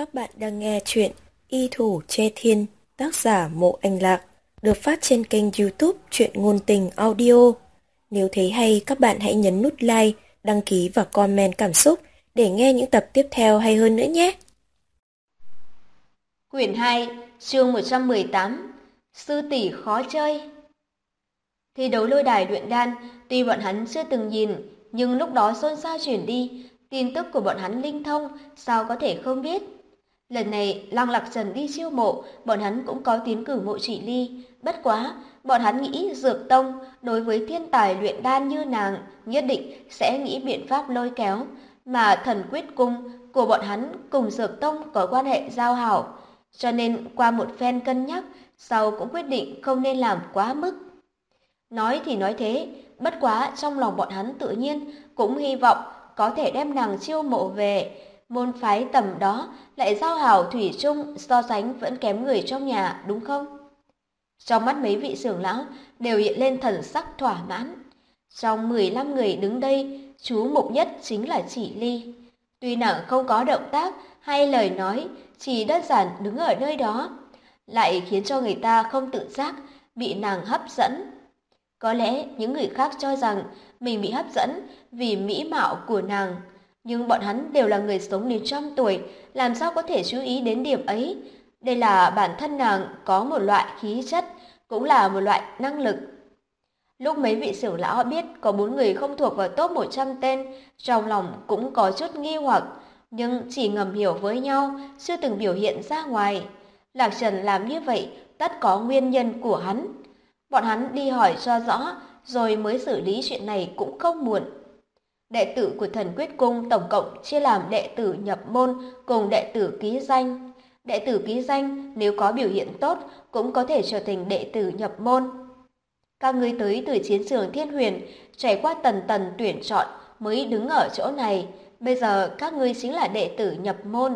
Các bạn đang nghe chuyện Y Thủ Che Thiên, tác giả Mộ Anh Lạc, được phát trên kênh YouTube Truyện Ngôn Tình Audio. Nếu thấy hay, các bạn hãy nhấn nút like, đăng ký và comment cảm xúc để nghe những tập tiếp theo hay hơn nữa nhé. Quyển 2, chương 118, Sư tỷ khó chơi. Thi đấu lôi đài luyện đan, tuy bọn hắn chưa từng nhìn, nhưng lúc đó xôn xao chuyển đi, tin tức của bọn hắn linh thông, sao có thể không biết. Lần này, Lăng Lạc Trần đi chiêu mộ, bọn hắn cũng có tiến cử Mộ Chỉ Ly. Bất quá, bọn hắn nghĩ Dược Tông đối với thiên tài luyện đan như nàng nhất định sẽ nghĩ biện pháp lôi kéo, mà Thần Quyết Cung của bọn hắn cùng Dược Tông có quan hệ giao hảo, cho nên qua một phen cân nhắc, sau cũng quyết định không nên làm quá mức. Nói thì nói thế, bất quá trong lòng bọn hắn tự nhiên cũng hy vọng có thể đem nàng chiêu mộ về. Môn phái tầm đó lại giao hảo thủy chung, so sánh vẫn kém người trong nhà, đúng không? Trong mắt mấy vị trưởng lão đều hiện lên thần sắc thỏa mãn. Trong 15 người đứng đây, chú mục nhất chính là Chỉ Ly. Tuy nàng không có động tác hay lời nói, chỉ đơn giản đứng ở nơi đó, lại khiến cho người ta không tự giác bị nàng hấp dẫn. Có lẽ những người khác cho rằng mình bị hấp dẫn vì mỹ mạo của nàng, nhưng bọn hắn đều là người sống đến trăm tuổi, làm sao có thể chú ý đến điểm ấy. Đây là bản thân nàng có một loại khí chất, cũng là một loại năng lực. Lúc mấy vị trưởng lão biết có 4 người không thuộc vào top 100 tên, trong lòng cũng có chút nghi hoặc, nhưng chỉ ngầm hiểu với nhau, chưa từng biểu hiện ra ngoài. Lạc Trần làm như vậy tất có nguyên nhân của hắn. Bọn hắn đi hỏi cho rõ, rồi mới xử lý chuyện này cũng không muộn. Đệ tử của Thần Quyết Cung tổng cộng chia làm đệ tử nhập môn cùng đệ tử ký danh. Đệ tử ký danh nếu có biểu hiện tốt cũng có thể trở thành đệ tử nhập môn. Các ngươi tới từ chiến trường Thiên Huyền, trải qua tầng tầng tuyển chọn mới đứng ở chỗ này. Bây giờ các ngươi chính là đệ tử nhập môn.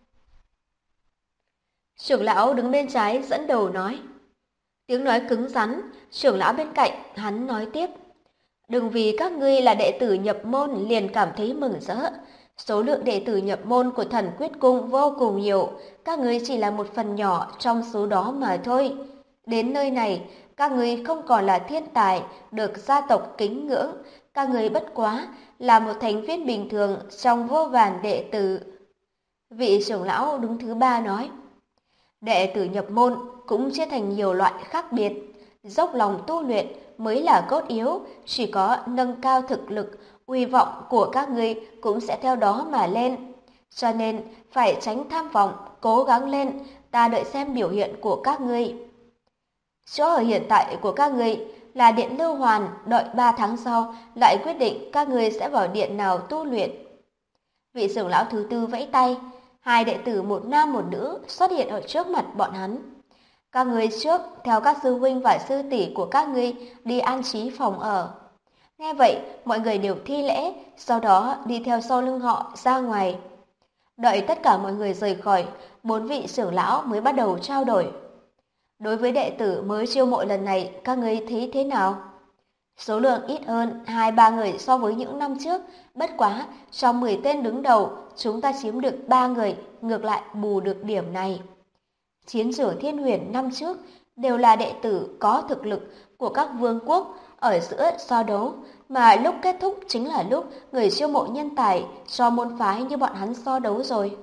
Trưởng lão đứng bên trái dẫn đầu nói. Tiếng nói cứng rắn, trưởng lão bên cạnh hắn nói tiếp. Đừng vì các ngươi là đệ tử nhập môn liền cảm thấy mừng rỡ. Số lượng đệ tử nhập môn của Thần Quyết Cung vô cùng nhiều, các ngươi chỉ là một phần nhỏ trong số đó mà thôi. Đến nơi này, các ngươi không còn là thiên tài, được gia tộc kính ngưỡng, các ngươi bất quá là một thành viên bình thường trong vô vàn đệ tử. Vị trưởng lão đứng thứ ba nói. Đệ tử nhập môn cũng chia thành nhiều loại khác biệt, dốc lòng tu luyện mới là cốt yếu, chỉ có nâng cao thực lực, uy vọng của các ngươi cũng sẽ theo đó mà lên. Cho nên phải tránh tham vọng, cố gắng lên, ta đợi xem biểu hiện của các ngươi. Chỗ ở hiện tại của các ngươi là điện Lưu Hoàn, đợi 3 tháng sau lại quyết định các ngươi sẽ vào điện nào tu luyện. Vị trưởng lão thứ tư vẫy tay, 2 đệ tử một nam một nữ xuất hiện ở trước mặt bọn hắn. Các ngươi trước theo các sư huynh và sư tỷ của các ngươi đi an trí phòng ở. Nghe vậy, mọi người đều thi lễ, sau đó đi theo sau lưng họ ra ngoài. Đợi tất cả mọi người rời khỏi, 4 vị trưởng lão mới bắt đầu trao đổi. Đối với đệ tử mới chiêu mộ lần này, các ngươi thấy thế nào? Số lượng ít hơn 2-3 người so với những năm trước, bất quá trong 10 tên đứng đầu, chúng ta chiếm được 3 người, ngược lại bù được điểm này. Chiến trường Thiên Huyền năm trước đều là đệ tử có thực lực của các vương quốc ở giữa so đấu, mà lúc kết thúc chính là lúc người chiêu mộ nhân tài cho môn phái như bọn hắn so đấu rồi.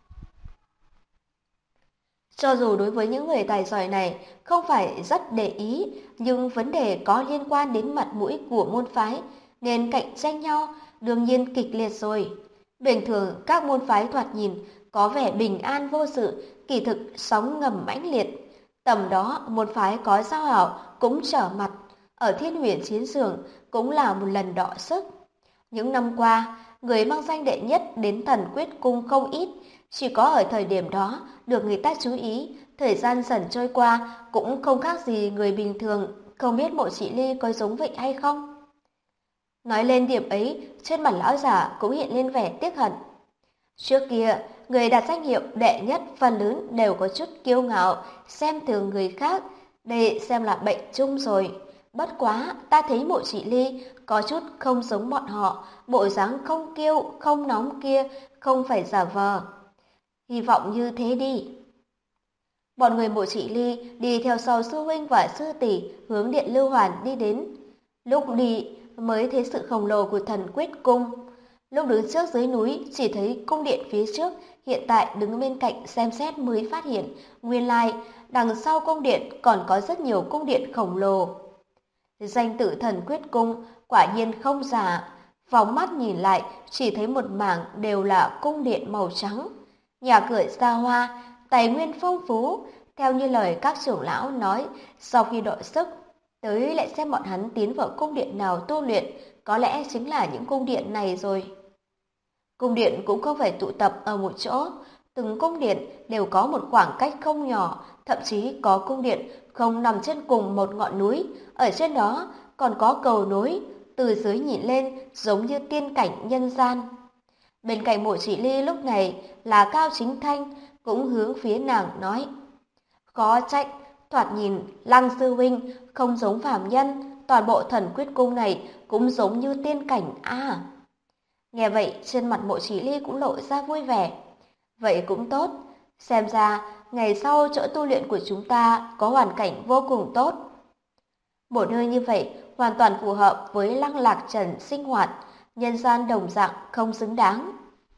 Cho dù đối với những người tài giỏi này không phải rất để ý, nhưng vấn đề có liên quan đến mặt mũi của môn phái, nên cạnh tranh nhau đương nhiên kịch liệt rồi. Bình thường các môn phái thoạt nhìn có vẻ bình an vô sự, kỳ thực sóng ngầm mãnh liệt. Tầm đó môn phái có giao hảo cũng trở mặt, ở Thiên Huyền chiến trường cũng là một lần đọ sức. Những năm qua, người mang danh đệ nhất đến Thần Quyết Cung không ít, chỉ có ở thời điểm đó được người ta chú ý, thời gian dần trôi qua cũng không khác gì người bình thường, không biết Mộ Chỉ Ly có giống vậy hay không. Nói lên điểm ấy, trên mặt lão giả cũng hiện lên vẻ tiếc hận. Trước kia, người đạt danh hiệu đệ nhất phần lớn đều có chút kiêu ngạo, xem thường người khác, đây xem là bệnh chung rồi. Bất quá, ta thấy Mộ Chỉ Ly có chút không giống bọn họ, bộ dáng không kiêu, không nóng kia, không phải giả vờ. Hy vọng như thế đi. Bọn người Mộ Chỉ Ly đi theo sau sư huynh và sư tỷ hướng Điện Lưu Hoàn đi đến. Lúc đi mới thấy sự khổng lồ của Thần Quyết Cung. Lúc đứng trước dưới núi chỉ thấy cung điện phía trước, hiện tại đứng bên cạnh xem xét mới phát hiện nguyên lai đằng sau cung điện còn có rất nhiều cung điện khổng lồ. Danh tự Thần Quyết Cung quả nhiên không giả, phóng mắt nhìn lại chỉ thấy một mảng đều là cung điện màu trắng, nhà cửa xa hoa, tài nguyên phong phú, theo như lời các trưởng lão nói, sau khi đội sức tới lại xem bọn hắn tiến vào cung điện nào tu luyện, có lẽ chính là những cung điện này rồi. Cung điện cũng không phải tụ tập ở một chỗ, từng cung điện đều có một khoảng cách không nhỏ, thậm chí có cung điện không nằm trên cùng một ngọn núi, ở trên đó còn có cầu nối, từ dưới nhìn lên giống như tiên cảnh nhân gian. Bên cạnh Mộ Chỉ Ly lúc này là Cao Chính Thanh, cũng hướng phía nàng nói: "Khó trách, thoạt nhìn Lăng sư huynh không giống phàm nhân, toàn bộ Thần Quyết Cung này cũng giống như tiên cảnh a." Nghe vậy, trên mặt Mộ Chỉ Ly cũng lộ ra vui vẻ. Vậy cũng tốt, xem ra ngày sau chỗ tu luyện của chúng ta có hoàn cảnh vô cùng tốt. Một nơi như vậy hoàn toàn phù hợp với Lăng Lạc Trần sinh hoạt, nhân gian đồng dạng không xứng đáng.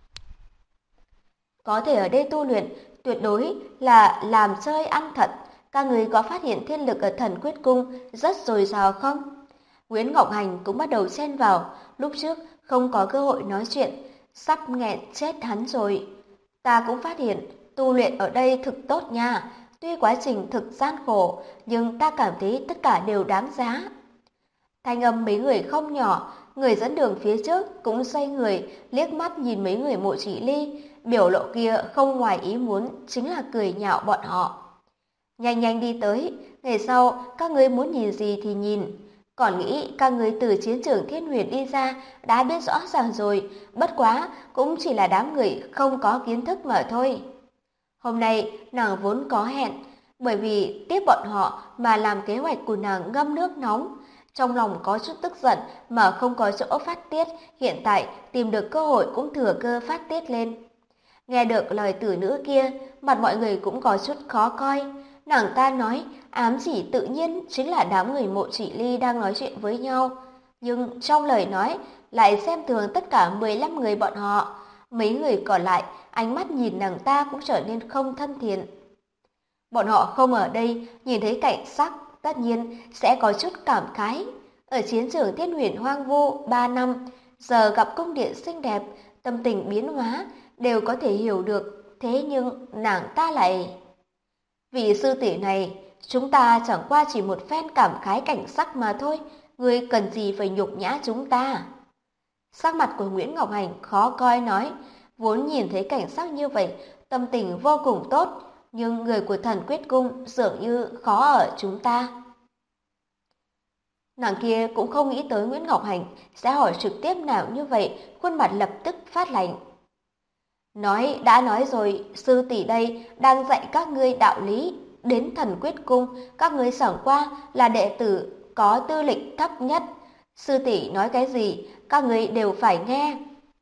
Có thể ở đây tu luyện, tuyệt đối là làm chơi ăn thật. Các người có phát hiện thiên lực ở Thần Quyết Cung rất dồi dào không? Nguyễn Ngọc Hành cũng bắt đầu xen vào, lúc trước không có cơ hội nói chuyện, sắp nghẹn chết hắn rồi. Ta cũng phát hiện tu luyện ở đây thực tốt nha, tuy quá trình thực gian khổ, nhưng ta cảm thấy tất cả đều đáng giá. Thanh âm mấy người không nhỏ, người dẫn đường phía trước cũng xoay người, liếc mắt nhìn mấy người Mộ Chỉ Ly, biểu lộ kia không ngoài ý muốn, chính là cười nhạo bọn họ. Nhanh nhanh đi tới, ngày sau các ngươi muốn nhìn gì thì nhìn. Còn nghĩ các ngươi từ chiến trường Thiên Huyền đi ra đã biết rõ ràng rồi, bất quá cũng chỉ là đám người không có kiến thức mà thôi. Hôm nay nàng vốn có hẹn, bởi vì tiếp bọn họ mà làm kế hoạch của nàng ngâm nước nóng. Trong lòng có chút tức giận mà không có chỗ phát tiết, hiện tại tìm được cơ hội cũng thừa cơ phát tiết lên. Nghe được lời tử nữ kia, mặt mọi người cũng có chút khó coi. Nàng ta nói, ám chỉ tự nhiên chính là đám người Mộ Chỉ Ly đang nói chuyện với nhau. Nhưng trong lời nói lại xem thường tất cả 15 người bọn họ. Mấy người còn lại, ánh mắt nhìn nàng ta cũng trở nên không thân thiện. Bọn họ không ở đây, nhìn thấy cảnh sắc, tất nhiên sẽ có chút cảm khái. Ở chiến trường Thiên Huyền hoang vu 3 năm, giờ gặp cung điện xinh đẹp, tâm tình biến hóa, đều có thể hiểu được. Thế nhưng nàng ta lại... Vị sư tỷ này, chúng ta chẳng qua chỉ một phen cảm khái cảnh sắc mà thôi, ngươi cần gì phải nhục nhã chúng ta? Sắc mặt của Nguyễn Ngọc Hành khó coi nói, vốn nhìn thấy cảnh sắc như vậy, tâm tình vô cùng tốt, nhưng người của Thần Quyết Cung dường như khó ở chúng ta. Nàng kia cũng không nghĩ tới Nguyễn Ngọc Hành sẽ hỏi trực tiếp nào như vậy, khuôn mặt lập tức phát lạnh. Đã nói rồi, sư tỷ đây đang dạy các ngươi đạo lý, đến Thần Quyết Cung, các ngươi chẳng qua là đệ tử có tư lịch thấp nhất. Sư tỷ nói cái gì, các ngươi đều phải nghe.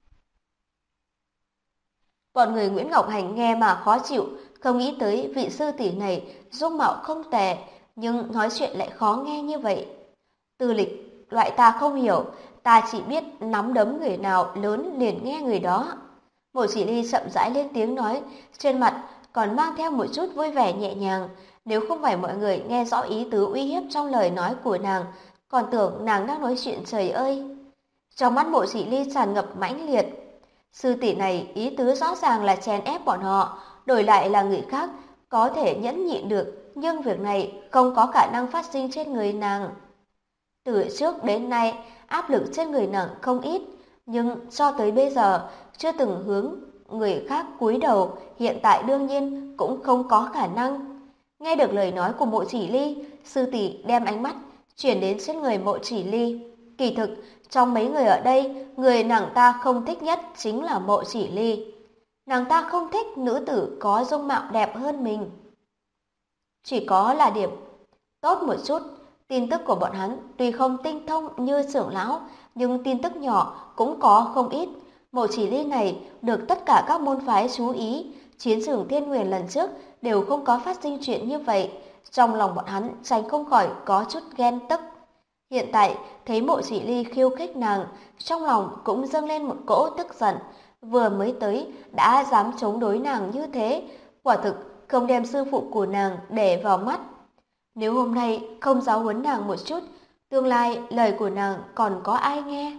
Bọn người Nguyễn Ngọc Hành nghe mà khó chịu, không nghĩ tới vị sư tỷ này dung mạo không tệ, nhưng nói chuyện lại khó nghe như vậy. Tư lịch, loại ta không hiểu, ta chỉ biết nắm đấm người nào lớn liền nghe người đó. Mộ Chỉ Ly chậm rãi lên tiếng nói, trên mặt còn mang theo một chút vui vẻ nhẹ nhàng. Nếu không phải mọi người nghe rõ ý tứ uy hiếp trong lời nói của nàng, còn tưởng nàng đang nói chuyện trời ơi. Trong mắt Mộ Chỉ Ly tràn ngập mãnh liệt. Sư tỷ này ý tứ rõ ràng là chèn ép bọn họ, đổi lại là người khác có thể nhẫn nhịn được, nhưng việc này không có khả năng phát sinh trên người nàng. Từ trước đến nay, áp lực trên người nàng không ít, nhưng cho tới bây giờ chưa từng hướng người khác cúi đầu, hiện tại đương nhiên cũng không có khả năng. Nghe được lời nói của Mộ Chỉ Ly, sư tỷ đem ánh mắt chuyển đến trên người Mộ Chỉ Ly. Kỳ thực, trong mấy người ở đây, người nàng ta không thích nhất chính là Mộ Chỉ Ly. Nàng ta không thích nữ tử có dung mạo đẹp hơn mình. Chỉ có là điểm tốt một chút, tin tức của bọn hắn tuy không tinh thông như trưởng lão, nhưng tin tức nhỏ cũng có không ít. Mộ Chỉ Ly này được tất cả các môn phái chú ý, chiến trường Thiên Huyền lần trước đều không có phát sinh chuyện như vậy. Trong lòng bọn hắn tránh không khỏi có chút ghen tức. Hiện tại thấy Mộ Chỉ Ly khiêu khích nàng, trong lòng cũng dâng lên một cỗ tức giận. Vừa mới tới đã dám chống đối nàng như thế, quả thực không đem sư phụ của nàng để vào mắt. Nếu hôm nay không giáo huấn nàng một chút, tương lai lời của nàng còn có ai nghe?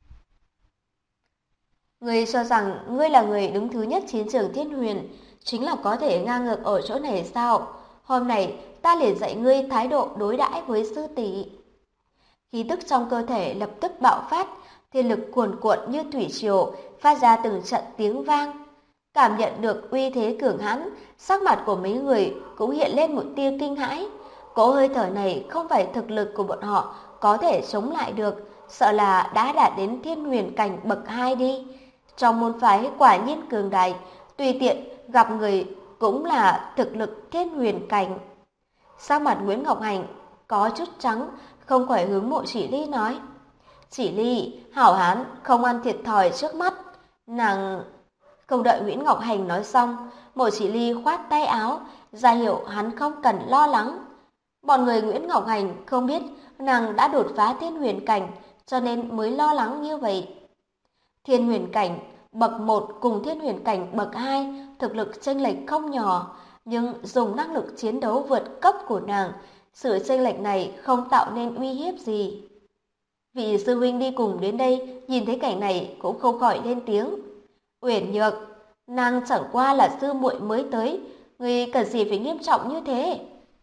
Ngươi cho rằng ngươi là người đứng thứ nhất chiến trường Thiên Huyền, chính là có thể ngang ngược ở chỗ này sao? Hôm nay ta liền dạy ngươi thái độ đối đãi với sư tỷ. Khí tức trong cơ thể lập tức bạo phát, thiên lực cuồn cuộn như thủy triều, phát ra từng trận tiếng vang. Cảm nhận được uy thế cường hãn, sắc mặt của mấy người cũng hiện lên một tia kinh hãi. Cỗ hơi thở này không phải thực lực của bọn họ có thể chống lại được, sợ là đã đạt đến Thiên Huyền cảnh bậc 2 đi. Trong môn phái quả nhiên cường đại, tùy tiện gặp người cũng là thực lực Thiên Huyền cảnh. Sắc mặt Nguyễn Ngọc Hành có chút trắng, không khỏi hướng Mộ Chỉ Ly nói: "Chỉ Ly, hảo hán không ăn thiệt thòi trước mắt." Nàng không đợi Nguyễn Ngọc Hành nói xong, Mộ Chỉ Ly khoát tay áo, ra hiệu hắn không cần lo lắng. Bọn người Nguyễn Ngọc Hành không biết nàng đã đột phá Thiên Huyền cảnh, cho nên mới lo lắng như vậy. Thiên Huyền cảnh bậc 1 cùng Thiên Huyền cảnh bậc 2 thực lực chênh lệch không nhỏ, nhưng dùng năng lực chiến đấu vượt cấp của nàng, sự chênh lệch này không tạo nên uy hiếp gì. Vị sư huynh đi cùng đến đây, nhìn thấy cảnh này cũng không khỏi lên tiếng: "Uyển Nhược, nàng chẳng qua là sư muội mới tới, ngươi cần gì phải nghiêm trọng như thế?"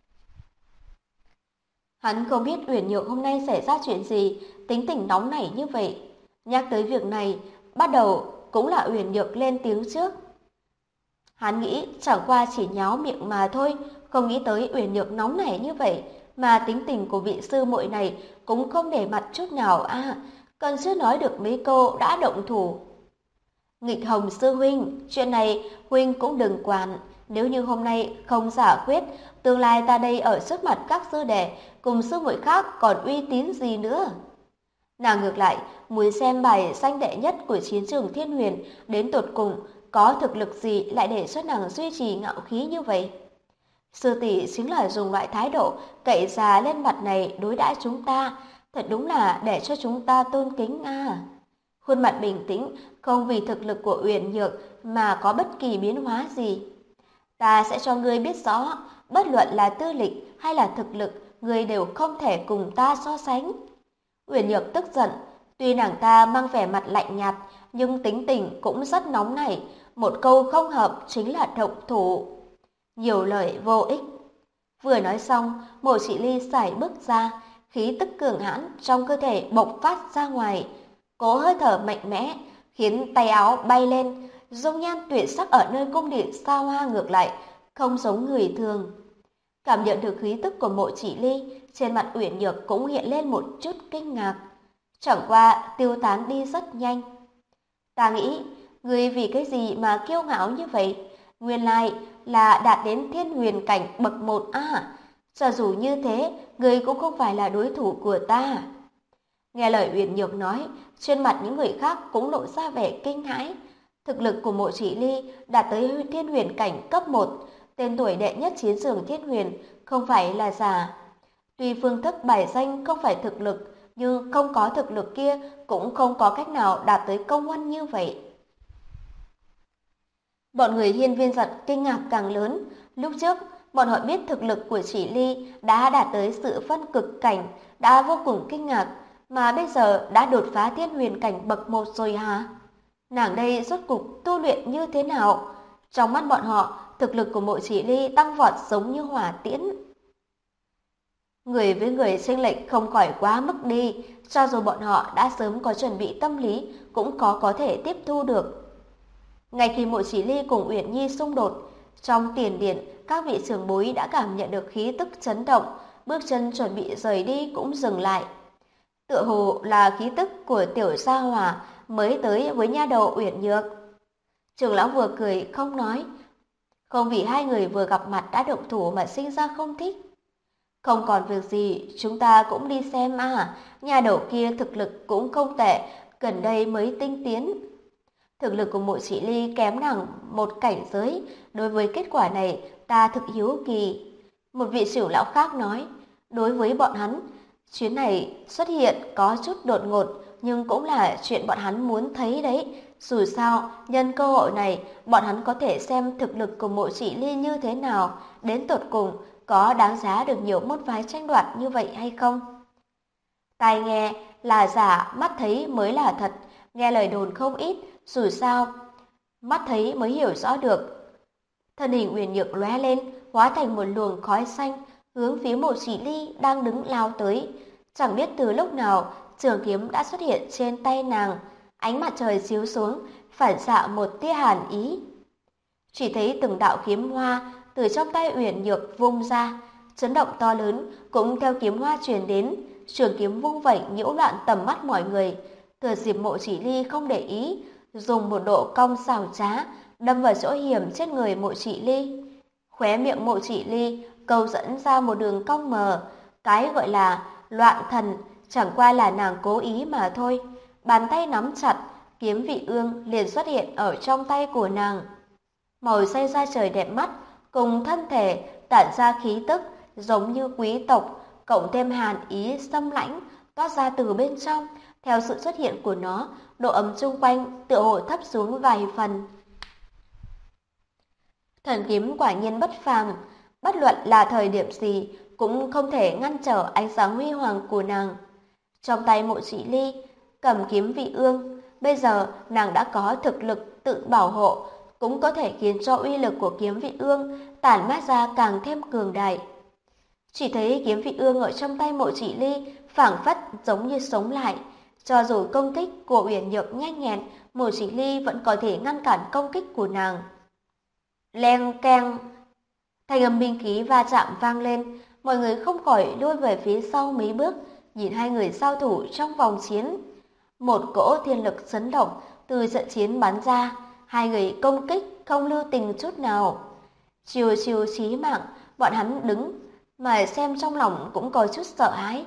Hắn không biết Uyển Nhược hôm nay xảy ra chuyện gì, tính tình nóng nảy như vậy. Nhắc tới việc này, bắt đầu cũng là Uyển Nhược lên tiếng trước. Hắn nghĩ chẳng qua chỉ nháo miệng mà thôi, không nghĩ tới Uyển Nhược nóng nảy như vậy, mà tính tình của vị sư muội này cũng không để mặt chút nào à, còn chưa nói được mấy câu đã động thủ. Nghịch Hồng sư huynh, chuyện này huynh cũng đừng quản, nếu như hôm nay không giải quyết, tương lai ta đây ở trước mặt các sư đệ cùng sư muội khác còn uy tín gì nữa. Nàng ngược lại muốn xem bài danh đệ nhất của chiến trường Thiên Huyền đến tột cùng có thực lực gì lại để cho nàng duy trì ngạo khí như vậy. Sư tỷ chính là dùng loại thái độ cậy già lên mặt này đối đãi chúng ta, thật đúng là để cho chúng ta tôn kính à. Khuôn mặt bình tĩnh, không vì thực lực của Uyển Nhược mà có bất kỳ biến hóa gì. Ta sẽ cho ngươi biết rõ, bất luận là tư lịch hay là thực lực, ngươi đều không thể cùng ta so sánh. Uyển Nhược tức giận, tuy nàng ta mang vẻ mặt lạnh nhạt, nhưng tính tình cũng rất nóng nảy, một câu không hợp chính là động thủ. Nhiều lời vô ích. Vừa nói xong, Mộ Chỉ Ly sải bước ra, khí tức cường hãn trong cơ thể bộc phát ra ngoài, cố hơi thở mạnh mẽ khiến tay áo bay lên, dung nhan tuyệt sắc ở nơi cung điện xa hoa ngược lại không giống người thường. Cảm nhận được khí tức của Mộ Chỉ Ly, trên mặt Uyển Nhược cũng hiện lên một chút kinh ngạc, chẳng qua tiêu tán đi rất nhanh. Ta nghĩ, ngươi vì cái gì mà kiêu ngạo như vậy? Nguyên lai là đạt đến Thiên Huyền cảnh bậc 1 à? Cho dù như thế, ngươi cũng không phải là đối thủ của ta. Nghe lời Uyển Nhược nói, trên mặt những người khác cũng lộ ra vẻ kinh hãi. Thực lực của Mộ Chỉ Ly đạt tới Thiên Huyền cảnh cấp 1, tên tuổi đệ nhất chiến trường Thiên Huyền, không phải là giả. Tuy phương thức bài danh không phải thực lực, nhưng không có thực lực kia cũng không có cách nào đạt tới công huân như vậy. Bọn người Hiên Viên Giật kinh ngạc càng lớn. Lúc trước, bọn họ biết thực lực của Chỉ Ly đã đạt tới sự phân cực cảnh, đã vô cùng kinh ngạc, mà bây giờ đã đột phá Thiên Huyền cảnh bậc 1 rồi hả? Nàng đây rốt cục tu luyện như thế nào? Trong mắt bọn họ, thực lực của Mộ Chỉ Ly tăng vọt giống như hỏa tiễn. Người với người chênh lệch không khỏi quá mức đi, cho dù bọn họ đã sớm có chuẩn bị tâm lý cũng có thể tiếp thu được. Ngay khi Mộ Chỉ Ly cùng Uyển Nhi xung đột, trong tiền điện, các vị trưởng bối đã cảm nhận được khí tức chấn động, bước chân chuẩn bị rời đi cũng dừng lại. Tựa hồ là khí tức của tiểu gia hỏa mới tới với nha đầu Uyển Nhược. Trưởng lão vừa cười không nói, không vì hai người vừa gặp mặt đã động thủ mà sinh ra không thích. Không còn việc gì, chúng ta cũng đi xem à, nhà đầu kia thực lực cũng không tệ, gần đây mới tinh tiến. Thực lực của Mộ Chỉ Ly kém nàng một cảnh giới, đối với kết quả này ta thực hiếu kỳ. Một vị trưởng lão khác nói, đối với bọn hắn, chuyến này xuất hiện có chút đột ngột, nhưng cũng là chuyện bọn hắn muốn thấy đấy. Dù sao, nhân cơ hội này, bọn hắn có thể xem thực lực của Mộ Chỉ Ly như thế nào, đến tột cùng có đáng giá được nhiều môn phái tranh đoạt như vậy hay không. Tai nghe là giả, mắt thấy mới là thật, nghe lời đồn không ít, dù sao, mắt thấy mới hiểu rõ được. Thân hình Uyển Nhược lóe lên, hóa thành một luồng khói xanh, hướng phía Mộ Chỉ Ly đang đứng lao tới. Chẳng biết từ lúc nào, trường kiếm đã xuất hiện trên tay nàng, ánh mặt trời chiếu xuống, phản xạ một tia hàn ý. Chỉ thấy từng đạo kiếm hoa từ trong tay Uyển Nhược vung ra, chấn động to lớn cũng theo kiếm hoa truyền đến, trường kiếm vung vẩy nhiễu loạn tầm mắt mọi người. Thừa dịp Mộ Chỉ Ly không để ý, dùng một độ cong xảo trá đâm vào chỗ hiểm trên người Mộ Chỉ Ly. Khóe miệng Mộ Chỉ Ly câu dẫn ra một đường cong mờ, cái gọi là loạn thần chẳng qua là nàng cố ý mà thôi. Bàn tay nắm chặt, kiếm vị ương liền xuất hiện ở trong tay của nàng. Màu xanh da trời đẹp mắt, cùng thân thể tản ra khí tức giống như quý tộc, cộng thêm hàn ý xâm lãnh toát ra từ bên trong. Theo sự xuất hiện của nó, độ ấm xung quanh tựa hồ thấp xuống vài phần. Thần kiếm quả nhiên bất phàm, bất luận là thời điểm gì cũng không thể ngăn trở ánh sáng huy hoàng của nàng. Trong tay Mộ Chỉ Ly cầm kiếm vị ương, bây giờ nàng đã có thực lực tự bảo hộ, cũng có thể khiến cho uy lực của kiếm vị ương tản mát ra càng thêm cường đại. Chỉ thấy kiếm vị ương ở trong tay Mộ Chỉ Ly phảng phất giống như sống lại, cho dù công kích của Uyển Nhược nhanh nhẹn, Mộ Chỉ Ly vẫn có thể ngăn cản công kích của nàng. Leng keng, thanh âm binh khí va chạm vang lên, mọi người không khỏi lui về phía sau mấy bước, nhìn hai người giao thủ trong vòng chiến. Một cỗ thiên lực chấn động từ trận chiến bắn ra, hai người công kích không lưu tình chút nào. Chiều chiều chí mạng, bọn hắn đứng mà xem trong lòng cũng có chút sợ hãi.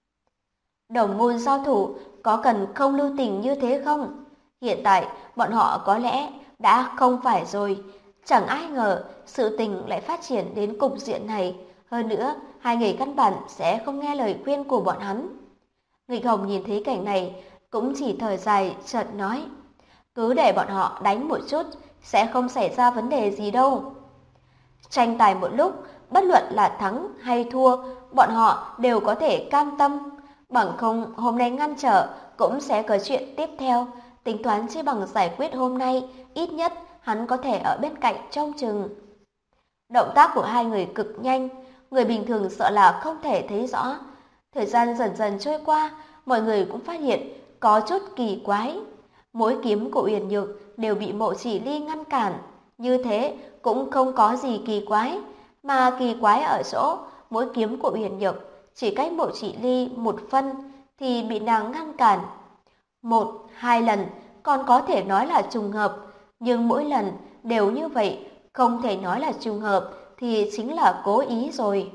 Đồng môn giao thủ có cần không lưu tình như thế không? Hiện tại bọn họ có lẽ đã không phải rồi. Chẳng ai ngờ sự tình lại phát triển đến cục diện này. Hơn nữa, hai người căn bản sẽ không nghe lời khuyên của bọn hắn. Nghịch Hồng nhìn thấy cảnh này cũng chỉ thở dài chợt nói, cứ để bọn họ đánh một chút, sẽ không xảy ra vấn đề gì đâu. Tranh tài một lúc, bất luận là thắng hay thua, bọn họ đều có thể cam tâm. Bằng không hôm nay ngăn trở cũng sẽ có chuyện tiếp theo. Tính toán chỉ bằng giải quyết hôm nay, ít nhất hắn có thể ở bên cạnh trông chừng. Động tác của hai người cực nhanh, người bình thường sợ là không thể thấy rõ. Thời gian dần dần trôi qua, mọi người cũng phát hiện có chút kỳ quái. Mỗi kiếm của Uyển Nhược đều bị Mộ Chỉ Ly ngăn cản. Như thế cũng không có gì kỳ quái, mà kỳ quái ở chỗ mỗi kiếm của Uyển Nhược chỉ cách Mộ Chỉ Ly một phân thì bị nàng ngăn cản. Một, hai lần còn có thể nói là trùng hợp, nhưng mỗi lần đều như vậy, không thể nói là trùng hợp thì chính là cố ý rồi.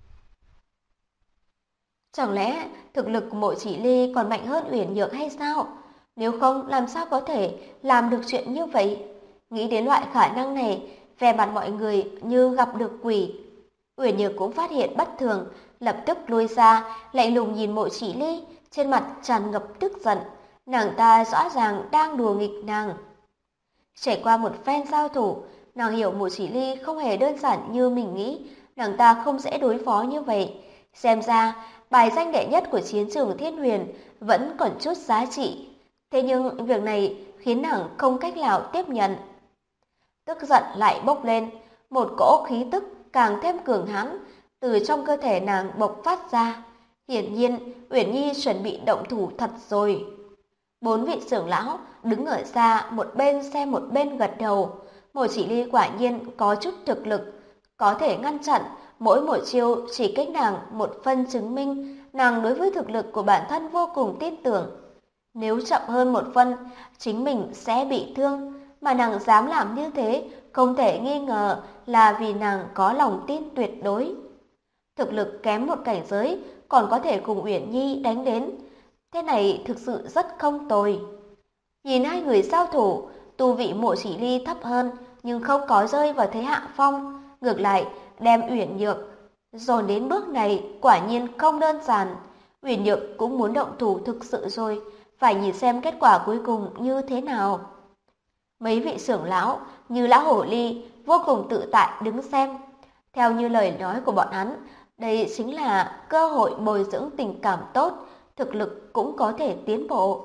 Chẳng lẽ thực lực của Mộ Chỉ Ly còn mạnh hơn Uyển Nhược hay sao? Nếu không làm sao có thể làm được chuyện như vậy? Nghĩ đến loại khả năng này, vẻ mặt mọi người như gặp được quỷ. Uyển Nhược cũng phát hiện bất thường, lập tức lui ra, lạnh lùng nhìn Mộ Chỉ Ly, trên mặt tràn ngập tức giận. Nàng ta rõ ràng đang đùa nghịch nàng. Trải qua một phen giao thủ, nàng hiểu Mộ Chỉ Ly không hề đơn giản như mình nghĩ, nàng ta không dễ đối phó như vậy. Xem ra, bài danh đệ nhất của chiến trường Thiên Huyền vẫn còn chút giá trị. Thế nhưng việc này khiến nàng không cách nào tiếp nhận. Tức giận lại bốc lên, một cỗ khí tức càng thêm cường hãn từ trong cơ thể nàng bộc phát ra. Hiển nhiên, Uyển Nhi chuẩn bị động thủ thật rồi. Bốn vị trưởng lão đứng ở xa, một bên xem một bên gật đầu. Mộ Chỉ Ly quả nhiên có chút thực lực, có thể ngăn chặn mỗi một chiêu chỉ cách nàng một phân, chứng minh nàng đối với thực lực của bản thân vô cùng tin tưởng. Nếu chậm hơn một phân, chính mình sẽ bị thương, mà nàng dám làm như thế, không thể nghi ngờ là vì nàng có lòng tin tuyệt đối. Thực lực kém một cảnh giới, còn có thể cùng Uyển Nhi đánh đến. Thế này thực sự rất không tồi. Nhìn hai người giao thủ, tu vị Mộ Chỉ Ly thấp hơn nhưng không có rơi vào thế hạ phong, ngược lại đem Uyển Nhược dồn đến bước này quả nhiên không đơn giản. Uyển Nhược cũng muốn động thủ thực sự rồi, phải nhìn xem kết quả cuối cùng như thế nào. Mấy vị trưởng lão như lão Hổ Ly vô cùng tự tại đứng xem. Theo như lời nói của bọn hắn, đây chính là cơ hội bồi dưỡng tình cảm tốt, thực lực cũng có thể tiến bộ.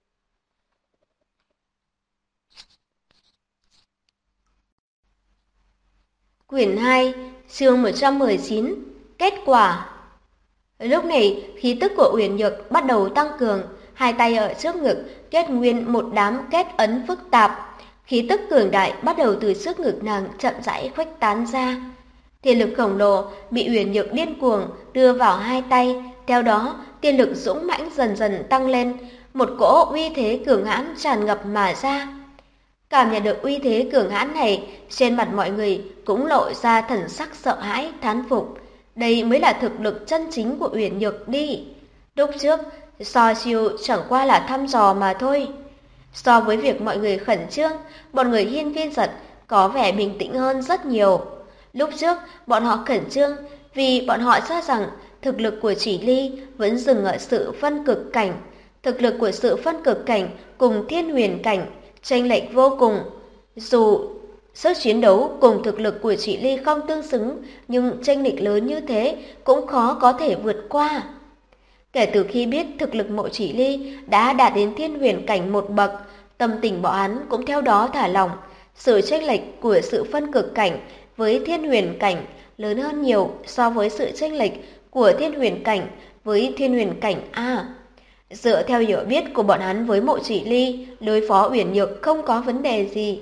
Quyển 2, chương 119, kết quả. Lúc này, khí tức của Uyển Nhược bắt đầu tăng cường, hai tay ở trước ngực kết nguyên một đám kết ấn phức tạp. Khí tức cường đại bắt đầu từ trước ngực nàng chậm rãi khuếch tán ra. Thiên lực khổng lồ bị Uyển Nhược điên cuồng đưa vào hai tay, theo đó tiên lực dũng mãnh dần dần tăng lên, một cỗ uy thế cường hãn tràn ngập mà ra. Cảm nhận được uy thế cường hãn này, trên mặt mọi người cũng lộ ra thần sắc sợ hãi, thán phục. Đây mới là thực lực chân chính của Uyển Nhược đi. Lúc trước, so chiêu chẳng qua là thăm dò mà thôi. So với việc mọi người khẩn trương, bọn người Hiên Viên Giật có vẻ bình tĩnh hơn rất nhiều. Lúc trước, bọn họ khẩn trương vì bọn họ cho rằng thực lực của Chỉ Ly vẫn dừng ở sự phân cực cảnh. Thực lực của sự phân cực cảnh cùng thiên huyền cảnh chênh lệch vô cùng. Dù sức chiến đấu cùng thực lực của Chỉ Ly không tương xứng, nhưng chênh lệch lớn như thế cũng khó có thể vượt qua. Kể từ khi biết thực lực Mộ Chỉ Ly đã đạt đến thiên huyền cảnh một bậc, tâm tình bọn hắn cũng theo đó thả lỏng. Sự chênh lệch của sự phân cực cảnh với thiên huyền cảnh lớn hơn nhiều so với sự chênh lệch của thiên huyền cảnh với thiên huyền cảnh A. Dựa theo hiểu biết của bọn hắn với Mộ Chỉ Ly, đối phó Uyển Nhược không có vấn đề gì.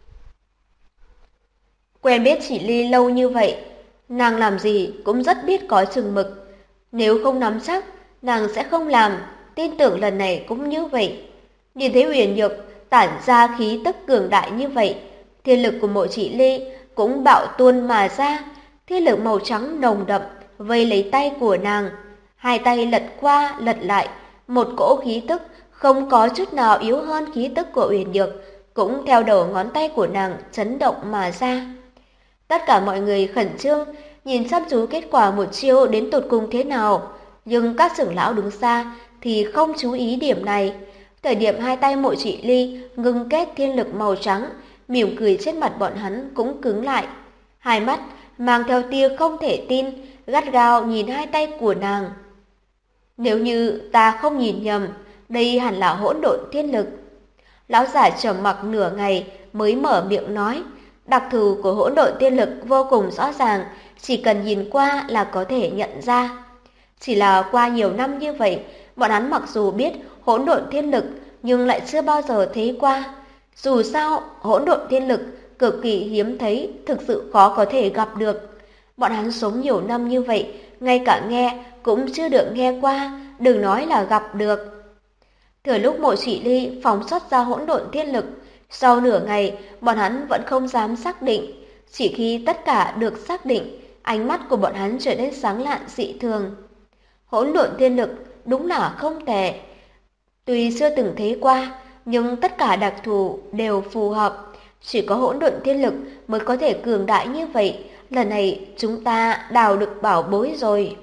Quen biết Chỉ Ly lâu như vậy, nàng làm gì cũng rất biết có chừng mực. Nếu không nắm chắc, nàng sẽ không làm, tin tưởng lần này cũng như vậy. Nhìn thấy Uyển Nhược tản ra khí tức cường đại như vậy, thiên lực của Mộ Chỉ Ly cũng bạo tuôn mà ra, thiên lực màu trắng nồng đậm vây lấy tay của nàng, hai tay lật qua lật lại, một cỗ khí tức không có chút nào yếu hơn khí tức của Uyển Nhược cũng theo đầu ngón tay của nàng chấn động mà ra. Tất cả mọi người khẩn trương nhìn chăm chú kết quả một chiêu đến tột cùng thế nào, nhưng các trưởng lão đứng xa thì không chú ý điểm này. Thời điểm hai tay Mộ Chỉ Ly ngưng kết thiên lực màu trắng, mỉm cười trên mặt bọn hắn cũng cứng lại. Hai mắt mang theo tia không thể tin, gắt gao nhìn hai tay của nàng. Nếu như ta không nhìn nhầm, đây hẳn là hỗn độn thiên lực. Lão giả trầm mặc nửa ngày mới mở miệng nói, đặc thù của hỗn độn thiên lực vô cùng rõ ràng, chỉ cần nhìn qua là có thể nhận ra. Chỉ là qua nhiều năm như vậy, bọn hắn mặc dù biết hỗn độn thiên lực nhưng lại chưa bao giờ thấy qua. Dù sao, hỗn độn thiên lực cực kỳ hiếm thấy, thực sự khó có thể gặp được. Bọn hắn sống nhiều năm như vậy, ngay cả nghe cũng chưa được nghe qua, đừng nói là gặp được. Thừa lúc Mộ Chỉ Ly phóng xuất ra hỗn độn thiên lực, sau nửa ngày bọn hắn vẫn không dám xác định. Chỉ khi tất cả được xác định, ánh mắt của bọn hắn trở nên sáng lạn dị thường. Hỗn độn thiên lực đúng là không tệ. Tuy chưa từng thấy qua, nhưng tất cả đặc thù đều phù hợp. Chỉ có hỗn độn thiên lực mới có thể cường đại như vậy. Lần này chúng ta đào được bảo bối rồi.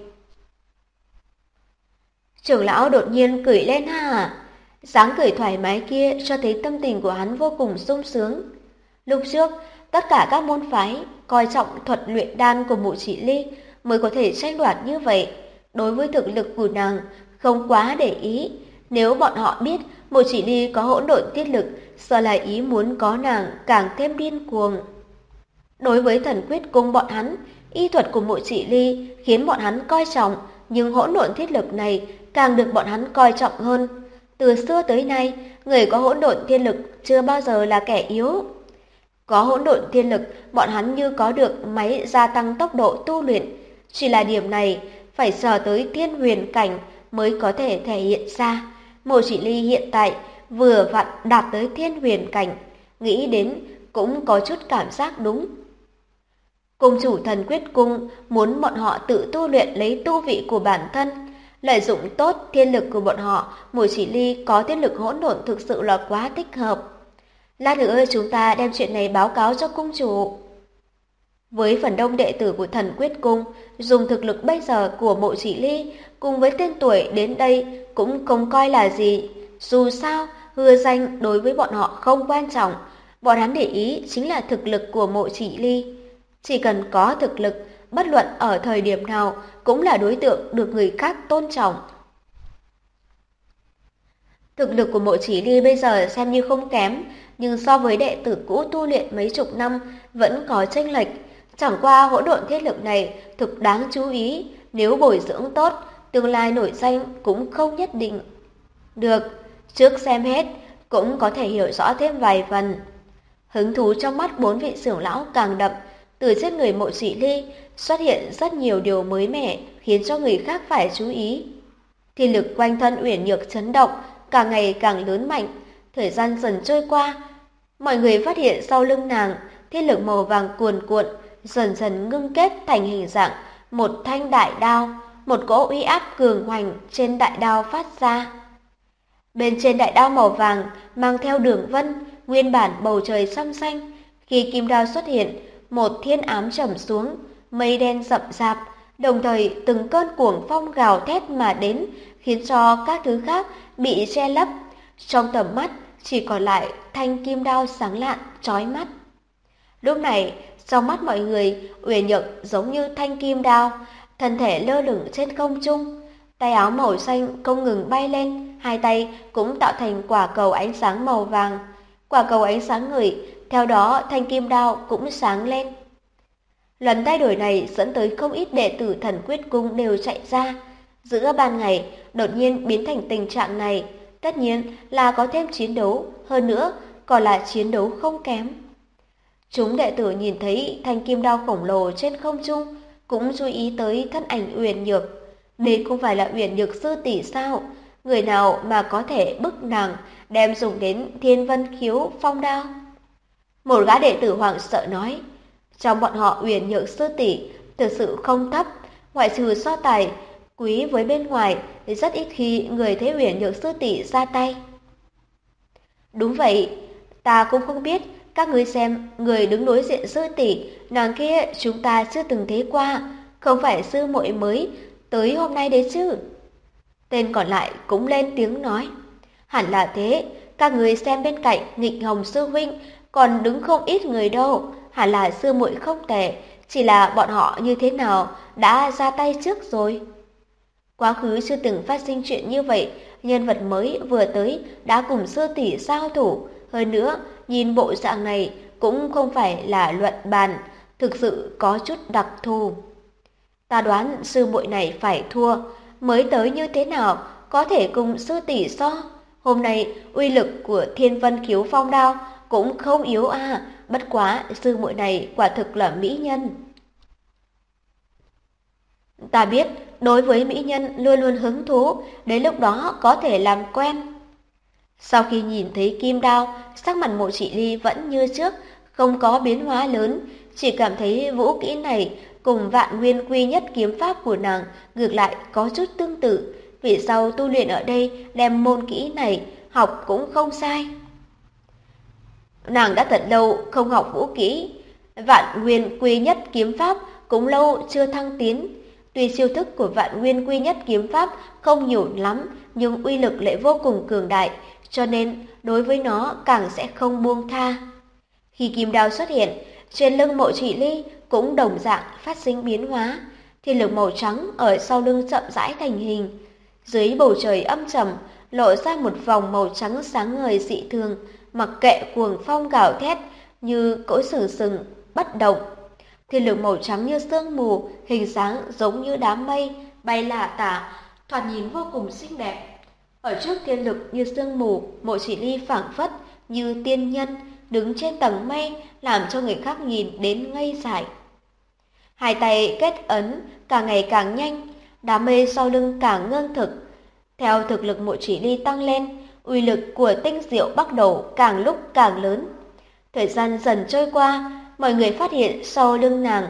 Trưởng lão đột nhiên cười lên ha. Dáng cười thoải mái kia cho thấy tâm tình của hắn vô cùng sung sướng. Lúc trước, tất cả các môn phái coi trọng thuật luyện đan của Mộ Chỉ Ly mới có thể tranh đoạt như vậy. Đối với thực lực của nàng không quá để ý. Nếu bọn họ biết Mộ Chỉ Ly có hỗn độn tiết lực, sợ là ý muốn có nàng càng thêm điên cuồng. Đối với thần quyết cung bọn hắn, y thuật của Mộ Chỉ Ly khiến bọn hắn coi trọng, nhưng hỗn độn thiết lực này càng được bọn hắn coi trọng hơn. Từ xưa tới nay, người có hỗn độn thiên lực chưa bao giờ là kẻ yếu. Có hỗn độn thiên lực, bọn hắn như có được máy gia tăng tốc độ tu luyện. Chỉ là điểm này phải sờ tới thiên huyền cảnh mới có thể thể hiện ra. Mộ Chỉ Ly hiện tại vừa vặn đạt tới thiên huyền cảnh, nghĩ đến cũng có chút cảm giác đúng. Cung chủ thần quyết cung muốn bọn họ tự tu luyện lấy tu vị của bản thân, lợi dụng tốt thiên lực của bọn họ. Mộ Chỉ Ly có thiên lực hỗn độn thực sự là quá thích hợp. Lát nữa chúng ta đem chuyện này báo cáo cho cung chủ. Với phần đông đệ tử của Thần Quyết Cung, dùng thực lực bây giờ của Mộ Chỉ Ly cùng với tên tuổi đến đây cũng không coi là gì. Dù sao, hư danh đối với bọn họ không quan trọng, bọn hắn để ý chính là thực lực của Mộ Chỉ Ly. Chỉ cần có thực lực, bất luận ở thời điểm nào cũng là đối tượng được người khác tôn trọng. Thực lực của Mộ Chỉ Ly bây giờ xem như không kém, nhưng so với đệ tử cũ tu luyện mấy chục năm vẫn có chênh lệch. Chẳng qua hỗn độn thiết lực này thực đáng chú ý, nếu bồi dưỡng tốt, tương lai nổi danh cũng không nhất định. Được, trước xem hết, cũng có thể hiểu rõ thêm vài phần. Hứng thú trong mắt bốn vị trưởng lão càng đậm, từ trên người Mộ Chỉ Ly xuất hiện rất nhiều điều mới mẻ khiến cho người khác phải chú ý. Thiên lực quanh thân uyển nhược chấn động, càng ngày càng lớn mạnh. Thời gian dần trôi qua, mọi người phát hiện sau lưng nàng, thiên lực màu vàng cuồn cuộn, dần dần ngưng kết thành hình dạng một thanh đại đao, một cỗ uy áp cường hoành trên đại đao phát ra. Bên trên đại đao màu vàng mang theo đường vân, nguyên bản bầu trời trong xanh. Khi kim đao xuất hiện, một thiên ám trầm xuống, mây đen rậm rạp, đồng thời từng cơn cuồng phong gào thét mà đến, khiến cho các thứ khác bị che lấp. Trong tầm mắt chỉ còn lại thanh kim đao sáng lạn, chói mắt. Lúc này, trong mắt mọi người, uyển nhược giống như thanh kim đao, thân thể lơ lửng trên không trung, tay áo màu xanh không ngừng bay lên, hai tay cũng tạo thành quả cầu ánh sáng màu vàng. Quả cầu ánh sáng ngời, theo đó thanh kim đao cũng sáng lên. Lần thay đổi này dẫn tới không ít đệ tử Thần Quyết Cung đều chạy ra. Giữa ban ngày, đột nhiên biến thành tình trạng này, tất nhiên là có thêm chiến đấu, hơn nữa còn là chiến đấu không kém. Chúng đệ tử nhìn thấy thanh kim đao khổng lồ trên không trung, cũng chú ý tới thân ảnh Uyển Nhược. Đây không phải là Uyển Nhược sư tỷ sao? Người nào mà có thể bức nàng đem dùng đến Thiên Vân Khiếu Phong đao? Một gã đệ tử hoảng sợ nói, trong bọn họ Uyển Nhược sư tỷ thực sự không thấp, ngoại trừ so tài quý với bên ngoài thì rất ít khi người thấy Uyển Nhược sư tỷ ra tay. Đúng vậy, ta cũng không biết, các ngươi xem, người đứng đối diện sư tỷ, nàng kia chúng ta chưa từng thấy qua, không phải sư muội mới tới hôm nay đấy chứ? Tên còn lại cũng lên tiếng nói, hẳn là thế, các người xem bên cạnh Nghịch Hồng sư huynh còn đứng không ít người đâu, hẳn là sư muội không tệ, chỉ là bọn họ như thế nào đã ra tay trước rồi. Quá khứ chưa từng phát sinh chuyện như vậy, nhân vật mới vừa tới đã cùng sư tỷ giao thủ, hơn nữa nhìn bộ dạng này cũng không phải là luận bàn, thực sự có chút đặc thù. Ta đoán sư muội này phải thua, mới tới như thế nào có thể cùng sư tỷ so. Hôm nay uy lực của Thiên Vân Khiếu Phong đao cũng không yếu à, bất quá sư muội này quả thực là mỹ nhân. Ta biết, đối với mỹ nhân luôn luôn hứng thú, đến lúc đó có thể làm quen. Sau khi nhìn thấy kim đao, sắc mặt Mộ Chỉ Ly vẫn như trước, không có biến hóa lớn, chỉ cảm thấy vũ kỹ này cùng Vạn Nguyên Quy Nhất kiếm pháp của nàng ngược lại có chút tương tự, vì sau tu luyện ở đây đem môn kỹ này học cũng không sai. Nàng đã thật lâu không học vũ kỹ, Vạn Nguyên Quy Nhất kiếm pháp cũng lâu chưa thăng tiến. Tuy chiêu thức của Vạn Nguyên Quy Nhất kiếm pháp không nhiều lắm, nhưng uy lực lại vô cùng cường đại, cho nên đối với nó càng sẽ không buông tha. Khi kim đao xuất hiện, trên lưng Mộ Chỉ Ly cũng đồng dạng phát sinh biến hóa, thiên lực màu trắng ở sau lưng chậm rãi thành hình. Dưới bầu trời âm trầm, lộ ra một vòng màu trắng sáng ngời dị thường, mặc kệ cuồng phong gào thét như cỗ sừng sừng bất động. Thiên lực màu trắng như sương mù, hình dáng giống như đám mây bay lả tả, thoạt nhìn vô cùng xinh đẹp. Ở trước thiên lực như sương mù, Mộ Chỉ Ly phảng phất như tiên nhân đứng trên tầng mây, làm cho người khác nhìn đến ngây dại. Hai tay kết ấn càng ngày càng nhanh, đám mây sau lưng càng ngưng thực. Theo thực lực Mộ Chỉ Ly tăng lên, uy lực của tinh diệu bắt đầu càng lúc càng lớn. Thời gian dần trôi qua, mọi người phát hiện sau lưng nàng,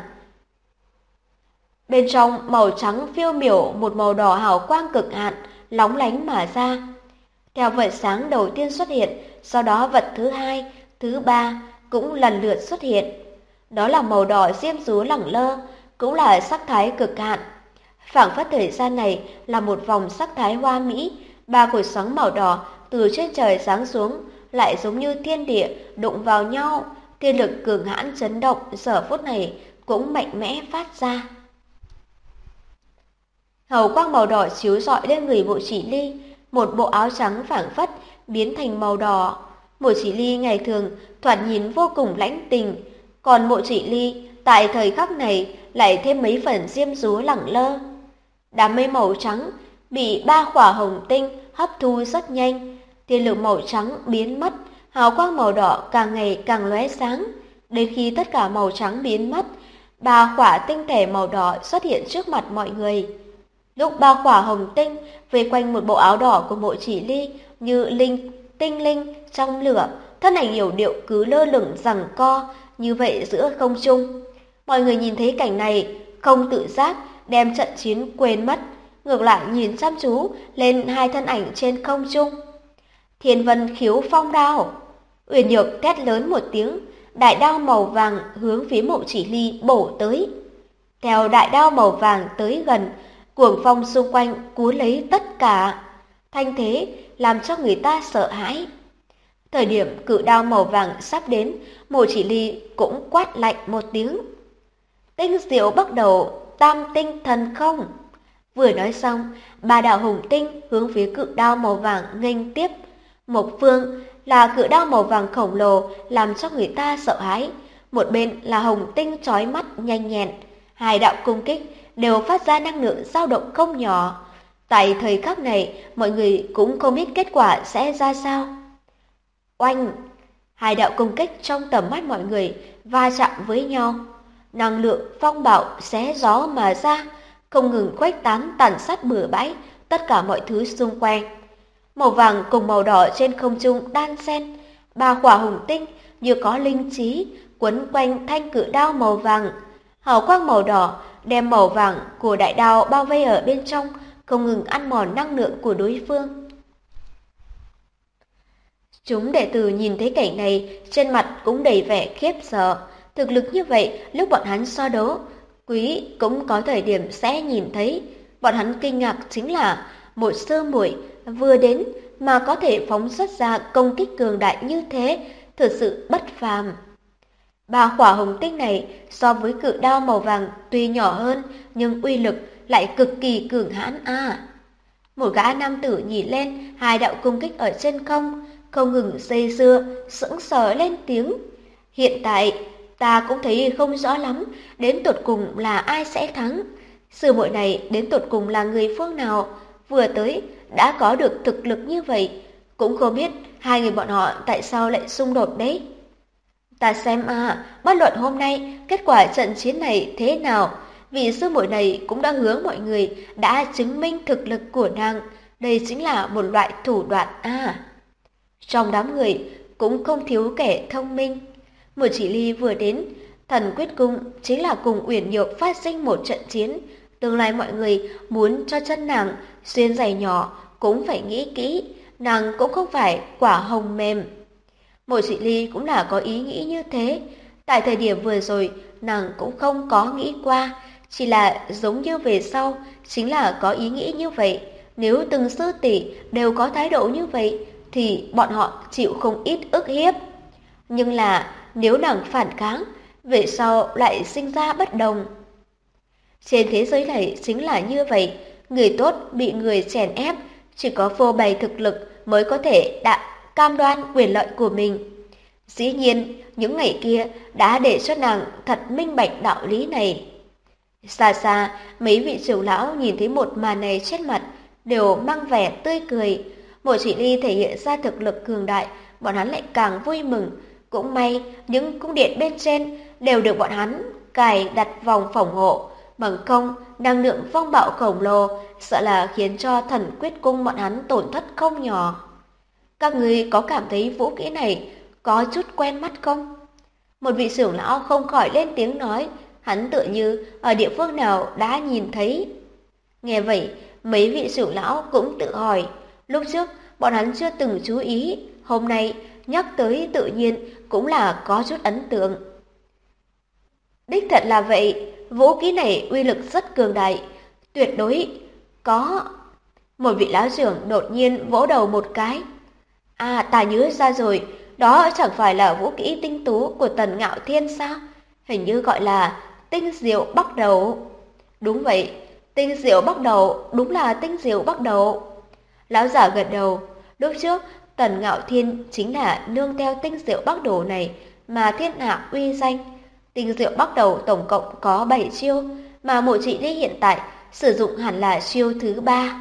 bên trong màu trắng phiêu miểu một màu đỏ hào quang cực hạn, lóng lánh mà ra. Theo vật sáng đầu tiên xuất hiện, sau đó vật thứ hai, thứ ba cũng lần lượt xuất hiện. Đó là màu đỏ diêm dúa lẳng lơ, cũng là sắc thái cực hạn. Phảng phất thời gian này là một vòng sắc thái hoa mỹ, ba cột sáng màu đỏ từ trên trời giáng xuống, lại giống như thiên địa đụng vào nhau, thiên lực cường hãn chấn động giờ phút này cũng mạnh mẽ phát ra. Hào quang màu đỏ chiếu rọi lên người Mộ Chỉ Ly, một bộ áo trắng phảng phất biến thành màu đỏ. Mộ Chỉ Ly ngày thường thoạt nhìn vô cùng lãnh tình, còn Mộ Chỉ Ly tại thời khắc này lại thêm mấy phần diêm dúa lẳng lơ. Đám mây màu trắng bị ba khỏa hồng tinh hấp thu rất nhanh, thiên lực màu trắng biến mất, hào quang màu đỏ càng ngày càng lóe sáng. Đến khi tất cả màu trắng biến mất, ba khỏa tinh thể màu đỏ xuất hiện trước mặt mọi người. Lúc ba khỏa hồng tinh vây quanh một bộ áo đỏ của Mộ Chỉ Ly như tinh linh trong lửa, thân ảnh yểu điệu cứ lơ lửng giằng co như vậy giữa không trung. Mọi người nhìn thấy cảnh này không tự giác đem trận chiến quên mất, ngược lại nhìn chăm chú lên hai thân ảnh trên không trung. Thiên Vân Khiếu Phong Đao. Uyển Nhược thét lớn một tiếng, đại đao màu vàng hướng phía Mộ Chỉ Ly bổ tới. Theo đại đao màu vàng tới gần, cuồng phong xung quanh cuốn lấy tất cả, thanh thế làm cho người ta sợ hãi. Thời điểm cự đao màu vàng sắp đến, Mộ Chỉ Ly cũng quát lạnh một tiếng. Tinh diệu bắt đầu, tam tinh thần không. Vừa nói xong, ba đạo hồng tinh hướng phía cự đao màu vàng nghênh tiếp. Một phương là cự đao màu vàng khổng lồ làm cho người ta sợ hãi, một bên là hồng tinh chói mắt nhanh nhẹn. Hai đạo công kích đều phát ra năng lượng dao động không nhỏ. Tại thời khắc này, mọi người cũng không biết kết quả sẽ ra sao. Oanh! Hai đạo công kích trong tầm mắt mọi người va chạm với nhau. Năng lượng phong bạo xé gió mà ra, không ngừng khuếch tán tàn sát bừa bãi tất cả mọi thứ xung quanh. Màu vàng cùng màu đỏ trên không trung đan xen, ba quả hồng tinh như có linh trí quấn quanh thanh cự đao màu vàng. Hào quang màu đỏ đem màu vàng của đại đao bao vây ở bên trong, không ngừng ăn mòn năng lượng của đối phương. Chúng đệ tử nhìn thấy cảnh này, trên mặt cũng đầy vẻ khiếp sợ. Thực lực như vậy, lúc bọn hắn so đấu, Quý cũng có thời điểm sẽ nhìn thấy. Bọn hắn kinh ngạc chính là một sư muội vừa đến mà có thể phóng xuất ra công kích cường đại như thế, thực sự bất phàm. Ba quả hồng tinh này so với cự đao màu vàng tuy nhỏ hơn nhưng uy lực lại cực kỳ cường hãn a. Một gã nam tử nhìn lên hai đạo công kích ở trên không, không ngừng dây dưa, sững sờ lên tiếng. Hiện tại ta cũng thấy không rõ lắm đến tột cùng là ai sẽ thắng. Sư muội này đến tột cùng là người phương nào, vừa tới đã có được thực lực như vậy, cũng không biết hai người bọn họ tại sao lại xung đột đấy. Ta xem bất luận hôm nay kết quả trận chiến này thế nào, vị sư muội này cũng đã hướng mọi người đã chứng minh thực lực của nàng, đây chính là một loại thủ đoạn Trong đám người cũng không thiếu kẻ thông minh. Mộ Chỉ Ly vừa đến, Thần Quyết Cung chính là cùng Uyển Nhược phát sinh một trận chiến, tương lai mọi người muốn cho chân nàng xuyên giày nhỏ cũng phải nghĩ kỹ, nàng cũng không phải quả hồng mềm. Mộ Chỉ Ly cũng là có ý nghĩ như thế, tại thời điểm vừa rồi nàng cũng không có nghĩ qua, chỉ là giống như về sau chính là có ý nghĩ như vậy. Nếu từng sư tỷ đều có thái độ như vậy thì bọn họ chịu không ít ức hiếp. Nhưng là nếu nàng phản kháng, về sau lại sinh ra bất đồng. Trên thế giới này chính là như vậy, người tốt bị người chèn ép, chỉ có phô bày thực lực mới có thể cam đoan quyền lợi của mình. Dĩ nhiên, những ngày kia đã để cho nàng thật minh bạch đạo lý này. Xa xa, mấy vị trưởng lão nhìn thấy một màn này trên mặt, đều mang vẻ tươi cười. Mộ Chỉ Ly thể hiện ra thực lực cường đại, bọn hắn lại càng vui mừng. Cũng may, những cung điện bên trên đều được bọn hắn cài đặt vòng phòng hộ, bằng không năng lượng phong bạo khổng lồ sợ là khiến cho Thần Quyết Cung bọn hắn tổn thất không nhỏ. Các người có cảm thấy vũ kỹ này có chút quen mắt không? Một vị trưởng lão không khỏi lên tiếng nói, hắn tựa như ở địa phương nào đã nhìn thấy. Nghe vậy, mấy vị trưởng lão cũng tự hỏi, lúc trước bọn hắn chưa từng chú ý, hôm nay nhắc tới tự nhiên cũng là có chút ấn tượng. Đích thật là vậy, vũ khí này uy lực rất cường đại, tuyệt đối có. Một vị lão trưởng đột nhiên vỗ đầu một cái. À, ta nhớ ra rồi, đó chẳng phải là vũ khí tinh tú của Tần Ngạo Thiên sao? Hình như gọi là tinh diệu bắc đầu. Đúng vậy, tinh diệu bắc đầu, đúng là tinh diệu bắc đầu. Lão giả gật đầu, lúc trước Tần Ngạo Thiên chính là nương theo tinh diệu bắc đầu này mà thiên hạ uy danh. Tinh diệu bắc đầu tổng cộng có 7 chiêu, mà Mộ Chỉ Ly hiện tại sử dụng hẳn là chiêu thứ 3.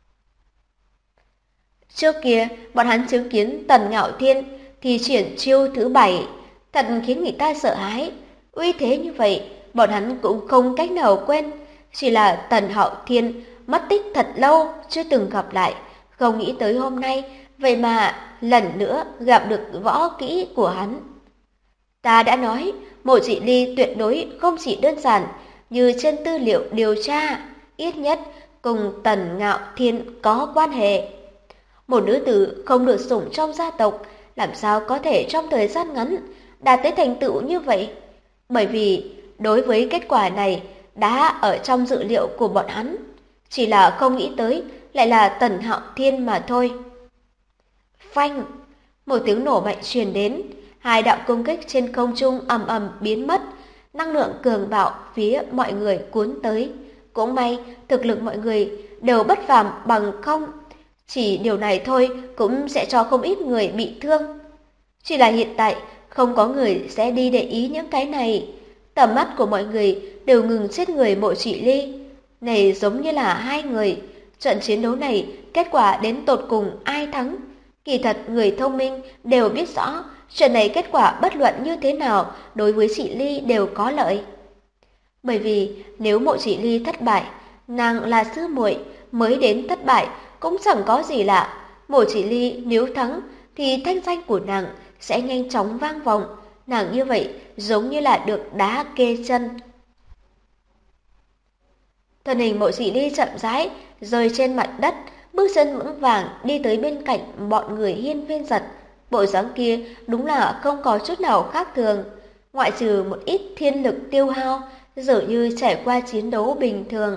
Trước kia, bọn hắn chứng kiến Tần Ngạo Thiên thì triển chiêu thứ 7, thật khiến người ta sợ hãi. Uy thế như vậy, bọn hắn cũng không cách nào quên, chỉ là Tần Hạo Thiên mất tích thật lâu chưa từng gặp lại, không nghĩ tới hôm nay vậy mà lần nữa gặp được võ kỹ của hắn. Ta đã nói, Mộ Chỉ Ly tuyệt đối không chỉ đơn giản như trên tư liệu điều tra, ít nhất cùng Tần Ngạo Thiên có quan hệ. Một nữ tử không được sủng trong gia tộc, làm sao có thể trong thời gian ngắn đạt tới thành tựu như vậy? Bởi vì đối với kết quả này đã ở trong dự liệu của bọn hắn, chỉ là không nghĩ tới lại là Tần Hạo Thiên mà thôi. Phanh! Một tiếng nổ mạnh truyền đến, hai đạo công kích trên không trung ầm ầm biến mất, năng lượng cường bạo phía mọi người cuốn tới. Cũng may thực lực mọi người đều bất phàm bằng không. Chỉ điều này thôi cũng sẽ cho không ít người bị thương. Chỉ là hiện tại không có người sẽ đi để ý những cái này. Tầm mắt của mọi người đều ngừng trên người Mộ Chỉ Ly. Này giống như là hai người. Trận chiến đấu này kết quả đến tột cùng ai thắng? Kỳ thật người thông minh đều biết rõ trận này kết quả bất luận như thế nào đối với chị Ly đều có lợi. Bởi vì nếu Mộ Chỉ Ly thất bại, nàng là sư muội mới đến thất bại cũng chẳng có gì lạ. Mộ Chỉ Ly nếu thắng thì thanh danh của nàng sẽ nhanh chóng vang vọng. Nàng như vậy giống như là được đá kê chân. Thân hình Mộ Chỉ Ly chậm rãi rơi trên mặt đất, bước chân vững vàng đi tới bên cạnh bọn người Hiên Viên Giật. Bộ dáng kia đúng là không có chút nào khác thường, ngoại trừ một ít thiên lực tiêu hao, dường như trải qua chiến đấu bình thường.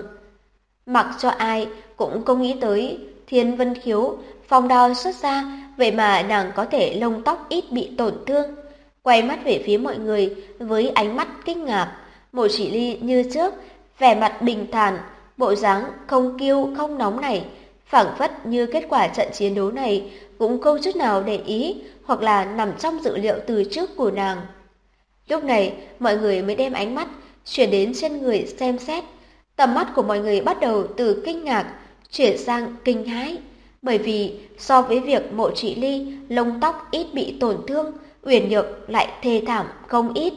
Mặc cho ai cũng không nghĩ tới Thiên Vân Khiếu phong đao xuất ra, vậy mà nàng có thể lông tóc ít bị tổn thương. Quay mắt về phía mọi người với ánh mắt kinh ngạc, Mộ Chỉ Ly như trước, vẻ mặt bình thản, bộ dáng không kiêu không nóng này, phảng phất như kết quả trận chiến đấu này cũng không chút nào để ý hoặc là nằm trong dự liệu từ trước của nàng. Lúc này, mọi người mới đem ánh mắt chuyển đến trên người xem xét. Tầm mắt của mọi người bắt đầu từ kinh ngạc chuyển sang kinh hãi, bởi vì so với việc Mộ Chỉ Ly lông tóc ít bị tổn thương, Uyển Nhược lại thê thảm không ít.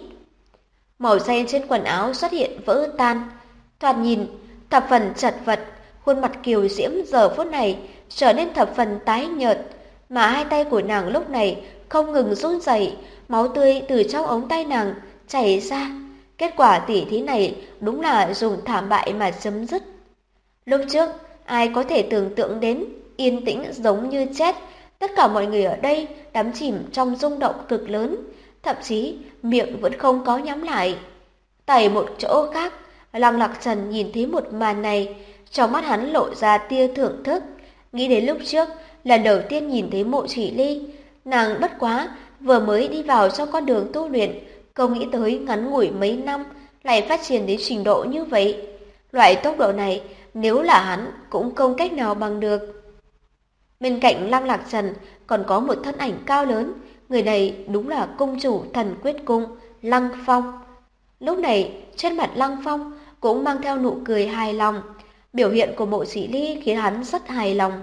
Màu xanh trên quần áo xuất hiện vỡ tan, thoạt nhìn thập phần chật vật, khuôn mặt kiều diễm giờ phút này trở nên thập phần tái nhợt, mà hai tay của nàng lúc này không ngừng run rẩy, máu tươi từ trong ống tay nàng chảy ra. Kết quả tỉ thí này đúng là dùng thảm bại mà chấm dứt. Lúc trước, ai có thể tưởng tượng đến yên tĩnh giống như chết, tất cả mọi người ở đây đắm chìm trong rung động cực lớn, thậm chí miệng vẫn không có nhắm lại. Tại một chỗ khác, Lăng Lạc Trần nhìn thấy một màn này, trong mắt hắn lộ ra tia thưởng thức, nghĩ đến lúc trước lần đầu tiên nhìn thấy Mộ Chỉ Ly, nàng bất quá vừa mới đi vào trong con đường tu luyện, không nghĩ tới ngắn ngủi mấy năm lại phát triển đến trình độ như vậy. Loại tốc độ này nếu là hắn cũng không cách nào bằng được. Bên cạnh Lăng Lạc Trần còn có một thân ảnh cao lớn, người này đúng là cung chủ Thần Quyết Cung, Lăng Phong. Lúc này trên mặt Lăng Phong cũng mang theo nụ cười hài lòng, biểu hiện của Mộ Chỉ Ly khiến hắn rất hài lòng.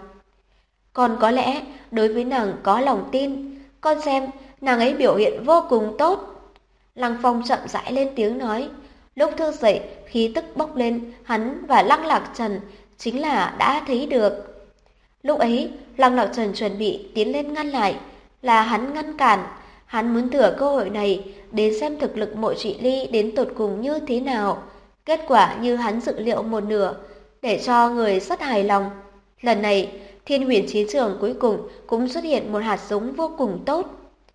Còn có lẽ đối với nàng có lòng tin, con xem nàng ấy biểu hiện vô cùng tốt. Lăng Phong chậm rãi lên tiếng nói, lúc thức dậy khí tức bốc lên, hắn và Lăng Lạc Trần chính là đã thấy được. Lúc ấy Lăng Lạc Trần chuẩn bị tiến lên ngăn lại, là hắn ngăn cản. Hắn muốn thừa cơ hội này đến xem thực lực Mộ Chỉ Ly đến tột cùng như thế nào. Kết quả như hắn dự liệu một nửa, để cho người rất hài lòng. Lần này Thiên Huyền Chiến Trường cuối cùng cũng xuất hiện một hạt giống vô cùng tốt.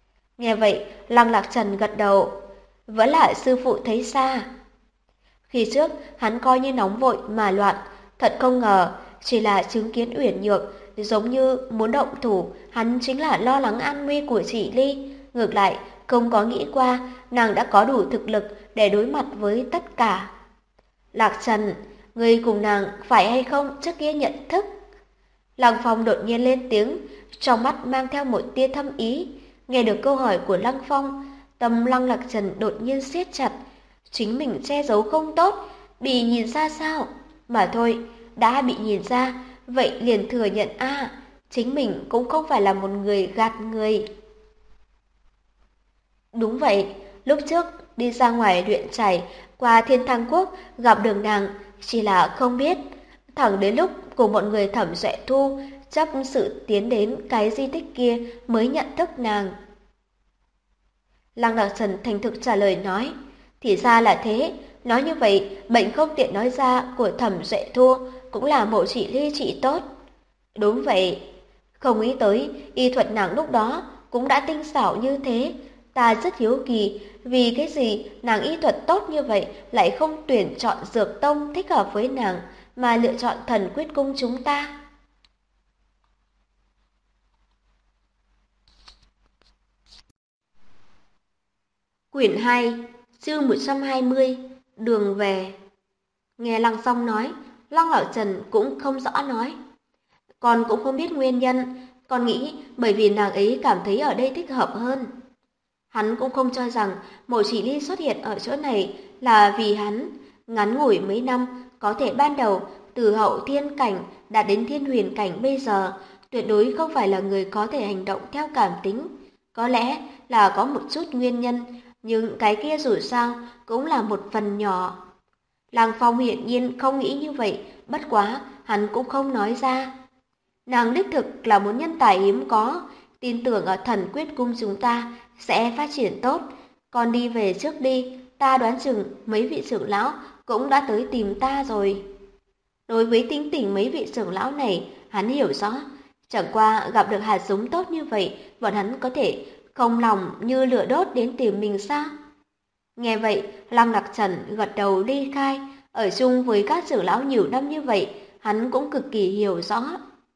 Nghe vậy, Lăng Lạc Trần gật đầu. Vẫn là sư phụ thấy xa. Khi trước, hắn coi như nóng vội mà loạn, thật không ngờ, chỉ là chứng kiến Uyển Nhược, giống như muốn động thủ, hắn chính là lo lắng an nguy của chị Ly. Ngược lại, không có nghĩ qua, nàng đã có đủ thực lực để đối mặt với tất cả. Lạc Trần, ngươi cùng nàng phải hay không trước kia nhận thức? Lăng Phong đột nhiên lên tiếng, trong mắt mang theo một tia thâm ý. Nghe được câu hỏi của Lăng Phong, tâm Lăng Lạc Trần đột nhiên siết chặt. Chính mình che giấu không tốt, bị nhìn ra sao? Mà thôi, đã bị nhìn ra, vậy liền thừa nhận chính mình cũng không phải là một người gạt người. Đúng vậy, lúc trước đi ra ngoài luyện chảy, qua Thiên Thang Quốc gặp đường nàng, chỉ là không biết. Thẳng đến lúc cùng mọi người Thẩm Duệ Thu chấp sự tiến đến cái di tích kia mới nhận thức nàng. Lăng Lạc Trần thành thực trả lời nói, thì ra là thế, nói như vậy, bệnh không tiện nói ra của Thẩm Duệ Thu cũng là mộ trị ly trị tốt. Đúng vậy, không nghĩ tới y thuật nàng lúc đó cũng đã tinh xảo như thế. Ta rất hiếu kỳ, vì cái gì nàng y thuật tốt như vậy lại không tuyển chọn dược tông thích hợp với nàng mà lựa chọn Thần Quyết Cung chúng ta. Quyển 2, chương 120, đường về. Nghe Lăng Song nói, Lăng Lão Trần cũng không rõ nói. Con cũng không biết nguyên nhân, con nghĩ bởi vì nàng ấy cảm thấy ở đây thích hợp hơn. Hắn cũng không cho rằng Mộ Chỉ Ly xuất hiện ở chỗ này là vì hắn. Ngắn ngủi mấy năm, có thể ban đầu từ hậu thiên cảnh đạt đến thiên huyền cảnh bây giờ, tuyệt đối không phải là người có thể hành động theo cảm tính. Có lẽ là có một chút nguyên nhân, nhưng cái kia dù sao cũng là một phần nhỏ. Lăng Phong hiển nhiên không nghĩ như vậy, bất quá hắn cũng không nói ra. Nàng đích thực là một nhân tài hiếm có, tin tưởng ở Thần Quyết Cung chúng ta sẽ phát triển tốt. Con đi về trước đi, ta đoán chừng mấy vị trưởng lão cũng đã tới tìm ta rồi. Đối với tính tình mấy vị trưởng lão này, hắn hiểu rõ. Chẳng qua gặp được hạt giống tốt như vậy, bọn hắn có thể không lòng như lửa đốt đến tìm mình sao? Nghe vậy, Lăng Đặc Trần gật đầu ly khai, ở chung với các trưởng lão nhiều năm như vậy, hắn cũng cực kỳ hiểu rõ.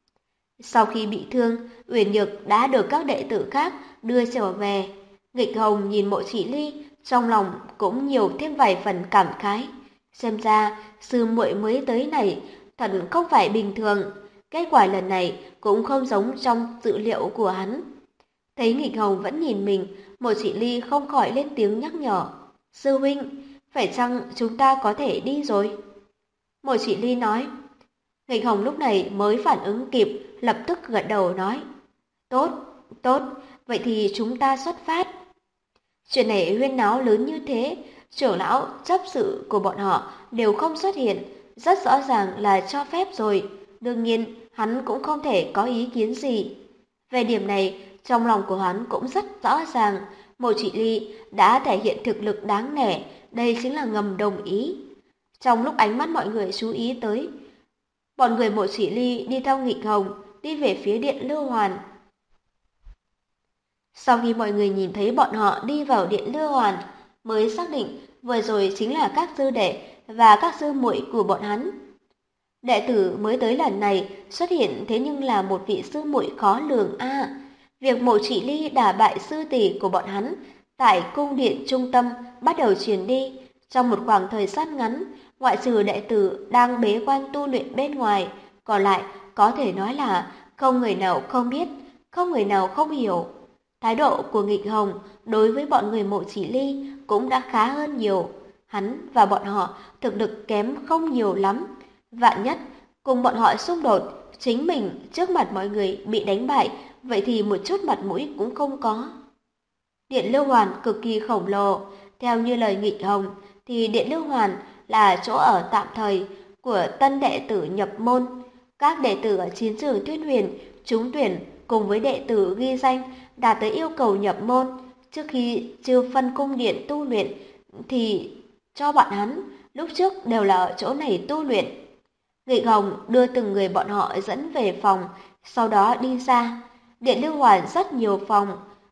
Sau khi bị thương, Uyển Nhược đã được các đệ tử khác đưa trở về. Nghịch Hồng nhìn Mộ Chỉ Ly, trong lòng cũng nhiều thêm vài phần cảm khái. Xem ra, sư muội mới tới này thật không phải bình thường. Kết quả lần này cũng không giống trong dự liệu của hắn. Thấy Nghịch Hồng vẫn nhìn mình, Mộ Chỉ Ly không khỏi lên tiếng nhắc nhở. Sư huynh, phải chăng chúng ta có thể đi rồi? Mộ Chỉ Ly nói. Nghịch Hồng lúc này mới phản ứng kịp, lập tức gật đầu nói. Tốt, tốt, vậy thì chúng ta xuất phát. Chuyện này huyên náo lớn như thế, trưởng lão, chấp sự của bọn họ đều không xuất hiện, rất rõ ràng là cho phép rồi. Đương nhiên, hắn cũng không thể có ý kiến gì. Về điểm này, trong lòng của hắn cũng rất rõ ràng, Mộ Chỉ Ly đã thể hiện thực lực đáng nể, đây chính là ngầm đồng ý. Trong lúc ánh mắt mọi người chú ý tới, bọn người Mộ Chỉ Ly đi theo Nghịch Hồng, đi về phía Điện Lưu Hoàn. Sau khi mọi người nhìn thấy bọn họ đi vào Điện Lưu Hoàn, mới xác định vừa rồi chính là các sư đệ và các sư muội của bọn hắn. Đệ tử mới tới lần này xuất hiện thế nhưng là một vị sư muội khó lường Việc Mộ Chỉ Ly đả bại sư tỷ của bọn hắn tại cung điện trung tâm bắt đầu truyền đi. Trong một khoảng thời gian ngắn, ngoại trừ đệ tử đang bế quan tu luyện bên ngoài, còn lại có thể nói là không người nào không biết, không người nào không hiểu. Thái độ của Nghịch Hồng đối với bọn người Mộ Chỉ Ly cũng đã khá hơn nhiều. Hắn và bọn họ thực lực kém không nhiều lắm. Vạn nhất, cùng bọn họ xung đột, chính mình trước mặt mọi người bị đánh bại, vậy thì một chút mặt mũi cũng không có. Điện Lưu Hoàn cực kỳ khổng lồ, theo như lời Nghịch Hồng thì Điện Lưu Hoàn là chỗ ở tạm thời của tân đệ tử nhập môn. Các đệ tử ở chiến trường Tuyết Huyền trúng tuyển cùng với đệ tử ghi danh đạt tới yêu cầu nhập môn, trước khi chưa phân cung điện tu luyện thì cho bọn hắn lúc trước đều là ở chỗ này tu luyện. Nghịch Hồng đưa từng người bọn họ dẫn về phòng, sau đó đi ra. Điện Lưu Hoàn rất nhiều phòng,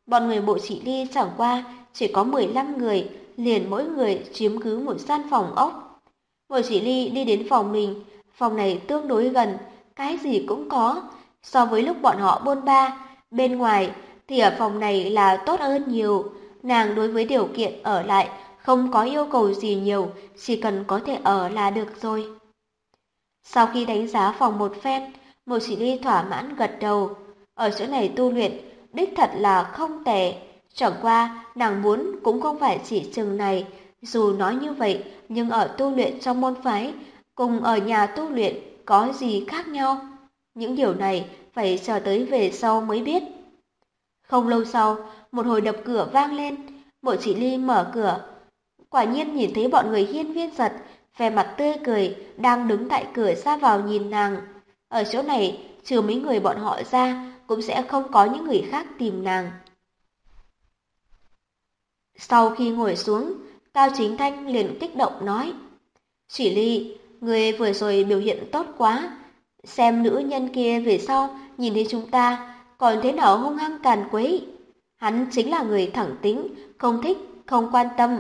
Bọn người Mộ Chỉ Ly chẳng qua chỉ có 15 người, liền mỗi người chiếm cứ một gian phòng ốc. Mộ Chỉ Ly đi đến phòng mình, phòng này tương đối gần, cái gì cũng có. So với lúc bọn họ bôn ba, bên ngoài thì ở phòng này là tốt hơn nhiều. Nàng đối với điều kiện ở lại không có yêu cầu gì nhiều, chỉ cần có thể ở là được rồi. Sau khi đánh giá phòng một phen, Mộ Chỉ Ly thỏa mãn gật đầu. Ở chỗ này tu luyện, đích thật là không tệ. Chẳng qua, nàng muốn cũng không phải chỉ chừng này. Dù nói như vậy, nhưng ở tu luyện trong môn phái, cùng ở nhà tu luyện có gì khác nhau? Những điều này phải chờ tới về sau mới biết. Không lâu sau, một hồi đập cửa vang lên. Mộ Chỉ Ly mở cửa. Quả nhiên nhìn thấy bọn người Hiên Viên Giật, vẻ mặt tươi cười, đang đứng tại cửa ra vào nhìn nàng. Ở chỗ này, trừ mấy người bọn họ ra, cũng sẽ không có những người khác tìm nàng. Sau khi ngồi xuống, Cao Chính Thanh liền kích động nói: Chỉ Ly, người vừa rồi biểu hiện tốt quá. Xem nữ nhân kia về sau nhìn thấy chúng ta, còn thế nào hung hăng càn quấy. Hắn chính là người thẳng tính, không thích, không quan tâm.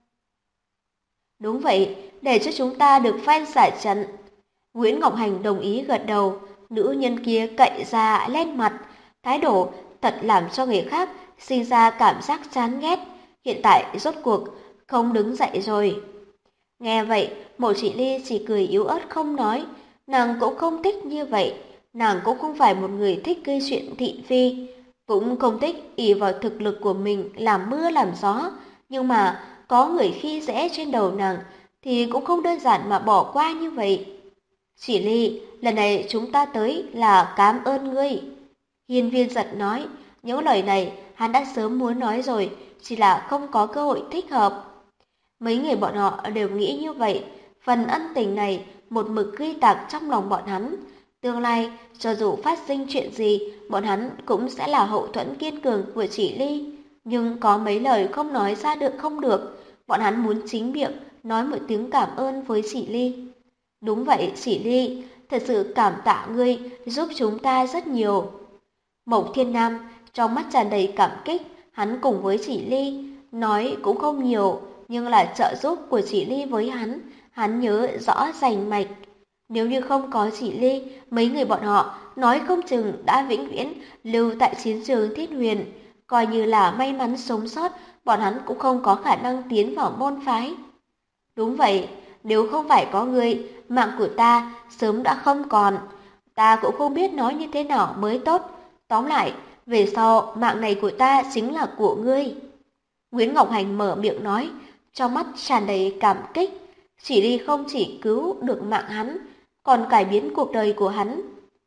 Đúng vậy, để cho chúng ta được phanh giải trận. Nguyễn Ngọc Hành đồng ý gật đầu, nữ nhân kia cậy ra lên mặt, thái độ thật làm cho người khác sinh ra cảm giác chán ghét. Hiện tại rốt cuộc không đứng dậy rồi. Nghe vậy, Mộ Chỉ Ly chỉ cười yếu ớt không nói, nàng cũng không thích như vậy, nàng cũng không phải một người thích gây chuyện thị phi, cũng không thích ỷ vào thực lực của mình làm mưa làm gió, nhưng mà có người khi dễ trên đầu nàng thì cũng không đơn giản mà bỏ qua như vậy. Chỉ Ly, lần này chúng ta tới là cảm ơn ngươi. Hiên Viên Giật nói, những lời này hắn đã sớm muốn nói rồi, chỉ là không có cơ hội thích hợp. Mấy người bọn họ đều nghĩ như vậy, phần ân tình này một mực ghi tạc trong lòng bọn hắn. Tương lai, cho dù phát sinh chuyện gì, bọn hắn cũng sẽ là hậu thuẫn kiên cường của Chỉ Ly. Nhưng có mấy lời không nói ra được không được, bọn hắn muốn chính miệng nói một tiếng cảm ơn với Chỉ Ly. Đúng vậy, Chỉ Ly, thật sự cảm tạ ngươi giúp chúng ta rất nhiều. Mộc Thiên Nam trong mắt tràn đầy cảm kích, hắn cùng với Chỉ Ly nói cũng không nhiều, nhưng là trợ giúp của Chỉ Ly với hắn nhớ rõ rành mạch. Nếu như không có Chỉ Ly, mấy người bọn họ nói không chừng đã vĩnh viễn lưu tại chiến trường Thiết Huyền, coi như là may mắn sống sót, bọn hắn cũng không có khả năng tiến vào môn phái. Đúng vậy, nếu không phải có ngươi, mạng của ta sớm đã không còn. Ta cũng không biết nói như thế nào mới tốt. Tóm lại, về sau mạng này của ta chính là của ngươi. Nguyễn Ngọc Hành mở miệng nói, trong mắt tràn đầy cảm kích. Chỉ Ly không chỉ cứu được mạng hắn, còn cải biến cuộc đời của hắn.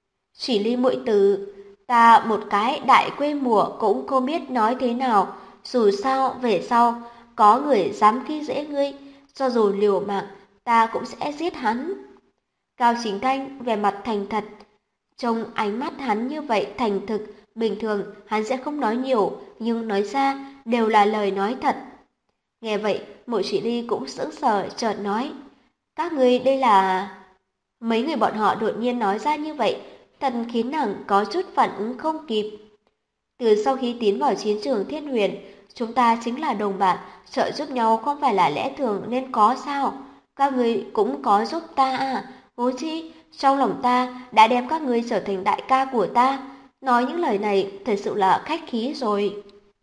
Chỉ Ly muội tử, ta một cái đại quê mùa cũng không biết nói thế nào. Dù sao, về sau, có người dám khi dễ ngươi, cho dù liều mạng, ta cũng sẽ giết hắn. Cao Chính Thanh vẻ mặt thành thật, trong ánh mắt hắn như vậy thành thực, bình thường hắn sẽ không nói nhiều, nhưng nói ra đều là lời nói thật. Nghe vậy, Mộ Chỉ Ly cũng sững sờ chợt nói, các ngươi đây là... Mấy người bọn họ đột nhiên nói ra như vậy, thật khiến nàng có chút phản ứng không kịp. Từ sau khi tiến vào chiến trường Thiên Huyền, chúng ta chính là đồng bạn, trợ giúp nhau không phải là lẽ thường nên có sao? Các ngươi cũng có giúp ta à? Huống chi, trong lòng ta đã đem các ngươi trở thành đại ca của ta. Nói những lời này thật sự là khách khí rồi.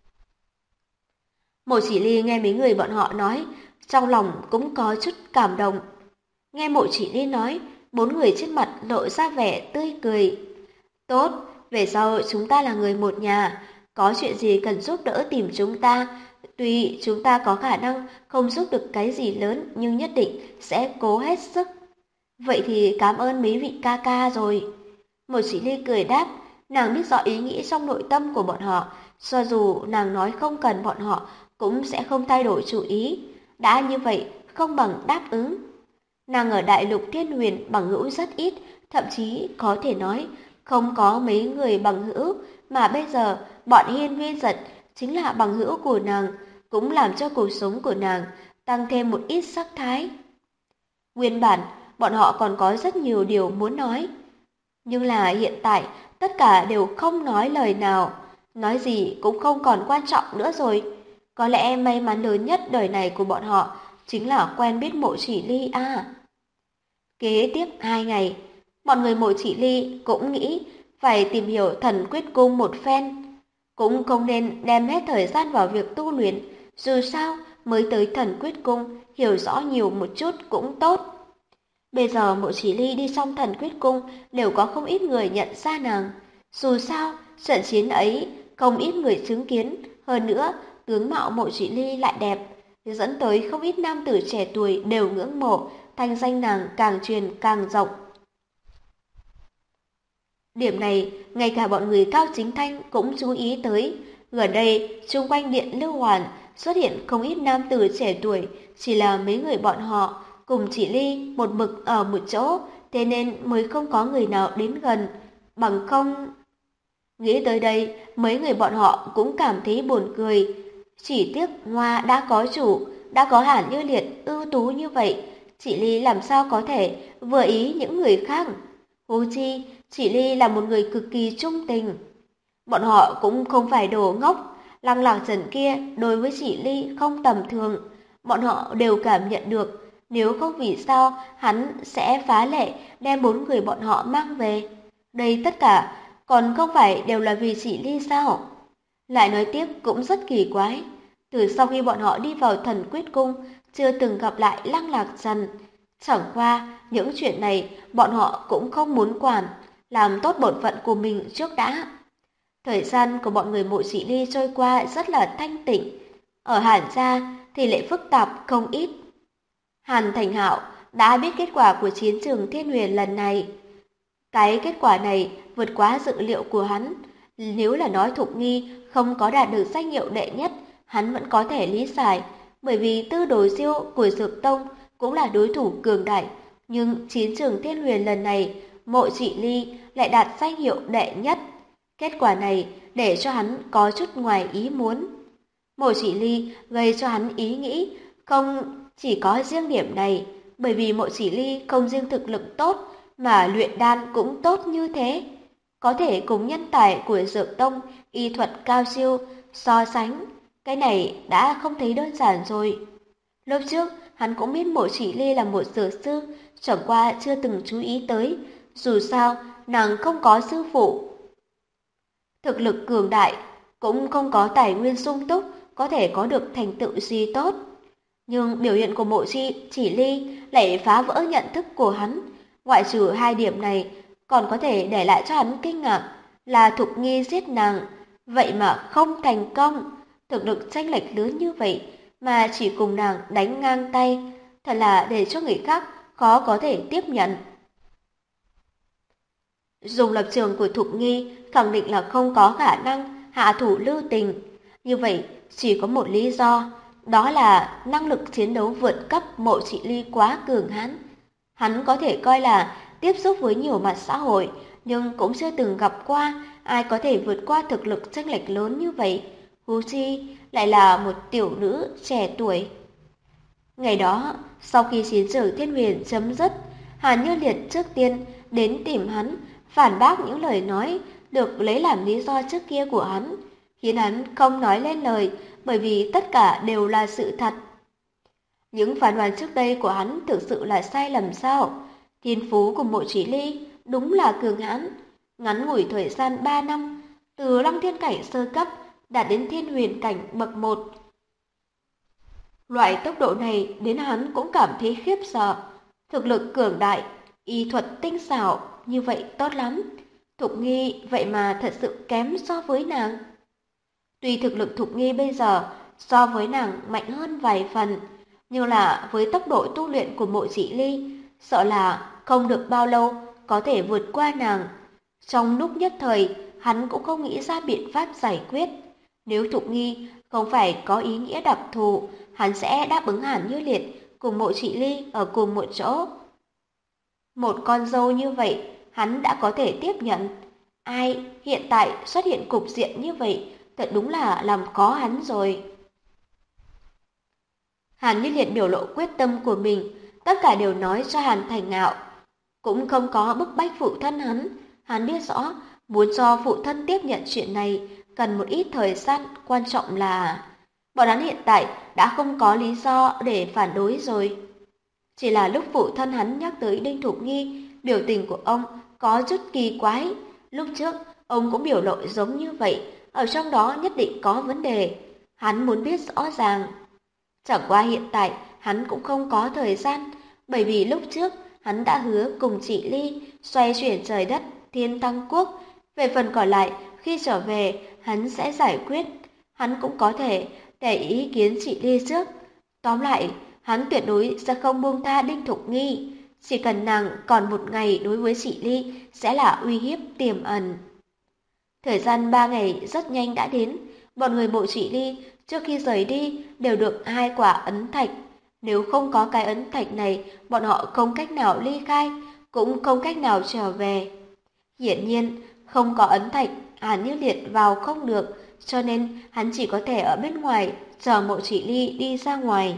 Mộ Chỉ Ly nghe mấy người bọn họ nói, trong lòng cũng có chút cảm động. Nghe Mộ Chỉ Ly nói, bốn người trên mặt lộ ra vẻ tươi cười. Tốt, về sau chúng ta là người một nhà, có chuyện gì cần giúp đỡ tìm chúng ta. Tuy chúng ta có khả năng không giúp được cái gì lớn, nhưng nhất định sẽ cố hết sức. Vậy thì cảm ơn mấy vị ca ca rồi. Một Chỉ Ly cười đáp, nàng biết rõ ý nghĩ trong nội tâm của bọn họ, cho dù nàng nói không cần bọn họ, cũng sẽ không thay đổi chủ ý. Đã như vậy, không bằng đáp ứng. Nàng ở đại lục Thiên Huyền bằng hữu rất ít, thậm chí có thể nói không có mấy người bằng hữu, mà bây giờ bọn Hiên Viên Giật chính là bằng hữu của nàng, cũng làm cho cuộc sống của nàng tăng thêm một ít sắc thái. Nguyên bản, bọn họ còn có rất nhiều điều muốn nói, nhưng là hiện tại tất cả đều không nói lời nào. Nói gì cũng không còn quan trọng nữa rồi. Có lẽ may mắn lớn nhất đời này của bọn họ chính là quen biết Mộ Chỉ Ly à. Kế tiếp 2 ngày, mọi người Mộ Chỉ Ly cũng nghĩ phải tìm hiểu Thần Quyết Cung một phen. Cũng không nên đem hết thời gian vào việc tu luyện, dù sao mới tới Thần Quyết Cung, hiểu rõ nhiều một chút cũng tốt. Bây giờ Mộ Chỉ Ly đi xong Thần Quyết Cung đều có không ít người nhận ra nàng. Dù sao, trận chiến ấy không ít người chứng kiến, hơn nữa tướng mạo Mộ Chỉ Ly lại đẹp, dẫn tới không ít nam tử trẻ tuổi đều ngưỡng mộ, thanh danh nàng càng truyền càng rộng. Điểm này, ngay cả bọn người Cao Chính Thanh cũng chú ý tới. Gần đây, xung quanh điện Lưu Hoàn xuất hiện không ít nam tử trẻ tuổi, chỉ là mấy người bọn họ cùng Chỉ Ly một mực ở một chỗ, thế nên mới không có người nào đến gần. Bằng không... Nghĩ tới đây, mấy người bọn họ cũng cảm thấy buồn cười. Chỉ tiếc Hoa đã có chủ, đã có Hàn Như Liệt ưu tú như vậy, Chỉ Ly làm sao có thể vừa ý những người khác. Huống chi, Chỉ Ly là một người cực kỳ trung tình. Bọn họ cũng không phải đồ ngốc, Lăng Lạc Trần kia đối với Chỉ Ly không tầm thường. Bọn họ đều cảm nhận được, nếu không vì sao hắn sẽ phá lệ đem 4 người bọn họ mang về. Đây tất cả còn không phải đều là vì Chỉ Ly sao? Lại nói tiếp cũng rất kỳ quái. Từ sau khi bọn họ đi vào Thần Quyết Cung, chưa từng gặp lại Lăng Lạc Trần. Chẳng qua, những chuyện này bọn họ cũng không muốn quản, làm tốt bổn phận của mình trước đã. Thời gian của bọn người Mộ Chỉ Ly trôi qua rất là thanh tịnh. Ở Hàn gia thì lại phức tạp không ít. Hàn Thành Hạo đã biết kết quả của chiến trường Thiên Huyền lần này. Cái kết quả này vượt quá dự liệu của hắn. Nếu là nói Thục Nghi không có đạt được danh hiệu đệ nhất, hắn vẫn có thể lý giải, bởi vì Tư Đồ Diêu của Dược Tông cũng là đối thủ cường đại. Nhưng chiến trường Thiên Huyền lần này, Mộ Chỉ Ly lại đạt danh hiệu đệ nhất. Kết quả này để cho hắn có chút ngoài ý muốn. Mộ Chỉ Ly gây cho hắn ý nghĩ không chỉ có riêng điểm này, bởi vì Mộ Chỉ Ly không riêng thực lực tốt, mà luyện đan cũng tốt như thế. Có thể cùng nhân tài của Dược Tông y thuật cao siêu so sánh, cái này đã không thấy đơn giản rồi. Lúc trước, hắn cũng biết Mộ Chỉ Ly là một dược sư, chẳng qua chưa từng chú ý tới, dù sao nàng không có sư phụ. Thực lực cường đại, cũng không có tài nguyên sung túc, có thể có được thành tựu gì tốt. Nhưng biểu hiện của Mộ Chỉ Ly lại phá vỡ nhận thức của hắn. Ngoại trừ 2 điểm này, còn có thể để lại cho hắn kinh ngạc là Thục Nghi giết nàng, vậy mà không thành công. Thực lực chênh lệch lớn như vậy mà chỉ cùng nàng đánh ngang tay, thật là để cho người khác khó có thể tiếp nhận. Dùng lập trường của Thục Nghi khẳng định là không có khả năng hạ thủ lưu tình. Như vậy chỉ có một lý do, đó là năng lực chiến đấu vượt cấp Mộ Chỉ Ly quá cường hãn. Hắn có thể coi là tiếp xúc với nhiều mặt xã hội, nhưng cũng chưa từng gặp qua ai có thể vượt qua thực lực chênh lệch lớn như vậy. Huống chi lại là một tiểu nữ trẻ tuổi. Ngày đó, sau khi chiến trường Thiên Huyền chấm dứt, Hàn Như Liệt trước tiên đến tìm hắn, phản bác những lời nói được lấy làm lý do trước kia của hắn, khiến hắn không nói lên lời, bởi vì tất cả đều là sự thật. Những phán đoán trước đây của hắn thực sự là sai lầm sao? Thiên phú của Mộ Chỉ Ly đúng là cường hãn. Ngắn ngủi thời gian 3 năm, từ Lăng Thiên cảnh sơ cấp đạt đến Thiên Huyền cảnh bậc 1. Loại tốc độ này đến hắn cũng cảm thấy khiếp sợ. Thực lực cường đại, y thuật tinh xảo, như vậy tốt lắm. Thục Nghi vậy mà thật sự kém so với nàng. Tuy thực lực Thục Nghi bây giờ so với nàng mạnh hơn vài phần, nhưng là với tốc độ tu luyện của Mộ Chỉ Ly, sợ là không được bao lâu có thể vượt qua nàng. Trong lúc nhất thời, hắn cũng không nghĩ ra biện pháp giải quyết. Nếu Thục Nghi không phải có ý nghĩa đặc thù, hắn sẽ đáp ứng Hàn Như Liệt cùng Mộ Chỉ Ly ở cùng một chỗ. Một con dâu như vậy, hắn đã có thể tiếp nhận. Ai hiện tại xuất hiện cục diện như vậy, thật đúng là làm khó hắn rồi. Hàn Như Liệt biểu lộ quyết tâm của mình, tất cả đều nói cho Hàn Thành Ngạo. Cũng không có bức bách phụ thân hắn biết rõ, muốn cho phụ thân tiếp nhận chuyện này, cần một ít thời gian, quan trọng là bọn hắn hiện tại đã không có lý do để phản đối rồi. Chỉ là lúc phụ thân hắn nhắc tới Đinh Thục Nghi, biểu tình của ông có chút kỳ quái. Lúc trước, ông cũng biểu lộ giống như vậy, ở trong đó nhất định có vấn đề. Hắn muốn biết rõ ràng. Chẳng qua hiện tại, hắn cũng không có thời gian, bởi vì lúc trước, hắn đã hứa cùng chị Ly xoay chuyển trời đất Thiên Thăng Quốc. Về phần còn lại, khi trở về, hắn sẽ giải quyết. Hắn cũng có thể để ý kiến chị Ly trước. Tóm lại, hắn tuyệt đối sẽ không buông tha Đinh Thục Nghi. Chỉ cần nàng còn một ngày đối với chị Ly sẽ là uy hiếp tiềm ẩn. Thời gian 3 ngày rất nhanh đã đến. Bọn người mộ chị Ly trước khi rời đi đều được 2 quả ấn thạch. Nếu không có cái ấn thạch này, bọn họ không cách nào ly khai, cũng không cách nào trở về. Hiển nhiên, không có ấn thạch, Hàn Như Liệt vào không được, cho nên hắn chỉ có thể ở bên ngoài chờ mộ chị Ly đi ra ngoài.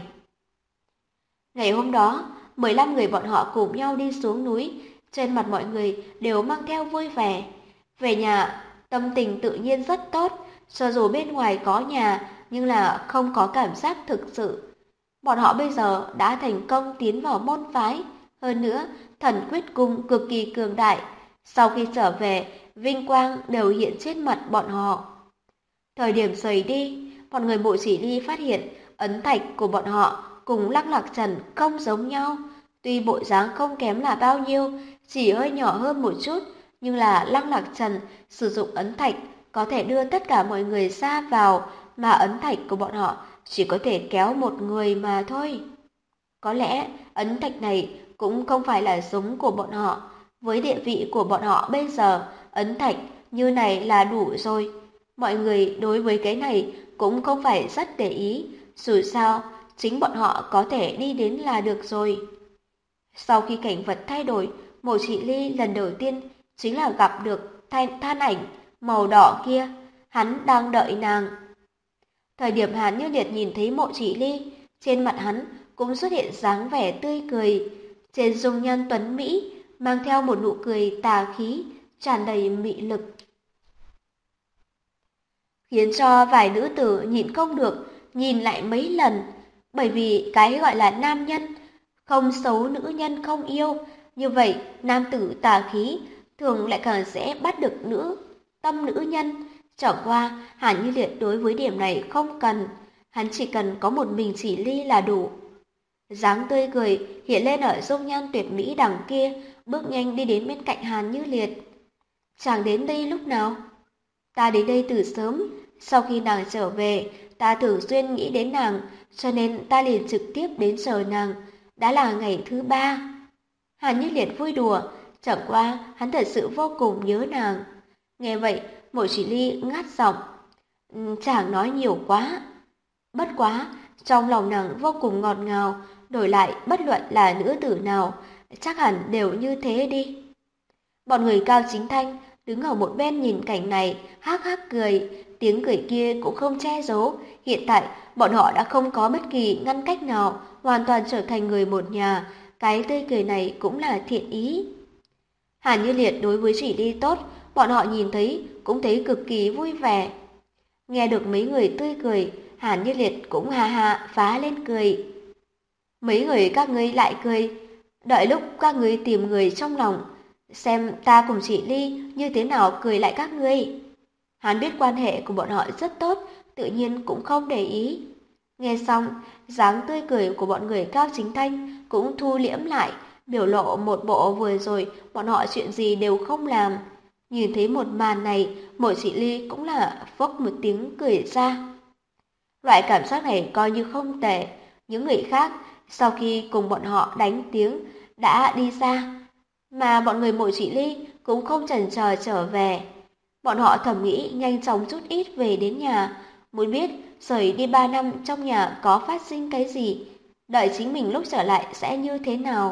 Ngày hôm đó, 15 người bọn họ cùng nhau đi xuống núi, trên mặt mọi người đều mang theo vui vẻ. Về nhà, tâm tình tự nhiên rất tốt, cho dù bên ngoài có nhà nhưng là không có cảm giác thực sự. Bọn họ bây giờ đã thành công tiến vào môn phái, hơn nữa thần quyết cung cực kỳ cường đại. Sau khi trở về, vinh quang đều hiện trên mặt bọn họ. Thời điểm rời đi, bọn người mộ chỉ Ly phát hiện ấn thạch của bọn họ cùng Lăng Lạc Trần không giống nhau. Tuy bộ dáng không kém là bao nhiêu, chỉ hơi nhỏ hơn một chút, nhưng là Lăng Lạc Trần sử dụng ấn thạch có thể đưa tất cả mọi người ra vào, mà ấn thạch của bọn họ chỉ có thể kéo một người mà thôi. Có lẽ ấn thạch này cũng không phải là giống của bọn họ. Với địa vị của bọn họ bây giờ, ấn thạch như này là đủ rồi. Mọi người đối với cái này cũng không phải rất để ý, dù sao chính bọn họ có thể đi đến là được rồi. Sau khi cảnh vật thay đổi, Mộ Chỉ Ly lần đầu tiên chính là gặp được than ảnh màu đỏ kia, hắn đang đợi nàng. Thời điểm Hàn Như Liệt nhìn thấy Mộ Chỉ Ly, trên mặt hắn cũng xuất hiện dáng vẻ tươi cười, trên dung nhan tuấn mỹ mang theo một nụ cười tà khí, tràn đầy mị lực, khiến cho vài nữ tử nhịn không được nhìn lại mấy lần, bởi vì cái gọi là nam nhân không xấu nữ nhân không yêu, như vậy nam tử tà khí thường lại càng dễ bắt được tâm nữ nhân. Chẳng qua Hàn Như Liệt đối với điểm này không cần, hắn chỉ cần có một mình Chỉ Ly là đủ. Dáng tươi cười hiện lên ở dung nhan tuyệt mỹ đằng kia, bước nhanh đi đến bên cạnh Hàn Như Liệt. Chàng đến đây lúc nào? Ta đến đây từ sớm, sau khi nàng trở về, ta thường xuyên nghĩ đến nàng, cho nên ta liền trực tiếp đến chờ nàng. Đã là ngày thứ 3. Hàn Như Liệt vui đùa, chẳng qua hắn thật sự vô cùng nhớ nàng. Nghe vậy, Mộ Chỉ Ly ngắt giọng. Chàng nói nhiều quá. Bất quá, trong lòng nàng vô cùng ngọt ngào, đổi lại bất luận là nữ tử nào, chắc hẳn đều như thế đi. Bọn người Cao Chính Thanh đứng ở một bên nhìn cảnh này, hắc hắc cười, tiếng cười kia cũng không che giấu. Hiện tại, bọn họ đã không có bất kỳ ngăn cách nào, hoàn toàn trở thành người một nhà, cái tươi cười này cũng là thiện ý. Hàn Như Liệt đối với Chỉ Ly tốt, bọn họ nhìn thấy cũng thấy cực kỳ vui vẻ. Nghe được mấy người tươi cười, Hàn Như Liệt cũng ha ha phá lên cười. Mấy người các ngươi lại cười, đợi lúc các ngươi tìm người trong lòng, xem ta cùng chị Ly như thế nào cười lại các ngươi. Hắn biết quan hệ của bọn họ rất tốt, tự nhiên cũng không để ý. Nghe xong, dáng tươi cười của bọn người Cao Chính Thanh cũng thu liễm lại, biểu lộ một bộ vừa rồi bọn họ chuyện gì đều không làm. Nhìn thấy một màn này, Mộ Chỉ Ly cũng là phốc một tiếng cười ra. Loại cảm giác này coi như không tệ. Những người khác sau khi cùng bọn họ đánh tiếng đã đi xa, mà bọn người Mộ Chỉ Ly cũng không chần chờ trở về. Bọn họ thầm nghĩ nhanh chóng chút ít về đến nhà, muốn biết rời đi 3 năm trong nhà có phát sinh cái gì, đợi chính mình lúc trở lại sẽ như thế nào.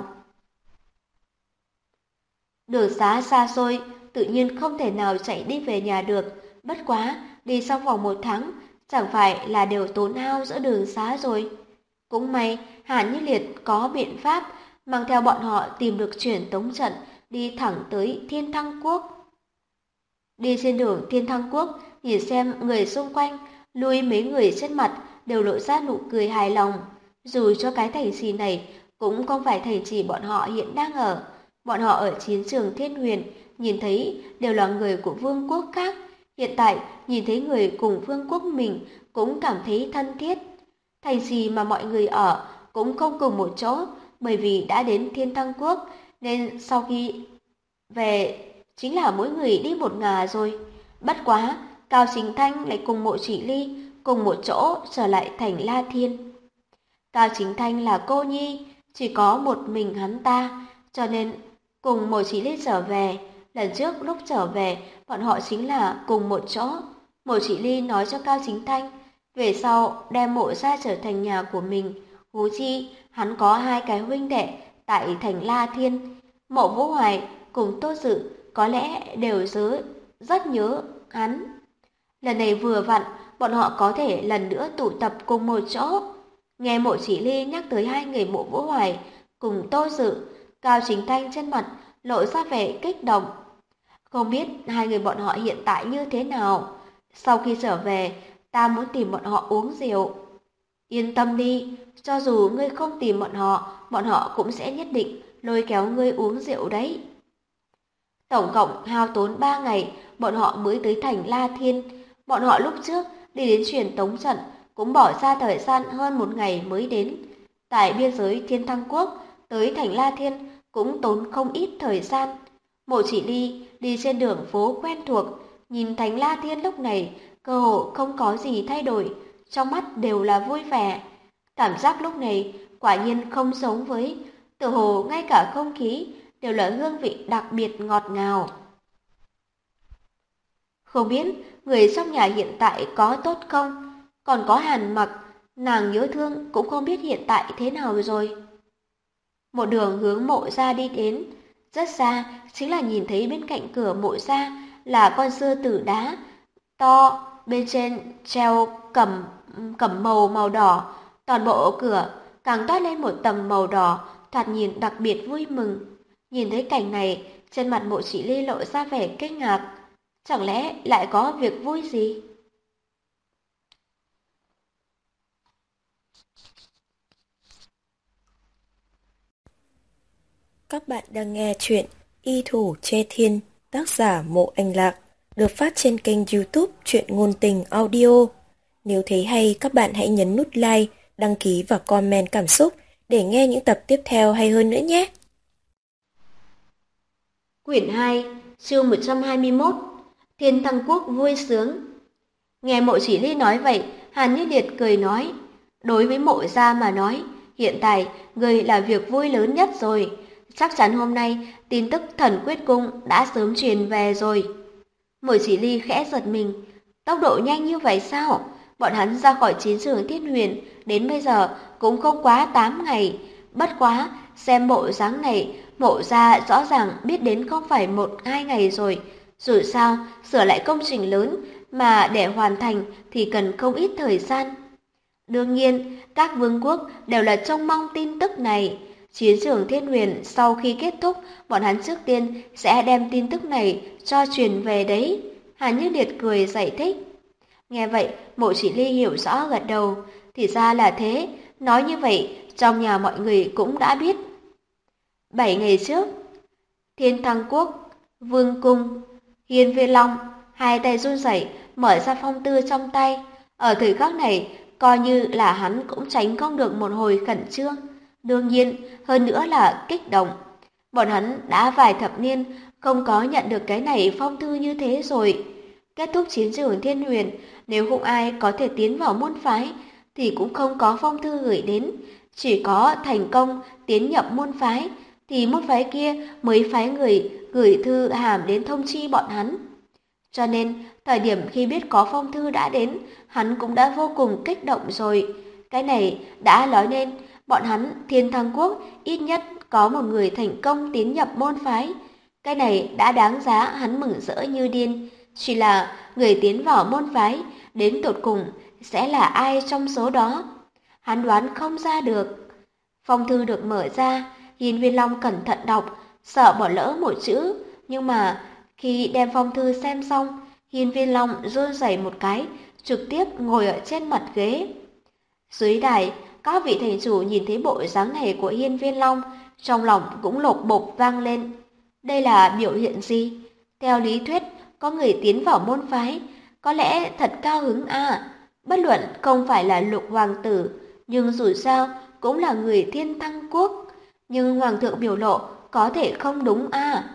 Đường xá xa xôi, tự nhiên không thể nào chạy đi về nhà được, bất quá đi trong vòng 1 tháng, chẳng phải là đều tốn hao giữa đường xá rồi. Cũng may Hàn Như Liệt có biện pháp mang theo bọn họ tìm được truyền tống trận đi thẳng tới Thiên Thăng Quốc. Đi trên đường Thiên Thăng Quốc, nhìn xem người xung quanh, lui mấy người trên mặt đều lộ ra nụ cười hài lòng. Dù cho cái thành trì này cũng không phải thành trì bọn họ hiện đang ở. Bọn họ ở chiến trường Thiên Huyền, nhìn thấy đều là người của vương quốc khác. Hiện tại, nhìn thấy người cùng vương quốc mình cũng cảm thấy thân thiết. Thành trì mà mọi người ở cũng không cùng một chỗ, bởi vì đã đến Thiên Thăng Quốc, nên sau khi về chính là mỗi người đi một ngả rồi. Bất quá, Cao Chính Thanh lại cùng Mộ Chỉ Ly cùng một chỗ trở lại thành La Thiên. Cao Chính Thanh là cô nhi, chỉ có một mình hắn ta, cho nên cùng Mộ Chỉ Ly trở về. Lần trước lúc trở về, bọn họ chính là cùng một chỗ. Mộ Chỉ Ly nói cho Cao Chính Thanh, về sau đem Mộ gia trở thành nhà của mình. Huống chi, hắn có hai cái huynh đệ tại thành La Thiên. Mộ Vũ Hoài cùng Tô Dự có lẽ đều rất nhớ hắn. Lần này vừa vặn, bọn họ có thể lần nữa tụ tập cùng một chỗ. Nghe Mộ Chỉ Ly nhắc tới hai người Mộ Vũ Hoài cùng Tô Dự, Cao Chính Thanh trên mặt lộ ra vẻ kích động. Không biết hai người bọn họ hiện tại như thế nào? Sau khi trở về, ta muốn tìm bọn họ uống rượu. Yên tâm đi, cho dù ngươi không tìm bọn họ cũng sẽ nhất định lôi kéo ngươi uống rượu đấy. Tổng cộng hao tốn 3 ngày, bọn họ mới tới thành La Thiên. Bọn họ lúc trước đi đến truyền tống trận cũng bỏ ra thời gian hơn 1 ngày mới đến. Tại biên giới Thiên Thăng Quốc, tới thành La Thiên cũng tốn không ít thời gian. Mộ Chỉ Ly đi trên đường phố quen thuộc, nhìn thành La Thiên lúc này cơ hồ không có gì thay đổi, trong mắt đều là vui vẻ. Cảm giác lúc này quả nhiên không giống với, tựa hồ ngay cả không khí đều là hương vị đặc biệt ngọt ngào. Không biết người trong nhà hiện tại có tốt không? Còn có Hàn Mặc, nàng nhớ thương cũng không biết hiện tại thế nào rồi. Một đường hướng Mộ gia đi đến, rất xa chính là nhìn thấy bên cạnh cửa Mộ gia là con sư tử đá to, bên trên treo cẩm màu đỏ, toàn bộ cửa càng toát lên một tầng màu đỏ, thoạt nhìn đặc biệt vui mừng. Nhìn thấy cảnh này, trên mặt Mộ Chỉ Ly lộ ra vẻ kinh ngạc. Chẳng lẽ lại có việc vui gì? Các bạn đang nghe chuyện Y Thủ Che Thiên, tác giả Mộ Anh Lạc, được phát trên kênh YouTube Truyện Ngôn Tình Audio. Nếu thấy hay, các bạn hãy nhấn nút like, đăng ký và comment cảm xúc để nghe những tập tiếp theo hay hơn nữa nhé. Quyển 2, chương 121, Thiên Thăng Quốc vui sướng. Nghe Mộ Chỉ Ly nói vậy, Hàn Như Liệt cười nói, đối với Mộ gia mà nói, hiện tại người là việc vui lớn nhất rồi. Chắc chắn hôm nay tin tức Thần Quyết Cung đã sớm truyền về rồi. Mộ Chỉ Ly khẽ giật mình, tốc độ nhanh như vậy sao? Bọn hắn ra khỏi chiến trường Thiên Huyền đến bây giờ cũng không quá 8 ngày. Bất quá, xem bộ dáng này, Mộ gia rõ ràng biết đến không phải 1-2 ngày rồi. Dù sao, sửa lại công trình lớn mà để hoàn thành thì cần không ít thời gian. Đương nhiên, các vương quốc đều là trông mong tin tức này. Chiến trường Thiên Huyền sau khi kết thúc, bọn hắn trước tiên sẽ đem tin tức này cho truyền về đấy. Hàn Như Liệt cười giải thích. Nghe vậy, Mộ Chỉ Ly hiểu rõ gật đầu. Thì ra là thế, nói như vậy, trong nhà mọi người cũng đã biết. 7 ngày trước, Thiên Thăng Quốc, Vương Cung, Hiên Viên Long, hai tay run rẩy mở ra phong thư trong tay. Ở thời khắc này, coi như là hắn cũng tránh không được một hồi khẩn trương. Đương nhiên, hơn nữa là kích động. Bọn hắn đã vài thập niên không có nhận được cái này phong thư như thế rồi. Kết thúc chiến trường Thiên Huyền, nếu không ai có thể tiến vào môn phái, thì cũng không có phong thư gửi đến. Chỉ có thành công tiến nhập môn phái, thì môn phái kia mới phái người gửi thư hàm đến thông chi bọn hắn. Cho nên, thời điểm khi biết có phong thư đã đến, hắn cũng đã vô cùng kích động rồi. Cái này đã nói nên, bọn hắn Thiên Thăng Quốc ít nhất có một người thành công tiến nhập môn phái. Cái này đã đáng giá hắn mừng rỡ như điên. Chỉ là người tiến vào môn phái, đến tột cùng sẽ là ai trong số đó? Hắn đoán không ra được. Phong thư được mở ra, Hiên Viên Long cẩn thận đọc, sợ bỏ lỡ một chữ. Nhưng mà khi đem phong thư xem xong, Hiên Viên Long run rẩy một cái, trực tiếp ngồi ở trên mặt ghế. Dưới đài, các vị thành chủ nhìn thấy bộ dáng này của Hiên Viên Long, trong lòng cũng lột bột vang lên. Đây là biểu hiện gì? Theo lý thuyết, có người tiến vào môn phái, có lẽ thật cao hứng à. Bất luận không phải là Lục hoàng tử, nhưng dù sao cũng là người Thiên Thăng quốc. Nhưng hoàng thượng biểu lộ có thể không đúng à.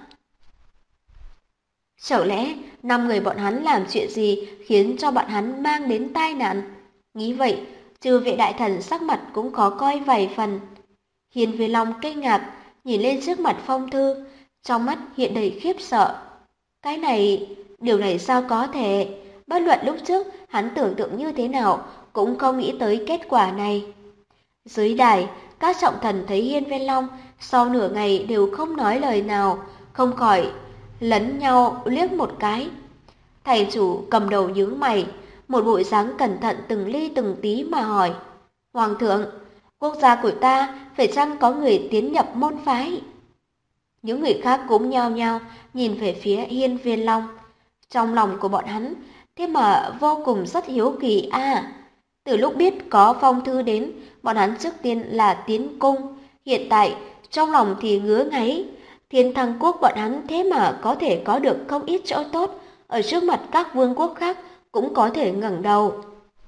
Chẳng lẽ 5 người bọn hắn làm chuyện gì khiến cho bọn hắn mang đến tai nạn? Nghĩ vậy, chư vị đại thần sắc mặt cũng khó coi vài phần. Hiên Viên Long kinh ngạc, nhìn lên trước mặt phong thư, trong mắt hiện đầy khiếp sợ. Cái này, điều này sao có thể? Bất luận lúc trước hắn tưởng tượng như thế nào, cũng không nghĩ tới kết quả này. Dưới đài, các trọng thần thấy Hiên Viên Long sau nửa ngày đều không nói lời nào, không khỏi lẫn nhau liếc một cái. Thành chủ cầm đầu nhướng mày, một bộ dáng cẩn thận từng ly từng tí mà hỏi: Hoàng thượng, quốc gia của ta phải chăng có người tiến nhập môn phái? Những người khác cũng nhao nhao nhìn về phía Hiên Viên Long. Trong lòng của bọn hắn thế mà vô cùng rất hiếu kỳ à. Từ lúc biết có phong thư đến, bọn hắn trước tiên là tiến cung, hiện tại trong lòng thì ngứa ngáy. Thiên Thăng quốc bọn hắn thế mà có thể có được không ít chỗ tốt, ở trước mặt các vương quốc khác cũng có thể ngẩng đầu.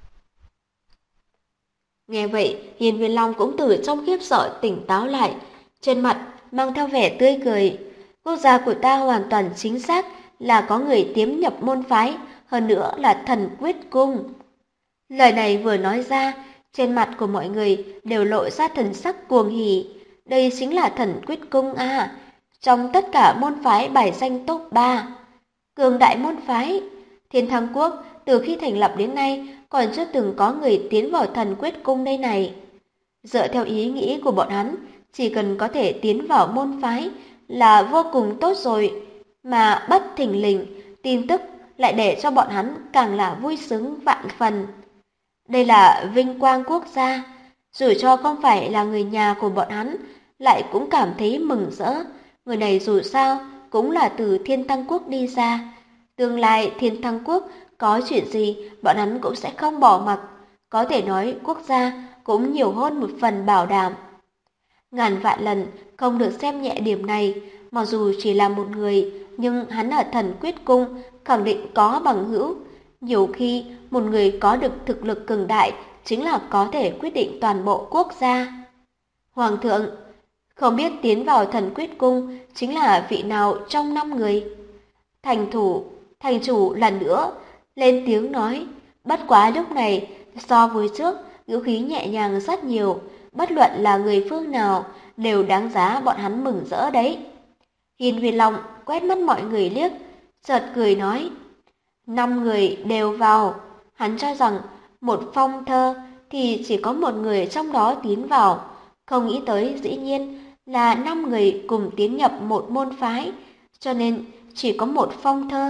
Nghe vậy, Hiên Viên Long cũng từ trong khiếp sợ tỉnh táo lại, trên mặt mang theo vẻ tươi cười. Quốc gia của ta hoàn toàn chính xác là có người tiến nhập môn phái, hơn nữa là Thần Quyết Cung. Lời này vừa nói ra, trên mặt của mọi người đều lộ ra thần sắc cuồng hỉ. Đây chính là Thần Quyết Cung à, trong tất cả môn phái bài danh top 3. Cường đại môn phái, Thiên Thăng quốc từ khi thành lập đến nay còn chưa từng có người tiến vào Thần Quyết Cung đây này. Dựa theo ý nghĩ của bọn hắn, chỉ cần có thể tiến vào môn phái là vô cùng tốt rồi, mà bất thình lình tin tức lại để cho bọn hắn càng là vui sướng vạn phần. Đây là vinh quang quốc gia, dù cho không phải là người nhà của bọn hắn, lại cũng cảm thấy mừng rỡ. Người này dù sao cũng là từ Thiên Thăng quốc đi ra. Tương lai Thiên Thăng quốc có chuyện gì bọn hắn cũng sẽ không bỏ mặc. Có thể nói quốc gia cũng nhiều hơn một phần bảo đảm. Ngàn vạn lần không được xem nhẹ điểm này, mặc dù chỉ là một người, nhưng hắn ở Thần Quyết Cung khẳng định có bằng hữu. Nhiều khi một người có được thực lực cường đại chính là có thể quyết định toàn bộ quốc gia. Hoàng thượng, không biết tiến vào Thần Quyết Cung chính là vị nào trong 5 người? Thành chủ lần nữa lên tiếng nói, bất quá lúc này so với trước, ngữ khí nhẹ nhàng rất nhiều, bất luận là người phương nào đều đáng giá bọn hắn mừng rỡ đấy. Hiên Viên Long quét mắt mọi người liếc, chợt cười nói, 5 người đều vào. Hắn cho rằng một phong thơ thì chỉ có một người trong đó tiến vào, không nghĩ tới dĩ nhiên là 5 người cùng tiến nhập một môn phái, cho nên chỉ có một phong thơ.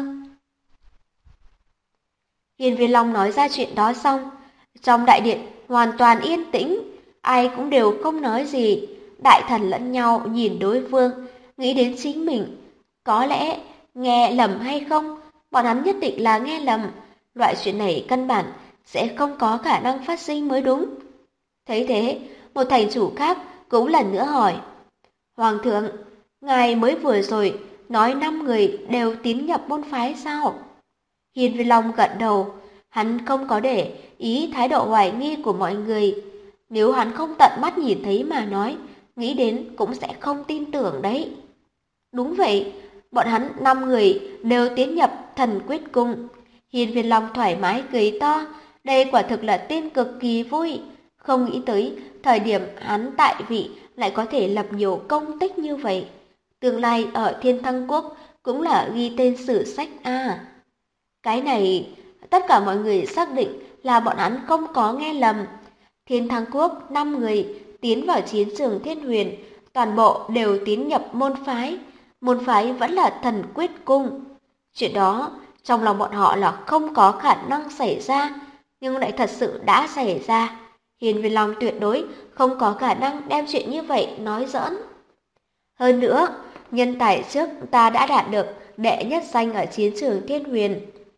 Hiên Viên Long nói ra chuyện đó xong, trong đại điện hoàn toàn yên tĩnh, ai cũng đều không nói gì. Đại thần lẫn nhau nhìn đối phương, nghĩ đến chính mình. Có lẽ nghe lầm hay không, bọn hắn nhất định là nghe lầm. Loại chuyện này căn bản sẽ không có khả năng phát sinh mới đúng. Thấy thế, một thành chủ khác cũng lần nữa hỏi, Hoàng thượng, ngài mới vừa rồi nói 5 người đều tín nhập môn phái sao? Hiên Viên Long gật đầu, hắn không có để ý thái độ hoài nghi của mọi người. Nếu hắn không tận mắt nhìn thấy mà nói, nghĩ đến cũng sẽ không tin tưởng đấy. Đúng vậy, bọn hắn 5 người đều tiến nhập Thần Quyết Cung. Hiên Viên Long thoải mái cười to, đây quả thực là tin cực kỳ vui. Không nghĩ tới thời điểm hắn tại vị lại có thể lập nhiều công tích như vậy. Tương lai ở Thiên Thăng quốc cũng là ghi tên sử sách à. Cái này tất cả mọi người xác định là bọn hắn không có nghe lầm. Thiên Thăng quốc 5 người tiến vào chiến trường Thiên Huyền, toàn bộ đều tiến nhập môn phái. Môn phái vẫn là Thần Quyết Cung. Chuyện đó trong lòng bọn họ là không có khả năng xảy ra, nhưng lại thật sự đã xảy ra. Hiên Viên Long tuyệt đối không có khả năng đem chuyện như vậy nói giỡn. Hơn nữa, nhân tài trước ta đã đạt được đệ nhất danh ở chiến trường Thiên Huyền.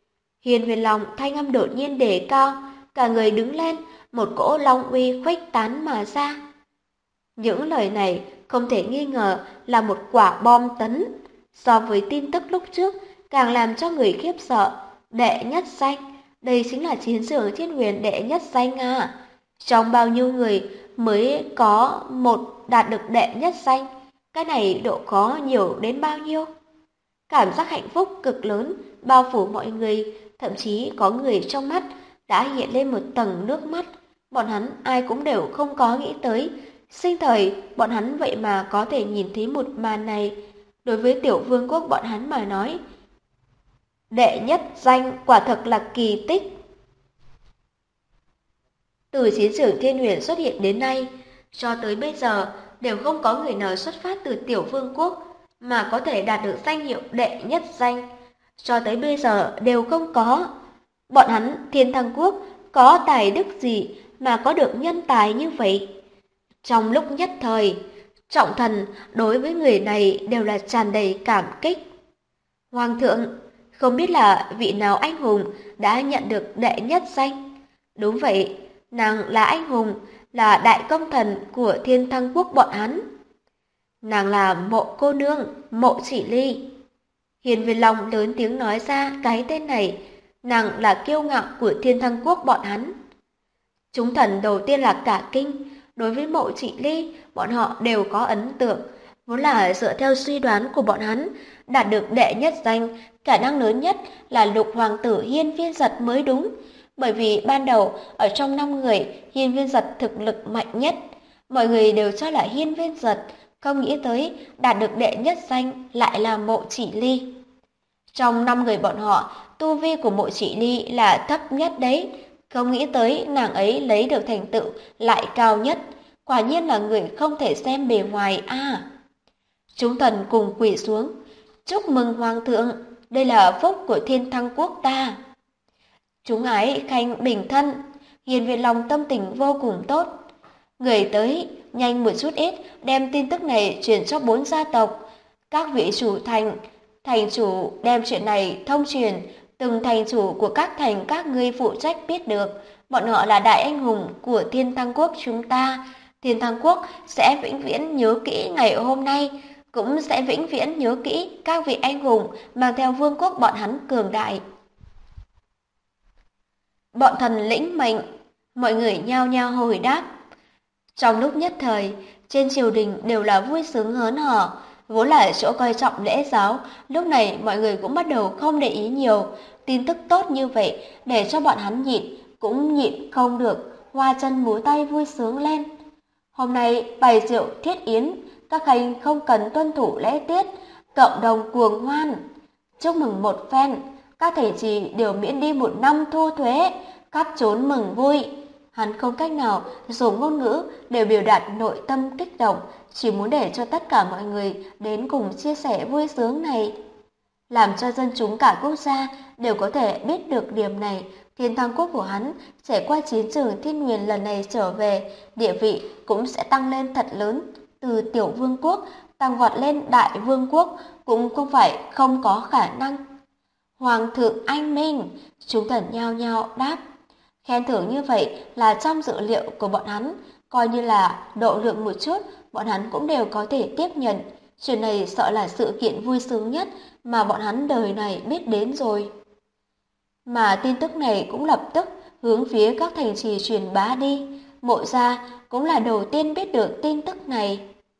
Hiên Viên Long thanh âm đột nhiên đề cao, cả người đứng lên, một cỗ long uy khuếch tán mà ra. Những lời này không thể nghi ngờ là một quả bom tấn. So với tin tức lúc trước, càng làm cho người khiếp sợ. Đệ nhất danh, đây chính là chiến trường Thiên Huyền đệ nhất danh à. Trong bao nhiêu người mới có một đạt được đệ nhất danh, cái này độ khó nhiều đến bao nhiêu? Cảm giác hạnh phúc cực lớn bao phủ mọi người, thậm chí có người trong mắt đã hiện lên một tầng nước mắt. Bọn hắn ai cũng đều không có nghĩ tới, sinh thời bọn hắn vậy mà có thể nhìn thấy một màn này. Đối với tiểu vương quốc bọn hắn mà nói, đệ nhất danh quả thật là kỳ tích. Từ chiến trường Thiên Huyền xuất hiện đến nay, cho tới bây giờ đều không có người nào xuất phát từ tiểu vương quốc mà có thể đạt được danh hiệu đệ nhất danh. Cho tới bây giờ đều không có. Bọn hắn Thiên Thăng Quốc có tài đức gì mà có được nhân tài như vậy? Trong lúc nhất thời, Trọng Thần đối với người này đều là tràn đầy cảm kích. Hoàng thượng, không biết là vị nào anh hùng đã nhận được đệ nhất danh? Đúng vậy, nàng là anh hùng, là đại công thần của Thiên Thăng Quốc bọn hắn. Nàng là Mộ cô nương, Mộ Chỉ Ly. Hiên Viên Long lớn tiếng nói ra cái tên này, nàng là kiêu ngạo của Thiên Thăng Quốc bọn hắn. Chúng thần đầu tiên là cả kinh, đối với Mộ Chỉ Ly, bọn họ đều có ấn tượng, vốn là dựa theo suy đoán của bọn hắn, đạt được đệ nhất danh, khả năng lớn nhất là Lục hoàng tử Hiên Viên Dật mới đúng, bởi vì ban đầu ở trong 5 người, Hiên Viên Dật thực lực mạnh nhất, mọi người đều cho là Hiên Viên Dật, không nghĩ tới đạt được đệ nhất danh lại là Mộ Chỉ Ly. Trong 5 người bọn họ, tu vi của Mộ Chỉ Ly là thấp nhất đấy, không nghĩ tới nàng ấy lấy được thành tựu lại cao nhất, quả nhiên là người không thể xem bề ngoài a. Chúng thần cùng quỳ xuống, chúc mừng hoàng thượng, đây là phúc của Thiên Thăng Quốc ta. Chúng ái khanh bình thân, Hiên Viên Long tâm tình vô cùng tốt. Người tới, nhanh một chút ít, đem tin tức này truyền cho 4 gia tộc. Các vị chủ thành chủ đem chuyện này thông truyền, từng thành chủ của các thành các ngươi phụ trách biết được. Bọn họ là đại anh hùng của Thiên Thăng Quốc chúng ta. Thiên Thăng Quốc sẽ vĩnh viễn nhớ kỹ ngày hôm nay, cũng sẽ vĩnh viễn nhớ kỹ các vị anh hùng mang theo vương quốc bọn hắn cường đại. Bọn thần lĩnh mệnh, mọi người nhao nhao hồi đáp. Trong lúc nhất thời, trên triều đình đều là vui sướng hớn hở, vốn là chỗ coi trọng lễ giáo, lúc này mọi người cũng bắt đầu không để ý nhiều. Tin tức tốt như vậy, để cho bọn hắn nhịn, cũng nhịn không được, hoa chân múa tay vui sướng lên. Hôm nay bày rượu thiết yến, các khanh không cần tuân thủ lễ tiết, cộng đồng cuồng hoan. Chúc mừng một phen, các thể trì đều miễn đi 1 năm thu thuế, khắp trốn mừng vui. Hắn không cách nào dùng ngôn ngữ để biểu đạt nội tâm kích động, chỉ muốn để cho tất cả mọi người đến cùng chia sẻ vui sướng này. Làm cho dân chúng cả quốc gia đều có thể biết được điểm này, Thiên Thăng Quốc của hắn trải qua chiến trường Thiên Huyền lần này trở về, địa vị cũng sẽ tăng lên thật lớn, từ tiểu vương quốc tăng vọt lên đại vương quốc cũng không phải không có khả năng. Hoàng thượng anh minh, chúng thần nhao nhao đáp. Khen thưởng như vậy là trong dự liệu của bọn hắn, coi như là độ lượng một chút, bọn hắn cũng đều có thể tiếp nhận. Chuyện này sợ là sự kiện vui sướng nhất mà bọn hắn đời này biết đến rồi. Mà tin tức này cũng lập tức hướng phía các thành trì truyền bá đi. Mộ gia cũng là đầu tiên biết được tin tức này.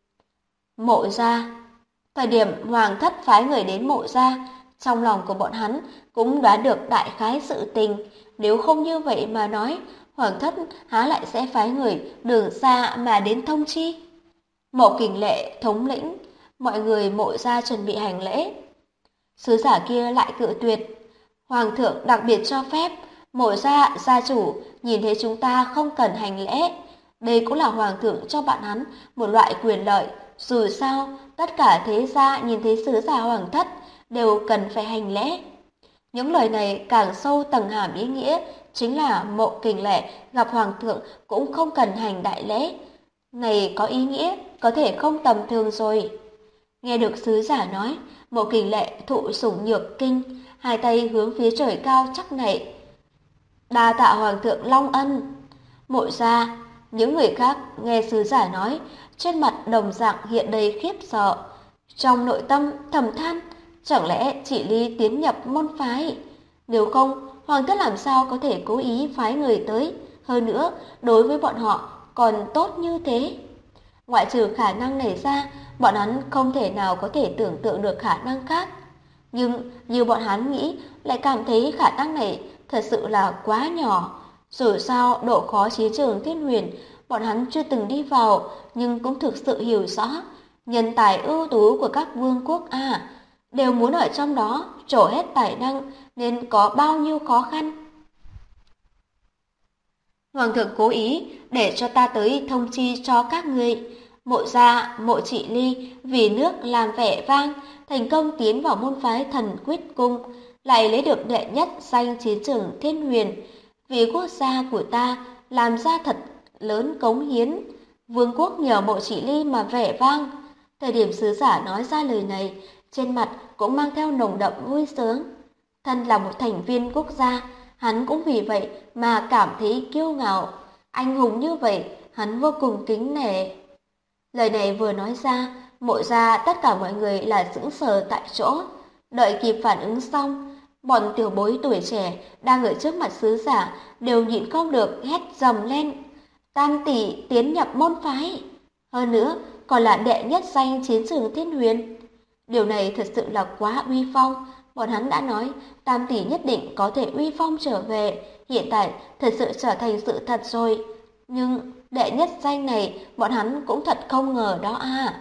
Mộ gia, thời điểm hoàng thất phái người đến mộ gia, trong lòng của bọn hắn cũng đoán được đại khái sự tình. Nếu không như vậy mà nói, hoàng thất há lại sẽ phái người đường xa mà đến thông chi. Mộ Kình Lệ thống lĩnh, mọi người mộ gia chuẩn bị hành lễ. Sứ giả kia lại cự tuyệt. Hoàng thượng đặc biệt cho phép, mộ gia gia chủ nhìn thấy chúng ta không cần hành lễ. Đây cũng là hoàng thượng cho bạn hắn một loại quyền lợi. Dù sao, tất cả thế gia nhìn thấy sứ giả hoàng thất đều cần phải hành lễ. Những lời này càng sâu tầng hàm ý nghĩa, chính là Mộ Kình Lệ gặp hoàng thượng cũng không cần hành đại lễ. Này có ý nghĩa, có thể không tầm thường rồi. Nghe được sứ giả nói, Mộ Kình Lệ thụ sủng nhược kinh, hai tay hướng phía trời cao chắc nệ. Đa tạ Hoàng thượng Long ân. Mộ gia, những người khác nghe sứ giả nói, trên mặt đồng dạng hiện đầy khiếp sợ. Trong nội tâm thầm than, chẳng lẽ chị Ly tiến nhập môn phái? Nếu không, Hoàng thất làm sao có thể cố ý phái người tới? Hơn nữa, đối với bọn họ còn tốt như thế. Ngoại trừ khả năng này ra, bọn hắn không thể nào có thể tưởng tượng được khả năng khác. Nhưng như bọn hắn nghĩ, lại cảm thấy khả năng này thật sự là quá nhỏ. Dù sao, độ khó chiến trường Thiên Huyền, bọn hắn chưa từng đi vào, nhưng cũng thực sự hiểu rõ. Nhân tài ưu tú của các vương quốc đều muốn ở trong đó trổ hết tài năng, nên có bao nhiêu khó khăn. Hoàng thượng cố ý để cho ta tới thông chi cho các ngươi. Mộ gia, mộ chị Ly vì nước làm vẻ vang, thành công tiến vào môn phái Thần Quyết Cung, lại lấy được đệ nhất danh chiến trường Thiên Huyền. Vì quốc gia của ta làm ra thật lớn cống hiến, vương quốc nhờ mộ chị Ly mà vẻ vang. Thời điểm sứ giả nói ra lời này, trên mặt cũng mang theo nồng đậm vui sướng. Thân là một thành viên quốc gia, hắn cũng vì vậy mà cảm thấy kiêu ngạo. Anh hùng như vậy, hắn vô cùng kính nể. Lời này vừa nói ra, Mộ gia tất cả mọi người là sững sờ tại chỗ. Đợi kịp phản ứng xong, bọn tiểu bối tuổi trẻ đang ở trước mặt sứ giả đều nhịn không được hét dầm lên. Tam tỷ tiến nhập môn phái. Hơn nữa, còn là đệ nhất danh chiến trường Thiên Huyền. Điều này thật sự là quá uy phong. Bọn hắn đã nói Tam tỷ nhất định có thể uy phong trở về. Hiện tại thật sự trở thành sự thật rồi. Nhưng đệ nhất danh này bọn hắn cũng thật không ngờ đó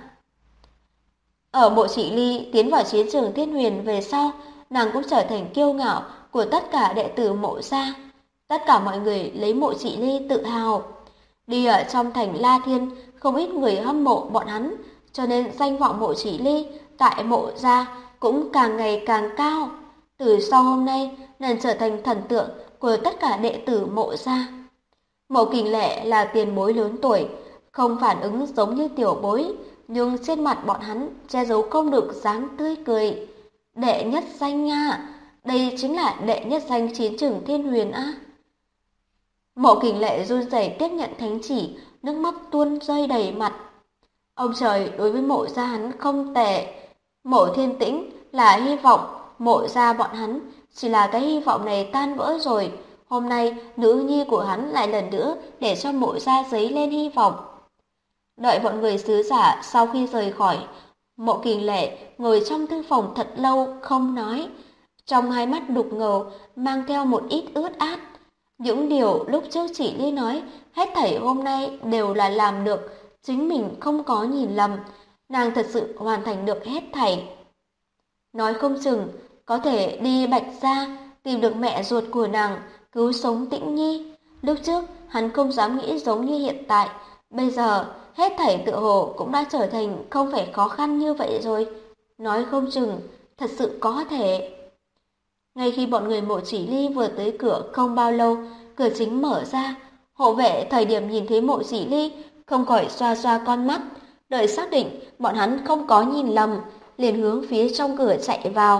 Ở Mộ Chỉ Ly tiến vào chiến trường Thiên Huyền về sau, nàng cũng trở thành kiêu ngạo của tất cả đệ tử Mộ gia. Tất cả mọi người lấy Mộ Chỉ Ly tự hào. Đi ở trong thành La Thiên, không ít người hâm mộ bọn hắn, cho nên danh vọng Mộ Chỉ Ly tại Mộ gia cũng càng ngày càng cao. Từ sau hôm nay, nàng trở thành thần tượng của tất cả đệ tử Mộ gia. Mộ Kình Lệ là tiền bối lớn tuổi, không phản ứng giống như tiểu bối, nhưng trên mặt bọn hắn che giấu không được dáng tươi cười. Đệ nhất danh đây chính là đệ nhất danh chiến trường Thiên Huyền Mộ Kình Lệ run rẩy tiếp nhận thánh chỉ, nước mắt tuôn rơi đầy mặt. Ông trời đối với Mộ gia hắn không tệ. Mộ Thiên Tĩnh là hy vọng, Mộ gia bọn hắn chỉ là cái hy vọng này tan vỡ rồi. Hôm nay, nữ nhi của hắn lại lần nữa để cho Mộ gia dấy lên hy vọng. Đợi bọn người sứ giả sau khi rời khỏi, Mộ Kình Lệ ngồi trong thư phòng thật lâu không nói. Trong hai mắt đục ngầu mang theo một ít ướt át. Những điều lúc trước chị Ly nói, hết thảy hôm nay đều là làm được, chính mình không có nhìn lầm. Nàng thật sự hoàn thành được hết thảy. Nói không chừng, có thể đi Bạch Gia, tìm được mẹ ruột của nàng, cứu sống Tĩnh Nhi. Lúc trước, hắn không dám nghĩ giống như hiện tại. Bây giờ, hết thảy tựa hồ cũng đã trở thành không phải khó khăn như vậy rồi. Nói không chừng, thật sự có thể. Ngay khi bọn người Mộ Chỉ Ly vừa tới cửa không bao lâu, cửa chính mở ra. Hộ vệ thời điểm nhìn thấy Mộ Chỉ Ly, không khỏi xoa xoa con mắt. Đợi xác định bọn hắn không có nhìn lầm, liền hướng phía trong cửa chạy vào.